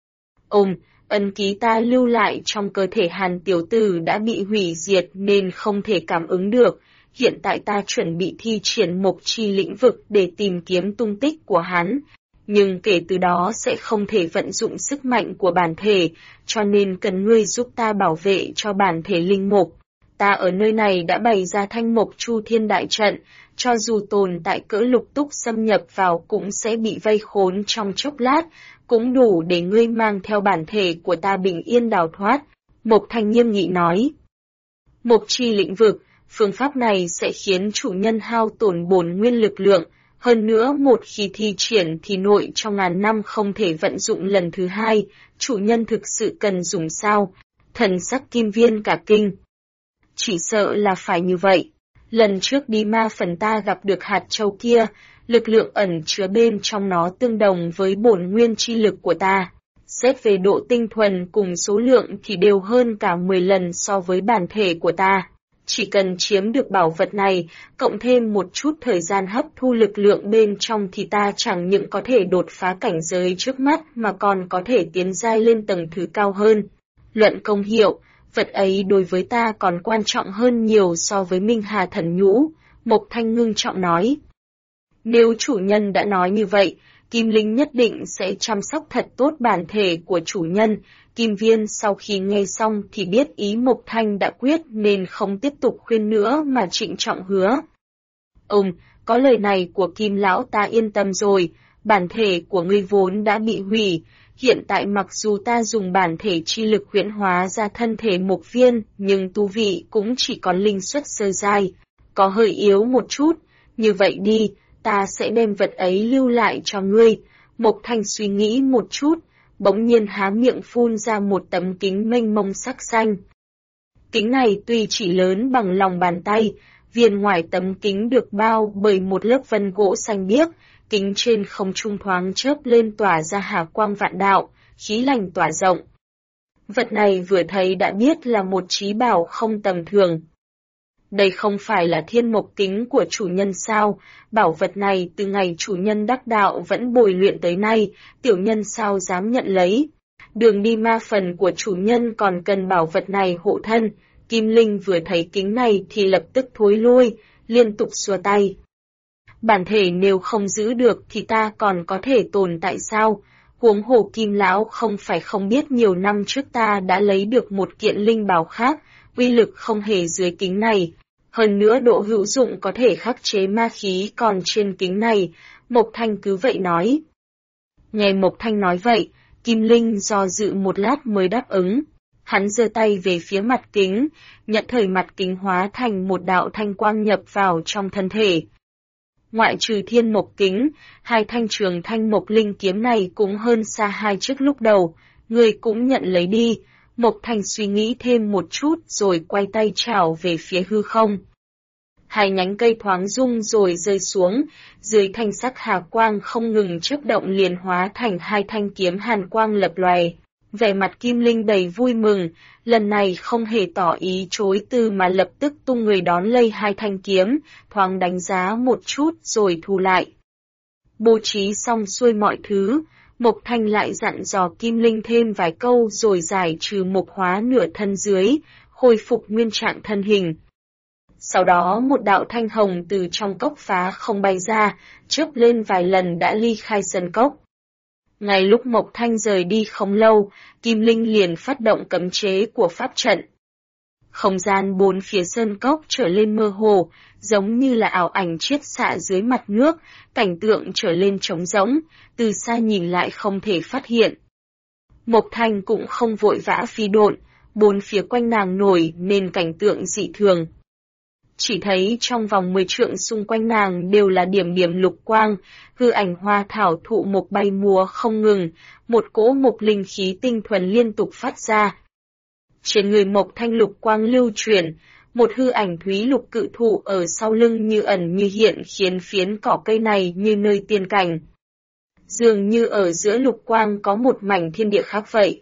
Ân ký ta lưu lại trong cơ thể Hàn tiểu tử đã bị hủy diệt nên không thể cảm ứng được. Hiện tại ta chuẩn bị thi triển Mộc Chi lĩnh vực để tìm kiếm tung tích của hắn. Nhưng kể từ đó sẽ không thể vận dụng sức mạnh của bản thể, cho nên cần ngươi giúp ta bảo vệ cho bản thể linh mộc. Ta ở nơi này đã bày ra thanh mộc chu thiên đại trận, cho dù tồn tại cỡ lục túc xâm nhập vào cũng sẽ bị vây khốn trong chốc lát, cũng đủ để ngươi mang theo bản thể của ta bình yên đào thoát. Mộc Thanh nghiêm nghị nói. Mộc Chi lĩnh vực, phương pháp này sẽ khiến chủ nhân hao tổn bổn nguyên lực lượng. Hơn nữa một khi thi triển thì nội trong ngàn năm không thể vận dụng lần thứ hai, chủ nhân thực sự cần dùng sao? Thần sắc Kim Viên cả kinh. Chỉ sợ là phải như vậy. Lần trước đi ma phần ta gặp được hạt châu kia, lực lượng ẩn chứa bên trong nó tương đồng với bổn nguyên chi lực của ta. Xét về độ tinh thuần cùng số lượng thì đều hơn cả 10 lần so với bản thể của ta. Chỉ cần chiếm được bảo vật này, cộng thêm một chút thời gian hấp thu lực lượng bên trong thì ta chẳng những có thể đột phá cảnh giới trước mắt mà còn có thể tiến giai lên tầng thứ cao hơn. Luận công hiệu, vật ấy đối với ta còn quan trọng hơn nhiều so với Minh Hà thần nhũ, Mộc Thanh ngưng trọng nói. Nếu chủ nhân đã nói như vậy, Kim Linh nhất định sẽ chăm sóc thật tốt bản thể của chủ nhân. Kim Viên sau khi nghe xong thì biết ý Mộc Thanh đã quyết nên không tiếp tục khuyên nữa mà trịnh trọng hứa. Có lời này của Kim Lão ta yên tâm rồi, bản thể của ngươi vốn đã bị hủy. Hiện tại mặc dù ta dùng bản thể chi lực huyễn hóa ra thân thể Mộc Viên, nhưng tu vị cũng chỉ còn linh xuất sơ giai, có hơi yếu một chút. Như vậy đi, ta sẽ đem vật ấy lưu lại cho ngươi. Mộc Thanh suy nghĩ một chút, bỗng nhiên há miệng phun ra một tấm kính mênh mông sắc xanh. Kính này tuy chỉ lớn bằng lòng bàn tay, viên ngoài tấm kính được bao bởi một lớp vân gỗ xanh biếc, kính trên không trung thoáng chớp lên tỏa ra hà quang vạn đạo, khí lành tỏa rộng. Vật này vừa thấy đã biết là một trí bảo không tầm thường. Đây không phải là thiên mộc kính của chủ nhân sao, bảo vật này từ ngày chủ nhân đắc đạo vẫn bồi luyện tới nay, tiểu nhân sao dám nhận lấy. Đường đi ma phần của chủ nhân còn cần bảo vật này hộ thân. Kim Linh vừa thấy kính này thì lập tức thối lui, liên tục xua tay. Bản thể nếu không giữ được thì ta còn có thể tồn tại sao? Huống hồ Kim Lão không phải không biết nhiều năm trước ta đã lấy được một kiện linh bảo khác, uy lực không hề dưới kính này. Hơn nữa độ hữu dụng có thể khắc chế ma khí còn trên kính này, Mộc Thanh cứ vậy nói. Nghe Mộc Thanh nói vậy, Kim Linh do dự một lát mới đáp ứng. Hắn giơ tay về phía mặt kính, nhận thời mặt kính hóa thành một đạo thanh quang nhập vào trong thân thể. Ngoại trừ thiên mộc kính, hai thanh trường thanh mộc linh kiếm này cũng hơn xa hai chiếc lúc đầu, người cũng nhận lấy đi. Mộc Thanh suy nghĩ thêm một chút rồi quay tay chảo về phía hư không. Hai nhánh cây thoáng rung rồi rơi xuống, dưới thanh sắc hà quang không ngừng chớp động liền hóa thành hai thanh kiếm hàn quang lập lòe. Vẻ mặt Kim Linh đầy vui mừng, lần này không hề tỏ ý chối từ mà lập tức tung người đón lấy hai thanh kiếm, thoáng đánh giá một chút rồi thu lại. Bố trí xong xuôi mọi thứ, Mộc Thanh lại dặn dò Kim Linh thêm vài câu rồi giải trừ mộc hóa nửa thân dưới, khôi phục nguyên trạng thân hình. Sau đó một đạo thanh hồng từ trong cốc phá không bay ra, chớp lên vài lần đã ly khai sân cốc. Ngay lúc Mộc Thanh rời đi không lâu, Kim Linh liền phát động cấm chế của pháp trận. Không gian bốn phía sơn cốc trở lên mơ hồ, giống như là ảo ảnh chiết xạ dưới mặt nước, cảnh tượng trở lên trống rỗng, từ xa nhìn lại không thể phát hiện. Mộc Thanh cũng không vội vã phi độn, bốn phía quanh nàng nổi nên cảnh tượng dị thường. Chỉ thấy trong vòng 10 trượng xung quanh nàng đều là điểm điểm lục quang, hư ảnh hoa thảo thụ mộc bay múa không ngừng, một cỗ mộc linh khí tinh thuần liên tục phát ra. Trên người Mộc Thanh lục quang lưu chuyển, một hư ảnh thúy lục cự thụ ở sau lưng như ẩn như hiện khiến phiến cỏ cây này như nơi tiên cảnh. Dường như ở giữa lục quang có một mảnh thiên địa khác vậy.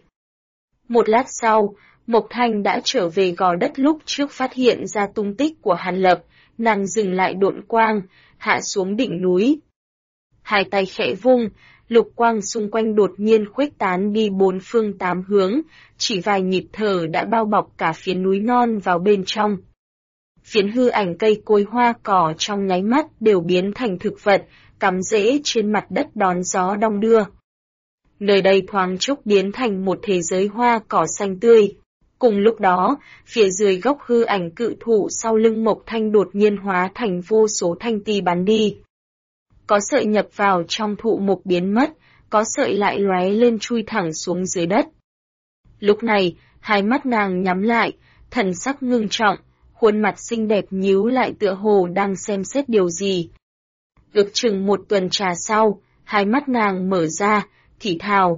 Một lát sau, Mộc Thanh đã trở về gò đất lúc trước phát hiện ra tung tích của Hàn Lập, nàng dừng lại độn quang, hạ xuống đỉnh núi. Hai tay khẽ vung, lục quang xung quanh đột nhiên khuếch tán đi bốn phương tám hướng, chỉ vài nhịp thở đã bao bọc cả phiến núi non vào bên trong. Phiến hư ảnh cây cối hoa cỏ trong nháy mắt đều biến thành thực vật, cắm rễ trên mặt đất đón gió đong đưa. Nơi đây thoáng chốc biến thành một thế giới hoa cỏ xanh tươi. Cùng lúc đó, phía dưới gốc hư ảnh cự thụ sau lưng Mộc Thanh đột nhiên hóa thành vô số thanh ti bắn đi. Có sợi nhập vào trong thụ mộc biến mất, có sợi lại lóe lên chui thẳng xuống dưới đất. Lúc này, hai mắt nàng nhắm lại, thần sắc ngưng trọng, khuôn mặt xinh đẹp nhíu lại tựa hồ đang xem xét điều gì. Ước chừng một tuần trà sau, hai mắt nàng mở ra, thì thào.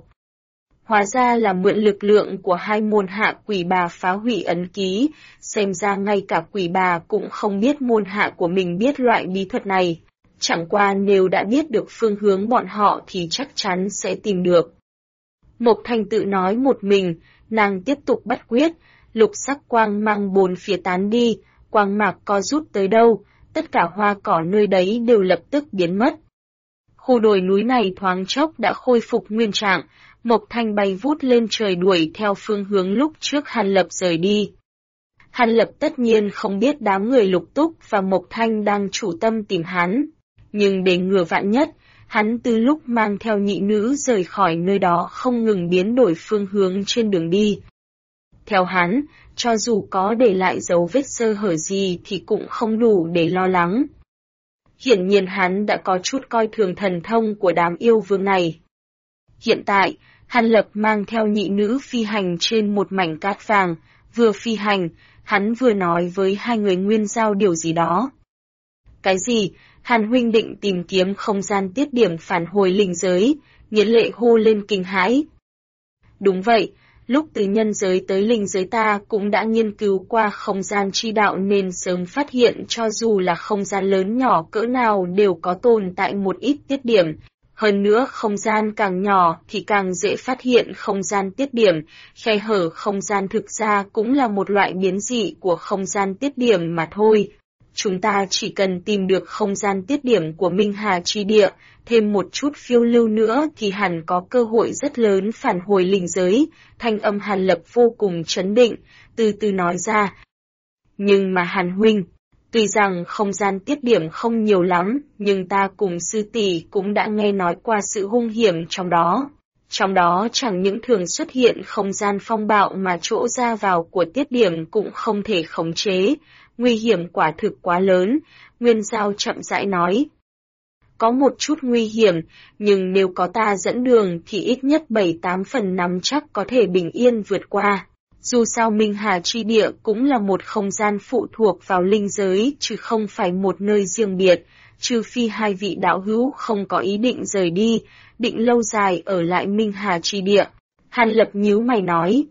Hóa ra là mượn lực lượng của hai môn hạ quỷ bà phá hủy ấn ký, xem ra ngay cả quỷ bà cũng không biết môn hạ của mình biết loại bí thuật này. Chẳng qua nếu đã biết được phương hướng bọn họ thì chắc chắn sẽ tìm được. Mộc Thanh tự nói một mình, nàng tiếp tục bắt quyết, lục sắc quang mang bốn phía tán đi, quang mạc co rút tới đâu, tất cả hoa cỏ nơi đấy đều lập tức biến mất. Khu đồi núi này thoáng chốc đã khôi phục nguyên trạng, Mộc Thanh bay vút lên trời đuổi theo phương hướng lúc trước Hàn Lập rời đi. Hàn Lập tất nhiên không biết đám người Lục Túc và Mộc Thanh đang chủ tâm tìm hắn, nhưng để ngừa vạn nhất, hắn từ lúc mang theo nhị nữ rời khỏi nơi đó không ngừng biến đổi phương hướng trên đường đi. Theo hắn, cho dù có để lại dấu vết sơ hở gì thì cũng không đủ để lo lắng. Hiển nhiên hắn đã có chút coi thường thần thông của đám yêu vương này. Hiện tại, Hàn Lập mang theo nhị nữ phi hành trên một mảnh cát vàng, vừa phi hành, hắn vừa nói với hai người Nguyên Giao điều gì đó. Cái gì? Hàn huynh định tìm kiếm không gian tiết điểm phản hồi linh giới, Nghiến Lệ hô lên kinh hãi. Đúng vậy, lúc từ nhân giới tới linh giới ta cũng đã nghiên cứu qua không gian chi đạo nên sớm phát hiện cho dù là không gian lớn nhỏ cỡ nào đều có tồn tại một ít tiết điểm. Hơn nữa không gian càng nhỏ thì càng dễ phát hiện không gian tiết điểm, khe hở không gian thực ra cũng là một loại biến dị của không gian tiết điểm mà thôi. Chúng ta chỉ cần tìm được không gian tiết điểm của Minh Hà Chi Địa, thêm một chút phiêu lưu nữa thì hẳn có cơ hội rất lớn phản hồi linh giới, thanh âm Hàn Lập vô cùng trấn định, từ từ nói ra. Nhưng mà Hàn huynh, tuy rằng không gian tiết điểm không nhiều lắm, nhưng ta cùng sư tỷ cũng đã nghe nói qua sự hung hiểm trong đó. Trong đó chẳng những thường xuất hiện không gian phong bạo mà chỗ ra vào của tiết điểm cũng không thể khống chế, nguy hiểm quả thực quá lớn, Nguyên Giao chậm rãi nói. Có một chút nguy hiểm, nhưng nếu có ta dẫn đường thì ít nhất 7-8 phần nắm chắc có thể bình yên vượt qua. Dù sao Minh Hà Chi Địa cũng là một không gian phụ thuộc vào linh giới chứ không phải một nơi riêng biệt, trừ phi hai vị đạo hữu không có ý định rời đi, định lâu dài ở lại Minh Hà Chi Địa. Hàn Lập nhíu mày nói.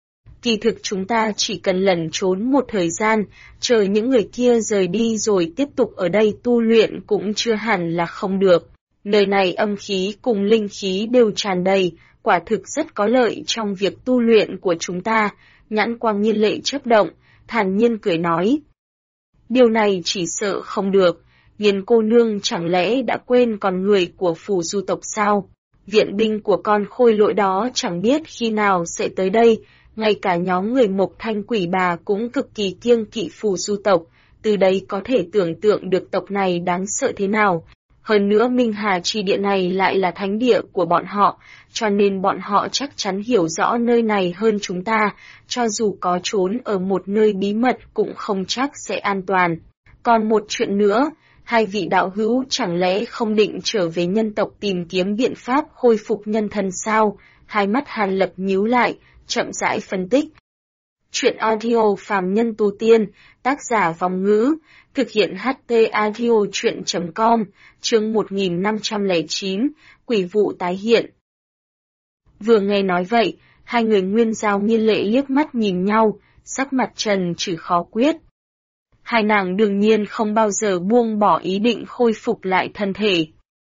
Kỳ thực chúng ta chỉ cần lẩn trốn một thời gian, chờ những người kia rời đi rồi tiếp tục ở đây tu luyện cũng chưa hẳn là không được. Nơi này âm khí cùng linh khí đều tràn đầy, quả thực rất có lợi trong việc tu luyện của chúng ta, nhãn quang Nghiên Lệ chớp động, thản nhiên cười nói. Điều này chỉ sợ không được, Nghiên cô nương chẳng lẽ đã quên con người của Phù Du tộc sao? Viện binh của con khôi lỗi đó chẳng biết khi nào sẽ tới đây, ngay cả nhóm người Mộc Thanh Quỷ Bà cũng cực kỳ kiêng kỵ Phù Du tộc, từ đây có thể tưởng tượng được tộc này đáng sợ thế nào. Hơn nữa Minh Hà Chi Địa này lại là thánh địa của bọn họ, cho nên bọn họ chắc chắn hiểu rõ nơi này hơn chúng ta, cho dù có trốn ở một nơi bí mật cũng không chắc sẽ an toàn. Còn một chuyện nữa, hai vị đạo hữu chẳng lẽ không định trở về nhân tộc tìm kiếm biện pháp khôi phục nhân thân sao? Hai mắt Hàn Lập nhíu lại, chậm rãi phân tích. Chuyện audio phàm nhân tu tiên, tác giả Vòng Ngữ, thực hiện HT audio chuyện.com, chương 1509, quỷ vụ tái hiện. Vừa nghe nói vậy, hai người Nguyên Giao Nghiên Lệ liếc mắt nhìn nhau, sắc mặt trần trừ khó quyết. Hai nàng đương nhiên không bao giờ buông bỏ ý định khôi phục lại thân thể.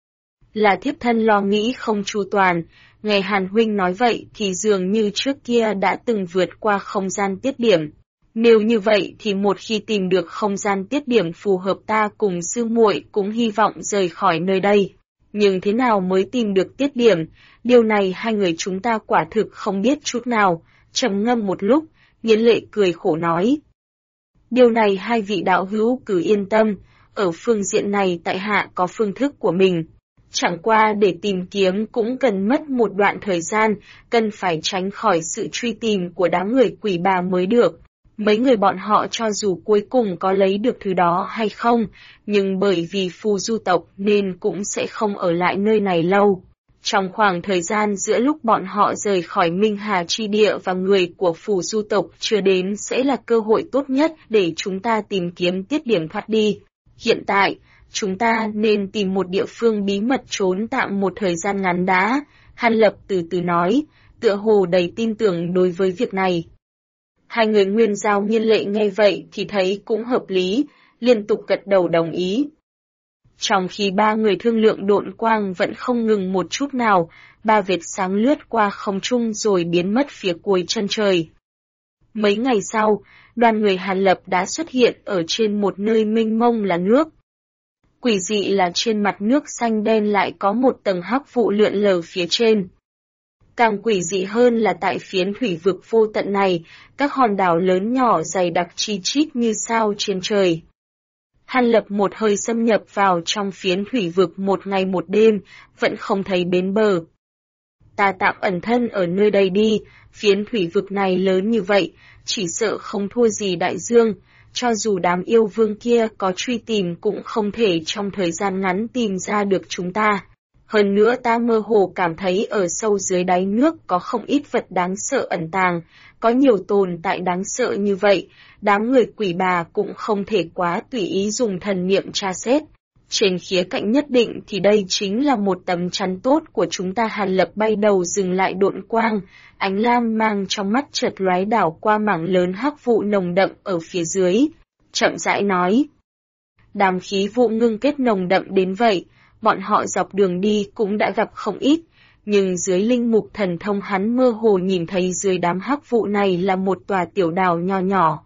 Là thiếp thân lo nghĩ không chu toàn, nghe Hàn huynh nói vậy thì dường như trước kia đã từng vượt qua không gian tiết điểm. Nếu như vậy thì một khi tìm được không gian tiết điểm phù hợp ta cùng sư muội cũng hy vọng rời khỏi nơi đây. Nhưng thế nào mới tìm được tiết điểm, điều này hai người chúng ta quả thực không biết chút nào. Trầm ngâm một lúc, Nghiến Lệ cười khổ nói. Điều này hai vị đạo hữu cứ yên tâm, ở phương diện này tại hạ có phương thức của mình. Chẳng qua để tìm kiếm cũng cần mất một đoạn thời gian, cần phải tránh khỏi sự truy tìm của đám người quỷ bà mới được. Mấy người bọn họ cho dù cuối cùng có lấy được thứ đó hay không, nhưng bởi vì Phù Du tộc nên cũng sẽ không ở lại nơi này lâu. Trong khoảng thời gian giữa lúc bọn họ rời khỏi Minh Hà Chi Địa và người của Phù Du tộc chưa đến sẽ là cơ hội tốt nhất để chúng ta tìm kiếm tiết điểm thoát đi. Hiện tại, chúng ta nên tìm một địa phương bí mật trốn tạm một thời gian ngắn đã, Hàn Lập từ từ nói, tựa hồ đầy tin tưởng đối với việc này. Hai người Nguyên Giao Nghiên Lệ nghe vậy thì thấy cũng hợp lý, liên tục gật đầu đồng ý. Trong khi ba người thương lượng độn quang vẫn không ngừng một chút nào, ba vệt sáng lướt qua không trung rồi biến mất phía cuối chân trời. Mấy ngày sau, đoàn người Hàn Lập đã xuất hiện ở trên một nơi mênh mông là nước. Quỷ dị là trên mặt nước xanh đen lại có một tầng hắc vụ lượn lờ phía trên. Càng quỷ dị hơn là tại phiến thủy vực vô tận này, các hòn đảo lớn nhỏ dày đặc chi chít như sao trên trời. Hàn Lập một hơi xâm nhập vào trong phiến thủy vực một ngày một đêm, vẫn không thấy bến bờ. Ta tạm ẩn thân ở nơi đây đi, phiến thủy vực này lớn như vậy, chỉ sợ không thua gì đại dương, cho dù đám yêu vương kia có truy tìm cũng không thể trong thời gian ngắn tìm ra được chúng ta. Hơn nữa ta mơ hồ cảm thấy ở sâu dưới đáy nước có không ít vật đáng sợ ẩn tàng, có nhiều tồn tại đáng sợ như vậy, đám người quỷ bà cũng không thể quá tùy ý dùng thần niệm tra xét. Trên khía cạnh nhất định thì đây chính là một tấm chắn tốt của chúng ta. Hàn Lập bay đầu dừng lại độn quang, ánh lam mang trong mắt chợt lóe đảo qua mảng lớn hắc vụ nồng đậm ở phía dưới, chậm rãi nói. Đám khí vụ ngưng kết nồng đậm đến vậy, bọn họ dọc đường đi cũng đã gặp không ít, nhưng dưới linh mục thần thông hắn mơ hồ nhìn thấy dưới đám hắc vụ này là một tòa tiểu đảo nho nhỏ.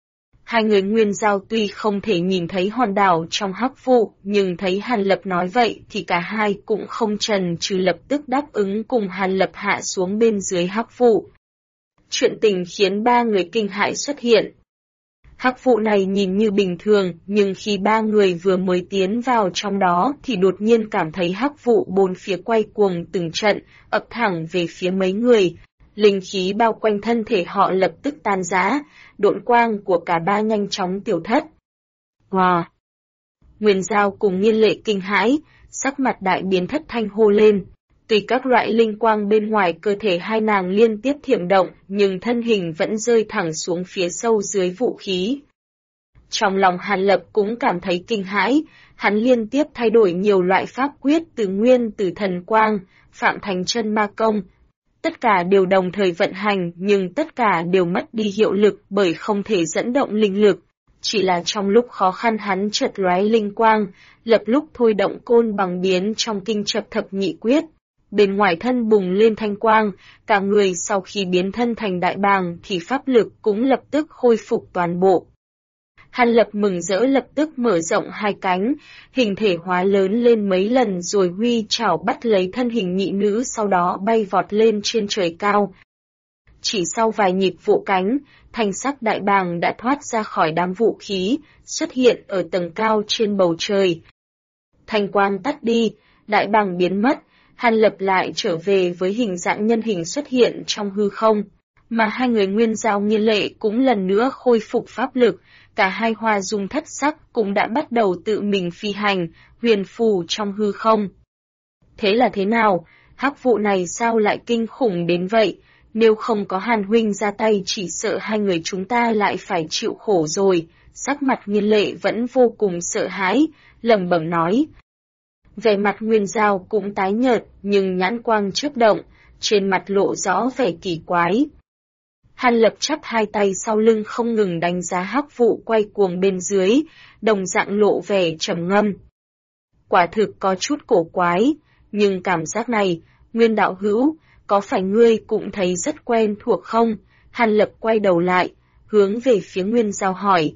Hai người Nguyên Giao tuy không thể nhìn thấy hòn đảo trong hắc vụ, nhưng thấy Hàn Lập nói vậy thì cả hai cũng không chần chừ lập tức đáp ứng cùng Hàn Lập hạ xuống bên dưới hắc vụ. Chuyện tình khiến ba người kinh hãi xuất hiện. Hắc vụ này nhìn như bình thường, nhưng khi ba người vừa mới tiến vào trong đó thì đột nhiên cảm thấy hắc vụ bốn phía quay cuồng từng trận, ập thẳng về phía mấy người. Linh khí bao quanh thân thể họ lập tức tan rã, độn quang của cả ba nhanh chóng tiêu thất. Wow! Nguyên Giao cùng Nghiên Lệ kinh hãi, sắc mặt đại biến thất thanh hô lên. Tuy các loại linh quang bên ngoài cơ thể hai nàng liên tiếp thiểm động, nhưng thân hình vẫn rơi thẳng xuống phía sâu dưới vũ khí. Trong lòng Hàn Lập cũng cảm thấy kinh hãi, hắn liên tiếp thay đổi nhiều loại pháp quyết từ nguyên từ thần quang, phạm thành chân ma công. Tất cả đều đồng thời vận hành nhưng tất cả đều mất đi hiệu lực bởi không thể dẫn động linh lực. Chỉ là trong lúc khó khăn hắn chợt lóe linh quang, lập lúc thôi động côn bằng biến trong kinh chập thập nhị quyết. Bên ngoài thân bùng lên thanh quang, cả người sau khi biến thân thành đại bàng thì pháp lực cũng lập tức khôi phục toàn bộ. Hàn Lập mừng rỡ lập tức mở rộng hai cánh, hình thể hóa lớn lên mấy lần rồi huy chảo bắt lấy thân hình nhị nữ sau đó bay vọt lên trên trời cao. Chỉ sau vài nhịp vỗ cánh, thanh sắc đại bàng đã thoát ra khỏi đám vũ khí, xuất hiện ở tầng cao trên bầu trời. Thanh quang tắt đi, đại bàng biến mất, Hàn Lập lại trở về với hình dạng nhân hình xuất hiện trong hư không, mà hai người Nguyên Giao Nghiên Lệ cũng lần nữa khôi phục pháp lực, cả hai hoa dung thất sắc cũng đã bắt đầu tự mình phi hành, huyền phù trong hư không. Thế là thế nào? Hắc vụ này sao lại kinh khủng đến vậy? Nếu không có Hàn huynh ra tay chỉ sợ hai người chúng ta lại phải chịu khổ rồi. Sắc mặt Nghiên Lệ vẫn vô cùng sợ hãi, lẩm bẩm nói. Vẻ mặt Nguyên Giao cũng tái nhợt, nhưng nhãn quang chớp động, trên mặt lộ rõ vẻ kỳ quái. Hàn Lập chắp hai tay sau lưng không ngừng đánh giá hắc vụ quay cuồng bên dưới, đồng dạng lộ vẻ trầm ngâm. Quả thực có chút cổ quái, nhưng cảm giác này, Nguyên đạo hữu, có phải ngươi cũng thấy rất quen thuộc không? Hàn Lập quay đầu lại, hướng về phía Nguyên Giao hỏi.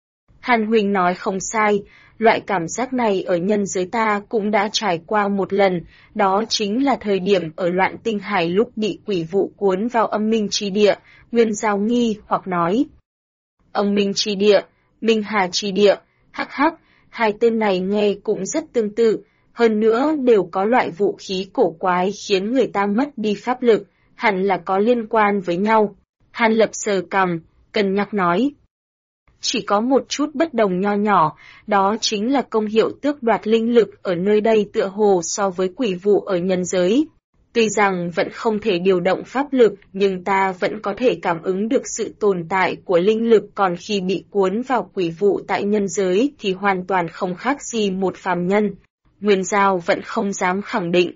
Hàn huynh nói không sai, loại cảm giác này ở nhân giới ta cũng đã trải qua một lần, đó chính là thời điểm ở Loạn Tinh Hải lúc bị quỷ vụ cuốn vào âm minh chi địa. Nguyên Giao nghi hoặc nói. Âm minh chi địa, minh hà chi địa, hắc hắc, hai tên này nghe cũng rất tương tự, hơn nữa đều có loại vũ khí cổ quái khiến người ta mất đi pháp lực, hẳn là có liên quan với nhau. Hàn Lập sờ cằm, cân nhắc nói. Chỉ có một chút bất đồng nho nhỏ, đó chính là công hiệu tước đoạt linh lực ở nơi đây tựa hồ so với quỷ vụ ở nhân giới. Tuy rằng vẫn không thể điều động pháp lực, nhưng ta vẫn có thể cảm ứng được sự tồn tại của linh lực, còn khi bị cuốn vào quỷ vụ tại nhân giới thì hoàn toàn không khác gì một phàm nhân. Nguyên Giao vẫn không dám khẳng định.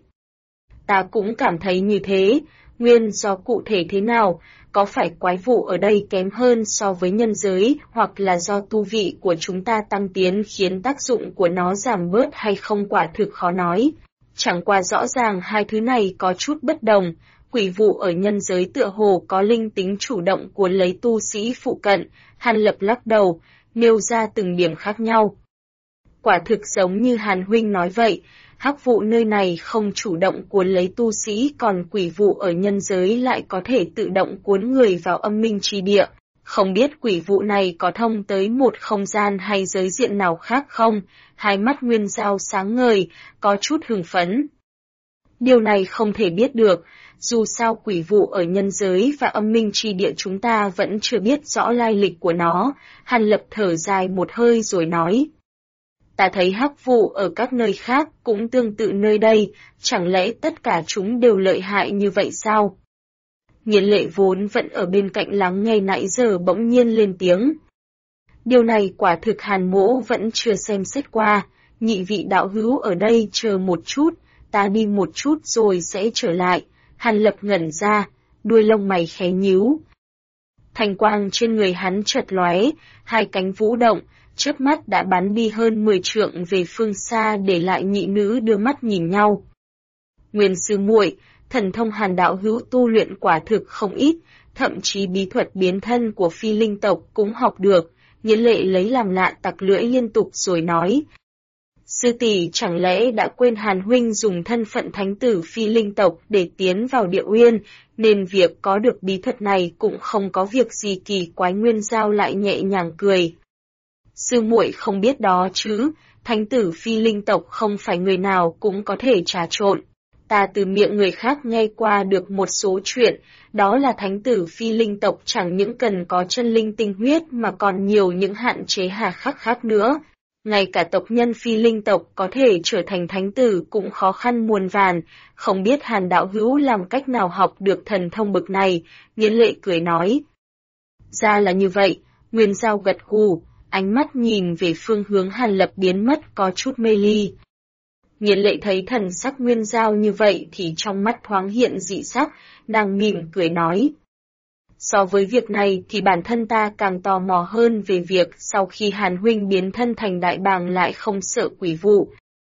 Ta cũng cảm thấy như thế, nguyên do cụ thể thế nào, có phải quái vụ ở đây kém hơn so với nhân giới, hoặc là do tu vị của chúng ta tăng tiến khiến tác dụng của nó giảm bớt hay không quả thực khó nói. Chẳng qua rõ ràng hai thứ này có chút bất đồng, quỷ vụ ở nhân giới tựa hồ có linh tính chủ động cuốn lấy tu sĩ phụ cận, Hàn Lập lắc đầu, nêu ra từng điểm khác nhau. Quả thực giống như Hàn huynh nói vậy, hắc vụ nơi này không chủ động cuốn lấy tu sĩ, còn quỷ vụ ở nhân giới lại có thể tự động cuốn người vào âm minh chi địa. Không biết quỷ vụ này có thông tới một không gian hay giới diện nào khác không? Hai mắt Nguyên Giao sáng ngời, có chút hưng phấn. Điều này không thể biết được, dù sao quỷ vụ ở nhân giới và âm minh chi địa chúng ta vẫn chưa biết rõ lai lịch của nó. Hàn Lập thở dài một hơi rồi nói. Ta thấy hắc vụ ở các nơi khác cũng tương tự nơi đây, chẳng lẽ tất cả chúng đều lợi hại như vậy sao? Nghiên Lệ vốn vẫn ở bên cạnh lắng nghe nãy giờ bỗng nhiên lên tiếng. Điều này quả thực Hàn mỗ vẫn chưa xem xét qua, nhị vị đạo hữu ở đây chờ một chút, ta đi một chút rồi sẽ trở lại. Hàn Lập ngẩn ra, đuôi lông mày khẽ nhíu. Thanh quang trên người hắn chợt lóe, hai cánh vũ động, chớp mắt đã bắn đi hơn 10 trượng về phương xa, để lại nhị nữ đưa mắt nhìn nhau. Nguyên sư muội, thần thông Hàn đạo hữu tu luyện quả thực không ít, thậm chí bí thuật biến thân của phi linh tộc cũng học được. Nghiên Lệ lấy làm lạ tặc lưỡi liên tục rồi nói. Sư tỷ chẳng lẽ đã quên Hàn huynh dùng thân phận thánh tử phi linh tộc để tiến vào địa uyên, nên việc có được bí thuật này cũng không có việc gì kỳ quái. Nguyên Giao lại nhẹ nhàng cười. Sư muội không biết đó chứ, thánh tử phi linh tộc không phải người nào cũng có thể trà trộn. Ta từ miệng người khác nghe qua được một số chuyện, đó là thánh tử phi linh tộc chẳng những cần có chân linh tinh huyết mà còn nhiều những hạn chế hà khắc khác nữa. Ngay cả tộc nhân phi linh tộc có thể trở thành thánh tử cũng khó khăn muôn vàn, không biết Hàn đạo hữu làm cách nào học được thần thông bực này. Nghiên Lệ cười nói. Ra là như vậy, Nguyên Giao gật gù, ánh mắt nhìn về phương hướng Hàn Lập biến mất có chút mê ly. Nghiên Lệ thấy thần sắc Nguyên Giao như vậy thì trong mắt thoáng hiện dị sắc, nàng mỉm cười nói. So với việc này thì bản thân ta càng tò mò hơn về việc sau khi Hàn huynh biến thân thành đại bàng lại không sợ quỷ vụ.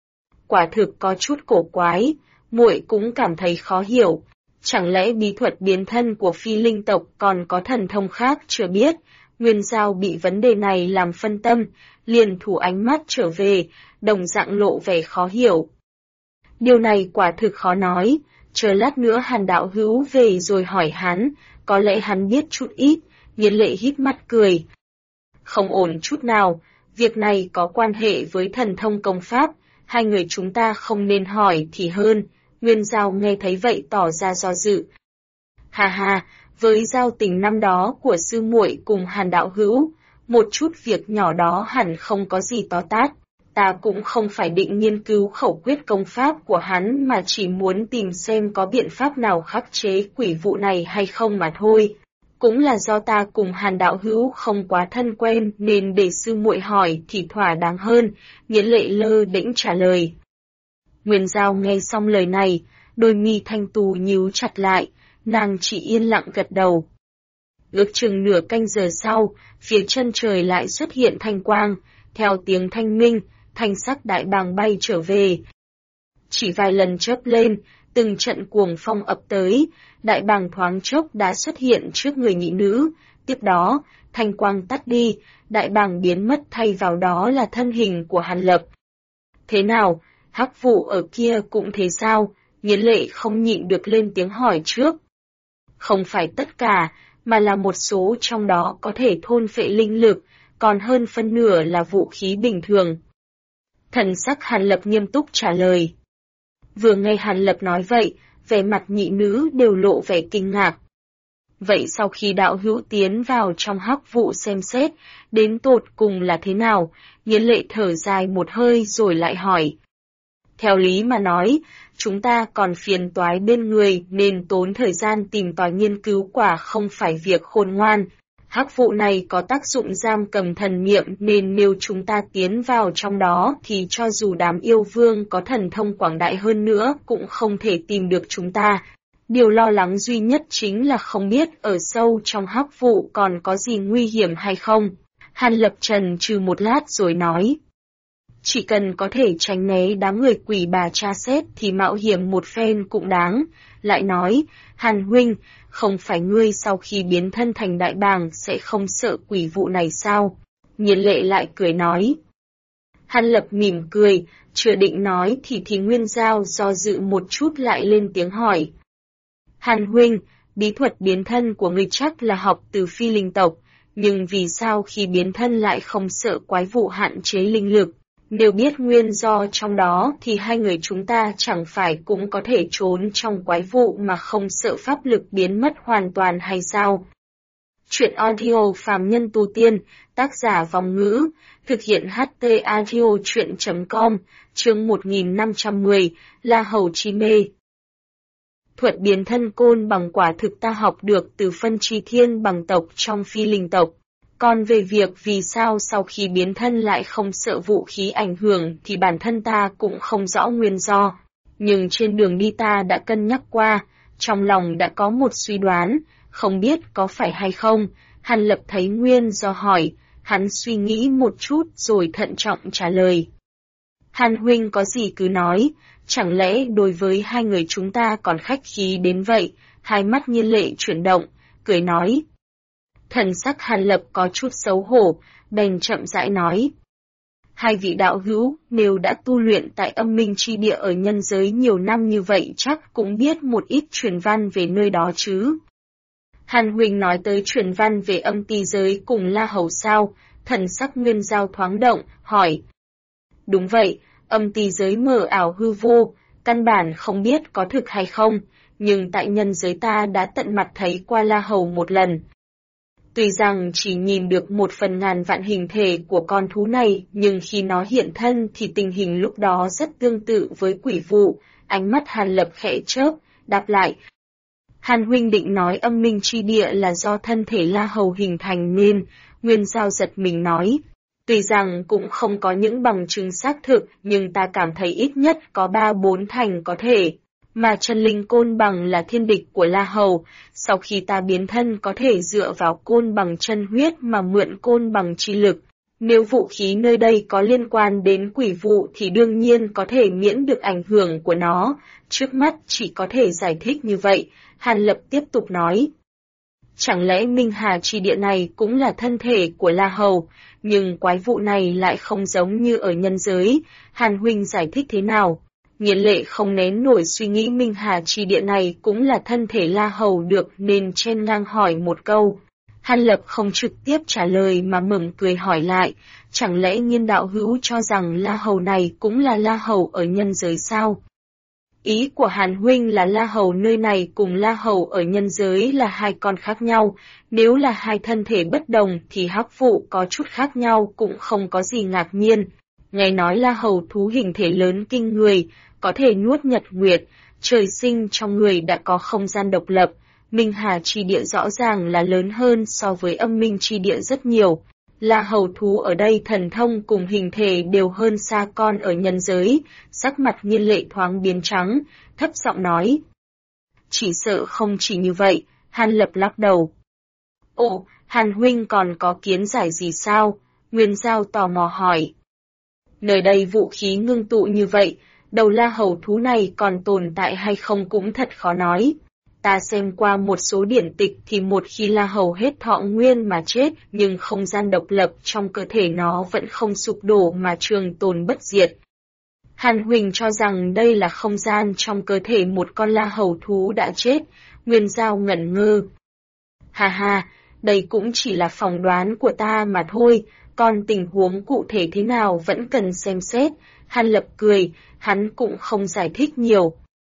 Quả thực có chút cổ quái, muội cũng cảm thấy khó hiểu. Chẳng lẽ bí thuật biến thân của phi linh tộc còn có thần thông khác chưa biết? Nguyên Giao bị vấn đề này làm phân tâm, liền thủ ánh mắt trở về, đồng dạng lộ vẻ khó hiểu. Điều này quả thực khó nói, chờ lát nữa Hàn đạo hữu về rồi hỏi hắn, có lẽ hắn biết chút ít. Nghiên Lệ híp mắt cười. Không ổn chút nào, việc này có quan hệ với thần thông công pháp, hai người chúng ta không nên hỏi thì hơn. Nguyên Giao nghe thấy vậy tỏ ra do dự. Hà hà, với giao tình năm đó của sư muội cùng Hàn đạo hữu, một chút việc nhỏ đó hẳn không có gì to tát. Ta cũng không phải định nghiên cứu khẩu quyết công pháp của hắn mà chỉ muốn tìm xem có biện pháp nào khắc chế quỷ vụ này hay không mà thôi. Cũng là do ta cùng Hàn đạo hữu không quá thân quen nên để sư muội hỏi thì thỏa đáng hơn. Nghiên Lệ lơ đễnh trả lời. Nguyên Giao nghe xong lời này, đôi mi thanh tú nhíu chặt lại, nàng chỉ yên lặng gật đầu. Ước chừng nửa canh giờ sau, phía chân trời lại xuất hiện thanh quang, theo tiếng thanh minh, thanh sắc đại bàng bay trở về. Chỉ vài lần chớp lên, từng trận cuồng phong ập tới, đại bàng thoáng chốc đã xuất hiện trước người nhị nữ, tiếp đó, thanh quang tắt đi, đại bàng biến mất, thay vào đó là thân hình của Hàn Lập. Thế nào, hắc vụ ở kia cũng thế sao? Nghiên Lệ không nhịn được lên tiếng hỏi trước. Không phải tất cả, mà là một số trong đó có thể thôn phệ linh lực, còn hơn phân nửa là vũ khí bình thường. Thần sắc Hàn Lập nghiêm túc trả lời. Vừa nghe Hàn Lập nói vậy, vẻ mặt nhị nữ đều lộ vẻ kinh ngạc. Vậy sau khi đạo hữu tiến vào trong hắc vụ xem xét, đến tột cùng là thế nào? Nghiên Lệ thở dài một hơi rồi lại hỏi. Theo lý mà nói, chúng ta còn phiền toái bên người nên tốn thời gian tìm tòi nghiên cứu quả không phải việc khôn ngoan. Hắc vụ này có tác dụng giam cầm thần niệm nên nếu chúng ta tiến vào trong đó thì cho dù đám yêu vương có thần thông quảng đại hơn nữa cũng không thể tìm được chúng ta. Điều lo lắng duy nhất chính là không biết ở sâu trong hắc vụ còn có gì nguy hiểm hay không. Hàn Lập trần trừ một lát rồi nói. Chỉ cần có thể tránh né đám người quỷ bà tra xét thì mạo hiểm một phen cũng đáng. Lại nói, Hàn huynh, không phải ngươi sau khi biến thân thành đại bàng sẽ không sợ quỷ vụ này sao? Nhiên Lệ lại cười nói. Hàn Lập mỉm cười, chưa định nói thì Nguyên Giao do dự một chút lại lên tiếng hỏi. Hàn huynh, bí thuật biến thân của ngươi chắc là học từ phi linh tộc, nhưng vì sao khi biến thân lại không sợ quái vụ hạn chế linh lực? Nếu biết nguyên do trong đó thì hai người chúng ta chẳng phải cũng có thể trốn trong quái vụ mà không sợ pháp lực biến mất hoàn toàn hay sao? Chuyện audio phàm nhân tu tiên, tác giả Vòng Ngữ, thực hiện HT audio chuyện.com, chương 1510, La Hầu Chi Mê. Thuật biến thân côn bằng quả thực ta học được từ phân chi thiên bằng tộc trong phi linh tộc. Còn về việc vì sao sau khi biến thân lại không sợ vũ khí ảnh hưởng thì bản thân ta cũng không rõ nguyên do. Nhưng trên đường đi ta đã cân nhắc qua, trong lòng đã có một suy đoán, không biết có phải hay không. Hàn Lập thấy nguyên do hỏi, hắn suy nghĩ một chút rồi thận trọng trả lời. Hàn huynh có gì cứ nói, chẳng lẽ đối với hai người chúng ta còn khách khí đến vậy? Hai mắt Nhiên Lệ chuyển động, cười nói. Thần sắc Hàn Lập có chút xấu hổ, bèn chậm rãi nói. Hai vị đạo hữu, nếu đã tu luyện tại Âm Minh Chi Địa ở nhân giới nhiều năm như vậy chắc cũng biết một ít truyền văn về nơi đó chứ. Hàn huynh nói tới truyền văn về âm ti giới cùng La Hầu sao? Thần sắc Nguyên Giao thoáng động, hỏi. Đúng vậy, âm ti giới mờ ảo hư vô, căn bản không biết có thực hay không, nhưng tại nhân giới ta đã tận mặt thấy qua La Hầu một lần. Tuy rằng chỉ nhìn được 1/1000 vạn hình thể của con thú này, nhưng khi nó hiện thân thì tình hình lúc đó rất tương tự với quỷ vụ. Ánh mắt Hàn Lập khẽ chớp, đáp lại. Hàn huynh định nói Âm Minh Chi Địa là do thân thể La Hầu hình thành nên, Nguyên Giao giật mình nói. Tuy rằng cũng không có những bằng chứng xác thực, nhưng ta cảm thấy ít nhất có 3-4 thành có thể. Mà chân linh côn bằng là thiên địch của La Hầu, sau khi ta biến thân có thể dựa vào côn bằng chân huyết mà mượn côn bằng chi lực. Nếu vũ khí nơi đây có liên quan đến quỷ vụ thì đương nhiên có thể miễn được ảnh hưởng của nó, trước mắt chỉ có thể giải thích như vậy. Hàn Lập tiếp tục nói. Chẳng lẽ Minh Hà Chi Địa này cũng là thân thể của La Hầu, nhưng quái vụ này lại không giống như ở nhân giới, Hàn huynh giải thích thế nào? Nhiên Lệ không nén nổi suy nghĩ Minh Hà Chi Địa này cũng là thân thể La Hầu được nên chen ngang hỏi một câu. Hàn Lập không trực tiếp trả lời mà mỉm cười hỏi lại, chẳng lẽ Nhiên đạo hữu cho rằng La Hầu này cũng là La Hầu ở nhân giới sao? Ý của Hàn huynh là La Hầu nơi này cùng La Hầu ở nhân giới là hai con khác nhau, nếu là hai thân thể bất đồng thì hắc vụ có chút khác nhau cũng không có gì ngạc nhiên. Nghe nói La Hầu thú hình thể lớn kinh người, có thể nuốt nhật nguyệt, trời sinh trong người đã có không gian độc lập, Minh Hà Chi Địa rõ ràng là lớn hơn so với Âm Minh Chi Địa rất nhiều. La Hầu thú ở đây thần thông cùng hình thể đều hơn xa con ở nhân giới, sắc mặt Nhiên Lệ thoáng biến trắng, thấp giọng nói. Chỉ sợ không chỉ như vậy, Hàn Lập lắc đầu. Ồ, Hàn huynh còn có kiến giải gì sao? Nguyên Giao tò mò hỏi. Nơi đây vũ khí ngưng tụ như vậy, đầu La Hầu thú này còn tồn tại hay không cũng thật khó nói. Ta xem qua một số điển tịch thì một khi La Hầu hết thọ nguyên mà chết, nhưng không gian độc lập trong cơ thể nó vẫn không sụp đổ mà trường tồn bất diệt. Hàn huynh cho rằng đây là không gian trong cơ thể một con La Hầu thú đã chết, Nguyên Giao ngẩn ngơ. Ha ha, đây cũng chỉ là phỏng đoán của ta mà thôi, còn tình huống cụ thể thế nào vẫn cần xem xét. Hàn Lập cười, hắn cũng không giải thích nhiều.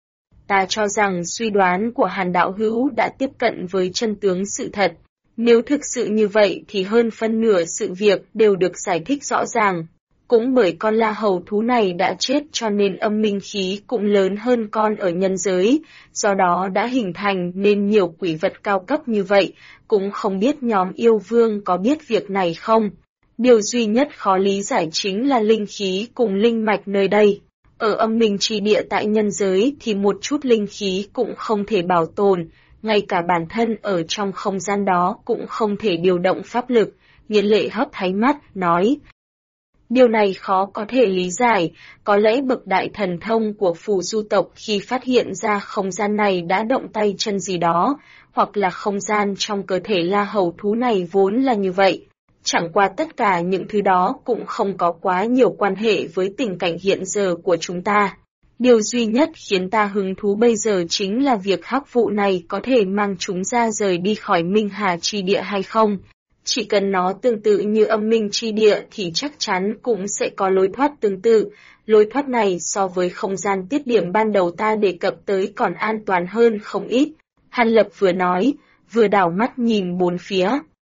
Ta cho rằng suy đoán của Hàn đạo hữu đã tiếp cận với chân tướng sự thật. Nếu thực sự như vậy thì hơn phân nửa sự việc đều được giải thích rõ ràng. Cũng bởi con La Hầu thú này đã chết cho nên âm minh khí cũng lớn hơn con ở nhân giới, do đó đã hình thành nên nhiều quỷ vật cao cấp như vậy, cũng không biết nhóm yêu vương có biết việc này không. Điều duy nhất khó lý giải chính là linh khí cùng linh mạch nơi đây. Ở Âm Minh Chi Địa tại nhân giới thì một chút linh khí cũng không thể bảo tồn, ngay cả bản thân ở trong không gian đó cũng không thể điều động pháp lực. Nhiên Lệ hấp háy mắt, nói. Điều này khó có thể lý giải, có lẽ bậc đại thần thông của phù du tộc khi phát hiện ra không gian này đã động tay chân gì đó, hoặc là không gian trong cơ thể La Hầu thú này vốn là như vậy. Chẳng qua tất cả những thứ đó cũng không có quá nhiều quan hệ với tình cảnh hiện giờ của chúng ta. Điều duy nhất khiến ta hứng thú bây giờ chính là việc hắc vụ này có thể mang chúng ra rời đi khỏi Minh Hà Chi Địa hay không. Chỉ cần nó tương tự như âm minh chi địa thì chắc chắn cũng sẽ có lối thoát tương tự. Lối thoát này so với không gian tiết điểm ban đầu ta đề cập tới còn an toàn hơn không ít. Hàn Lập vừa nói, vừa đảo mắt nhìn bốn phía.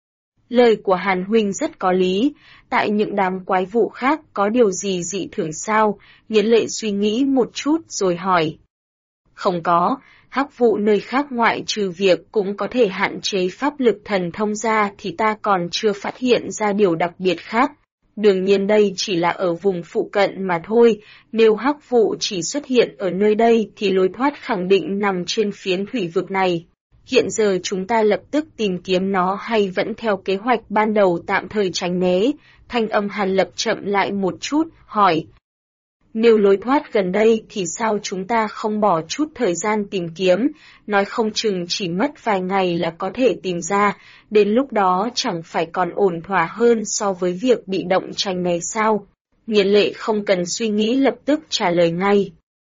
Lời của Hàn huynh rất có lý, tại những đám quái vụ khác có điều gì dị thường sao? Nghiến Lệ suy nghĩ một chút rồi hỏi. Không có, hắc vụ nơi khác ngoại trừ việc cũng có thể hạn chế pháp lực thần thông ra thì ta còn chưa phát hiện ra điều đặc biệt khác. Đương nhiên đây chỉ là ở vùng phụ cận mà thôi, nếu hắc vụ chỉ xuất hiện ở nơi đây thì lối thoát khẳng định nằm trên phiến thủy vực này. Hiện giờ chúng ta lập tức tìm kiếm nó hay vẫn theo kế hoạch ban đầu tạm thời tránh né? Thanh âm Hàn Lập chậm lại một chút, hỏi. Nếu lối thoát gần đây thì sao chúng ta không bỏ chút thời gian tìm kiếm, nói không chừng chỉ mất vài ngày là có thể tìm ra, đến lúc đó chẳng phải còn ổn thỏa hơn so với việc bị động tránh né sao? Nghiến Lệ không cần suy nghĩ lập tức trả lời ngay.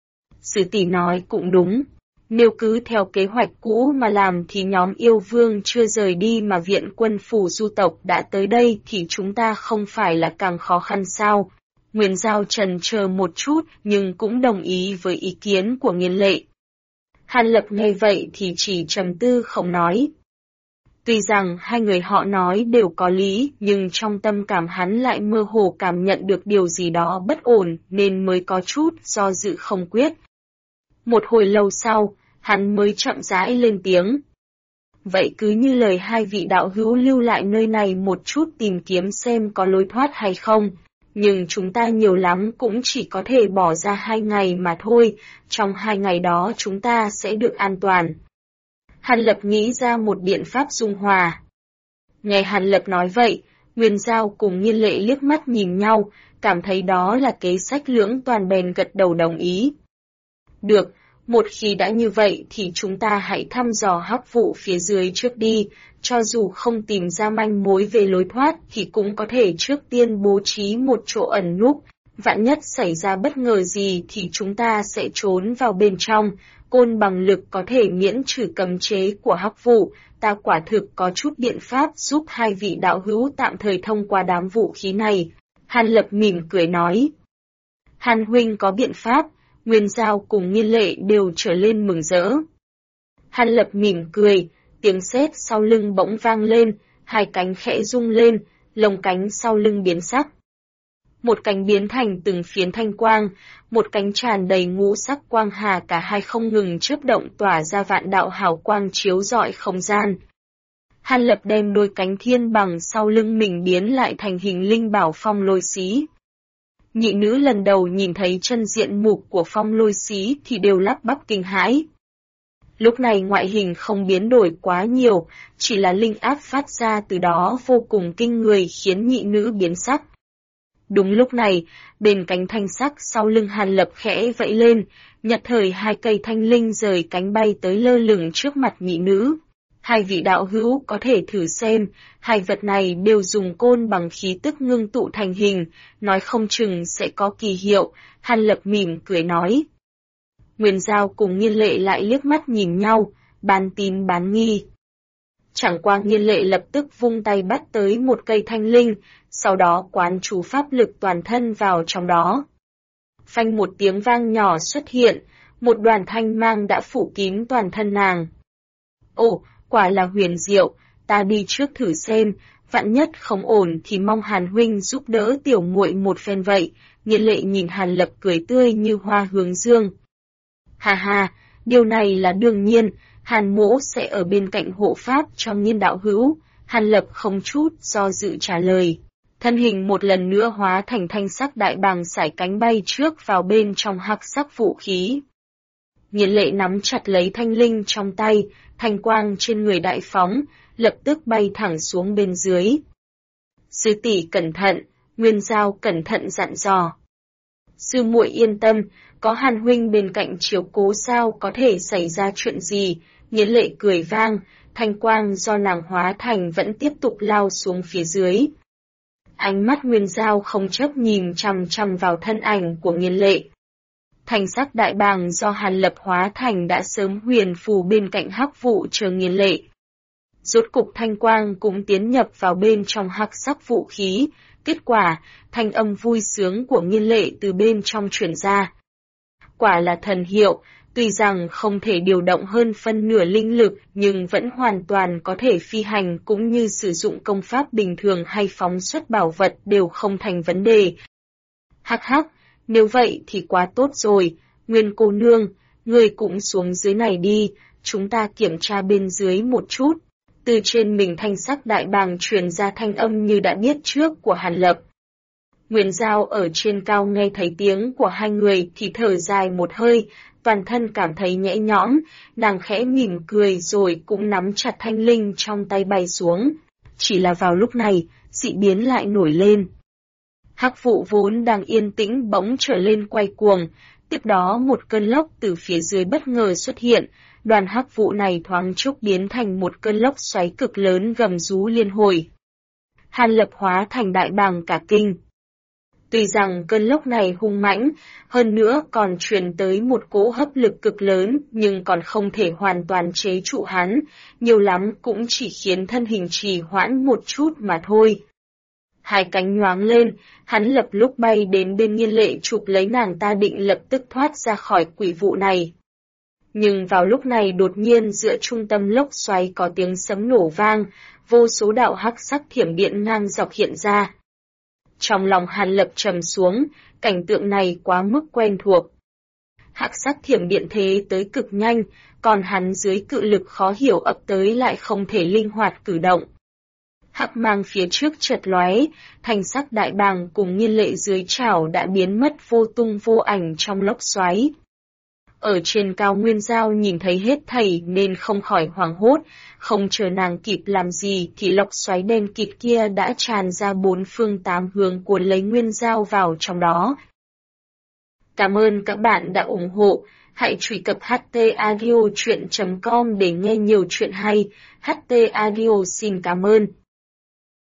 Sư tỷ nói cũng đúng. Nếu cứ theo kế hoạch cũ mà làm thì nhóm yêu vương chưa rời đi mà viện quân phù du tộc đã tới đây thì chúng ta không phải là càng khó khăn sao? Nguyên Giao trần chờ một chút nhưng cũng đồng ý với ý kiến của Nghiến Lệ. Hàn Lập nghe vậy thì chỉ trầm tư không nói. Tuy rằng hai người họ nói đều có lý nhưng trong tâm cảm hắn lại mơ hồ cảm nhận được điều gì đó bất ổn nên mới có chút do dự không quyết. Một hồi lâu sau, hắn mới chậm rãi lên tiếng. Vậy cứ như lời hai vị đạo hữu lưu lại nơi này một chút tìm kiếm xem có lối thoát hay không, nhưng chúng ta nhiều lắm cũng chỉ có thể bỏ ra 2 ngày mà thôi, trong 2 ngày đó chúng ta sẽ được an toàn. Hàn Lập nghĩ ra một biện pháp dung hòa. Nghe Hàn Lập nói vậy, Nguyên Giao cùng Nghiên Lệ liếc mắt nhìn nhau, cảm thấy đó là kế sách lưỡng toàn bèn gật đầu đồng ý. Được, một khi đã như vậy thì chúng ta hãy thăm dò hắc vụ phía dưới trước đi, cho dù không tìm ra manh mối về lối thoát thì cũng có thể trước tiên bố trí một chỗ ẩn núp, vạn nhất xảy ra bất ngờ gì thì chúng ta sẽ trốn vào bên trong, côn bằng lực có thể miễn trừ cấm chế của hắc vụ, ta quả thực có chút biện pháp giúp hai vị đạo hữu tạm thời thông qua đám vũ khí này. Hàn Lập mỉm cười nói. Hàn huynh có biện pháp, Nguyên Giao cùng Nghiên Lệ đều trở lên mừng rỡ. Hàn Lập mỉm cười, tiếng sét sau lưng bỗng vang lên, hai cánh khẽ rung lên, lông cánh sau lưng biến sắc. Một cánh biến thành từng phiến thanh quang, một cánh tràn đầy ngũ sắc quang hà cả hai không ngừng chớp động tỏa ra vạn đạo hào quang chiếu rọi không gian. Hàn Lập đem đôi cánh thiên bằng sau lưng mình biến lại thành hình linh bảo phong lôi xí. Nhị nữ lần đầu nhìn thấy chân diện mục của phong lôi xí thì đều lắp bắp kinh hãi. Lúc này ngoại hình không biến đổi quá nhiều, chỉ là linh áp phát ra từ đó vô cùng kinh người khiến nhị nữ biến sắc. Đúng lúc này, bên cánh thanh sắc sau lưng Hàn Lập khẽ vẫy lên, nhặt thời hai cây thanh linh rời cánh bay tới lơ lửng trước mặt nhị nữ. Hai vị đạo hữu có thể thử xem, hai vật này đều dùng côn bằng khí tức ngưng tụ thành hình, nói không chừng sẽ có kỳ hiệu, Hàn Lập mỉm cười nói. Nguyên Giao cùng Nghiên Lệ lại liếc mắt nhìn nhau, bán tín bán nghi. Chẳng qua Nghiên Lệ lập tức vung tay bắt tới một cây thanh linh, sau đó quán chú pháp lực toàn thân vào trong đó. Phanh một tiếng vang nhỏ xuất hiện, một đoàn thanh mang đã phủ kín toàn thân nàng. Ồ, quả là huyền diệu, ta đi trước thử xem, vạn nhất không ổn thì mong Hàn huynh giúp đỡ tiểu muội một phen vậy. Nghiên Lệ nhìn Hàn Lập cười tươi như hoa hướng dương. Ha ha, điều này là đương nhiên, Hàn mỗ sẽ ở bên cạnh hộ pháp cho Nghiên đạo hữu. Hàn Lập không chút do dự trả lời. Thân hình một lần nữa hóa thành thanh sắc đại bàng sải cánh bay trước vào bên trong hắc sắc vũ khí. Nghiên Lệ nắm chặt lấy thanh linh trong tay, thanh quang trên người đại phóng, lập tức bay thẳng xuống bên dưới. Sư tỷ cẩn thận, Nguyên Giao cẩn thận dặn dò. Sư muội yên tâm, có Hàn huynh bên cạnh chiếu cố sao có thể xảy ra chuyện gì. Nghiến Lệ cười vang, thanh quang do nàng hóa thành vẫn tiếp tục lao xuống phía dưới. Ánh mắt Nguyên Giao không chớp nhìn chằm chằm vào thân ảnh của Nghiến Lệ. Thanh sắc đại bàng do Hàn Lập hóa thành đã sớm huyền phù bên cạnh hắc vụ chờ Nghiến Lệ. Rốt cục thanh quang cũng tiến nhập vào bên trong hắc sắc vũ khí, kết quả, thanh âm vui sướng của Nghiến Lệ từ bên trong truyền ra. Quả là thần hiệu, tuy rằng không thể điều động hơn phân nửa linh lực nhưng vẫn hoàn toàn có thể phi hành cũng như sử dụng công pháp bình thường hay phóng xuất bảo vật đều không thành vấn đề. Hắc hắc, nếu vậy thì quá tốt rồi, Nguyên cô nương, ngươi cũng xuống dưới này đi, chúng ta kiểm tra bên dưới một chút. Từ trên mình thanh sắc đại bàng truyền ra thanh âm như đã biết trước của Hàn Lập. Nguyên Giao ở trên cao nghe thấy tiếng của hai người thì thở dài một hơi, toàn thân cảm thấy nhẹ nhõm, nàng khẽ mỉm cười rồi cũng nắm chặt thanh linh trong tay bay xuống. Chỉ là vào lúc này, dị biến lại nổi lên. Hắc vụ vốn đang yên tĩnh bỗng trở lên quay cuồng, tiếp đó một cơn lốc từ phía dưới bất ngờ xuất hiện, đoàn hắc vụ này thoáng chốc biến thành một cơn lốc xoáy cực lớn gầm rú liên hồi. Hàn Lập hóa thành đại bàng cả kinh. Tuy rằng cơn lốc này hung mãnh, hơn nữa còn truyền tới một cỗ hấp lực cực lớn nhưng còn không thể hoàn toàn chế trụ hắn, nhiều lắm cũng chỉ khiến thân hình trì hoãn một chút mà thôi. Hai cánh nhoáng lên, hắn lập lúc bay đến bên Nghiên Lệ chụp lấy nàng ta định lập tức thoát ra khỏi quỷ vụ này. Nhưng vào lúc này đột nhiên giữa trung tâm lốc xoáy có tiếng sấm nổ vang, vô số đạo hắc sắc thiểm điện ngang dọc hiện ra. Trong lòng Hàn Lập trầm xuống, cảnh tượng này quá mức quen thuộc. Hắc sắc thiểm điện thế tới cực nhanh, còn hắn dưới cự lực khó hiểu ập tới lại không thể linh hoạt cử động. Hắc mang phía trước chợt lóe, thanh sắc đại bàng cùng Nghiên Lệ dưới chảo đã biến mất vô tung vô ảnh trong lốc xoáy. Ở trên cao Nguyên Giao nhìn thấy hết thảy nên không khỏi hoảng hốt, không chờ nàng kịp làm gì thì lốc xoáy đen kịt kia đã tràn ra bốn phương tám hướng cuốn lấy Nguyên Giao vào trong đó. Cảm ơn các bạn đã ủng hộ, hãy truy cập htaudio.com để nghe nhiều chuyện hay, HT Audio xin cảm ơn.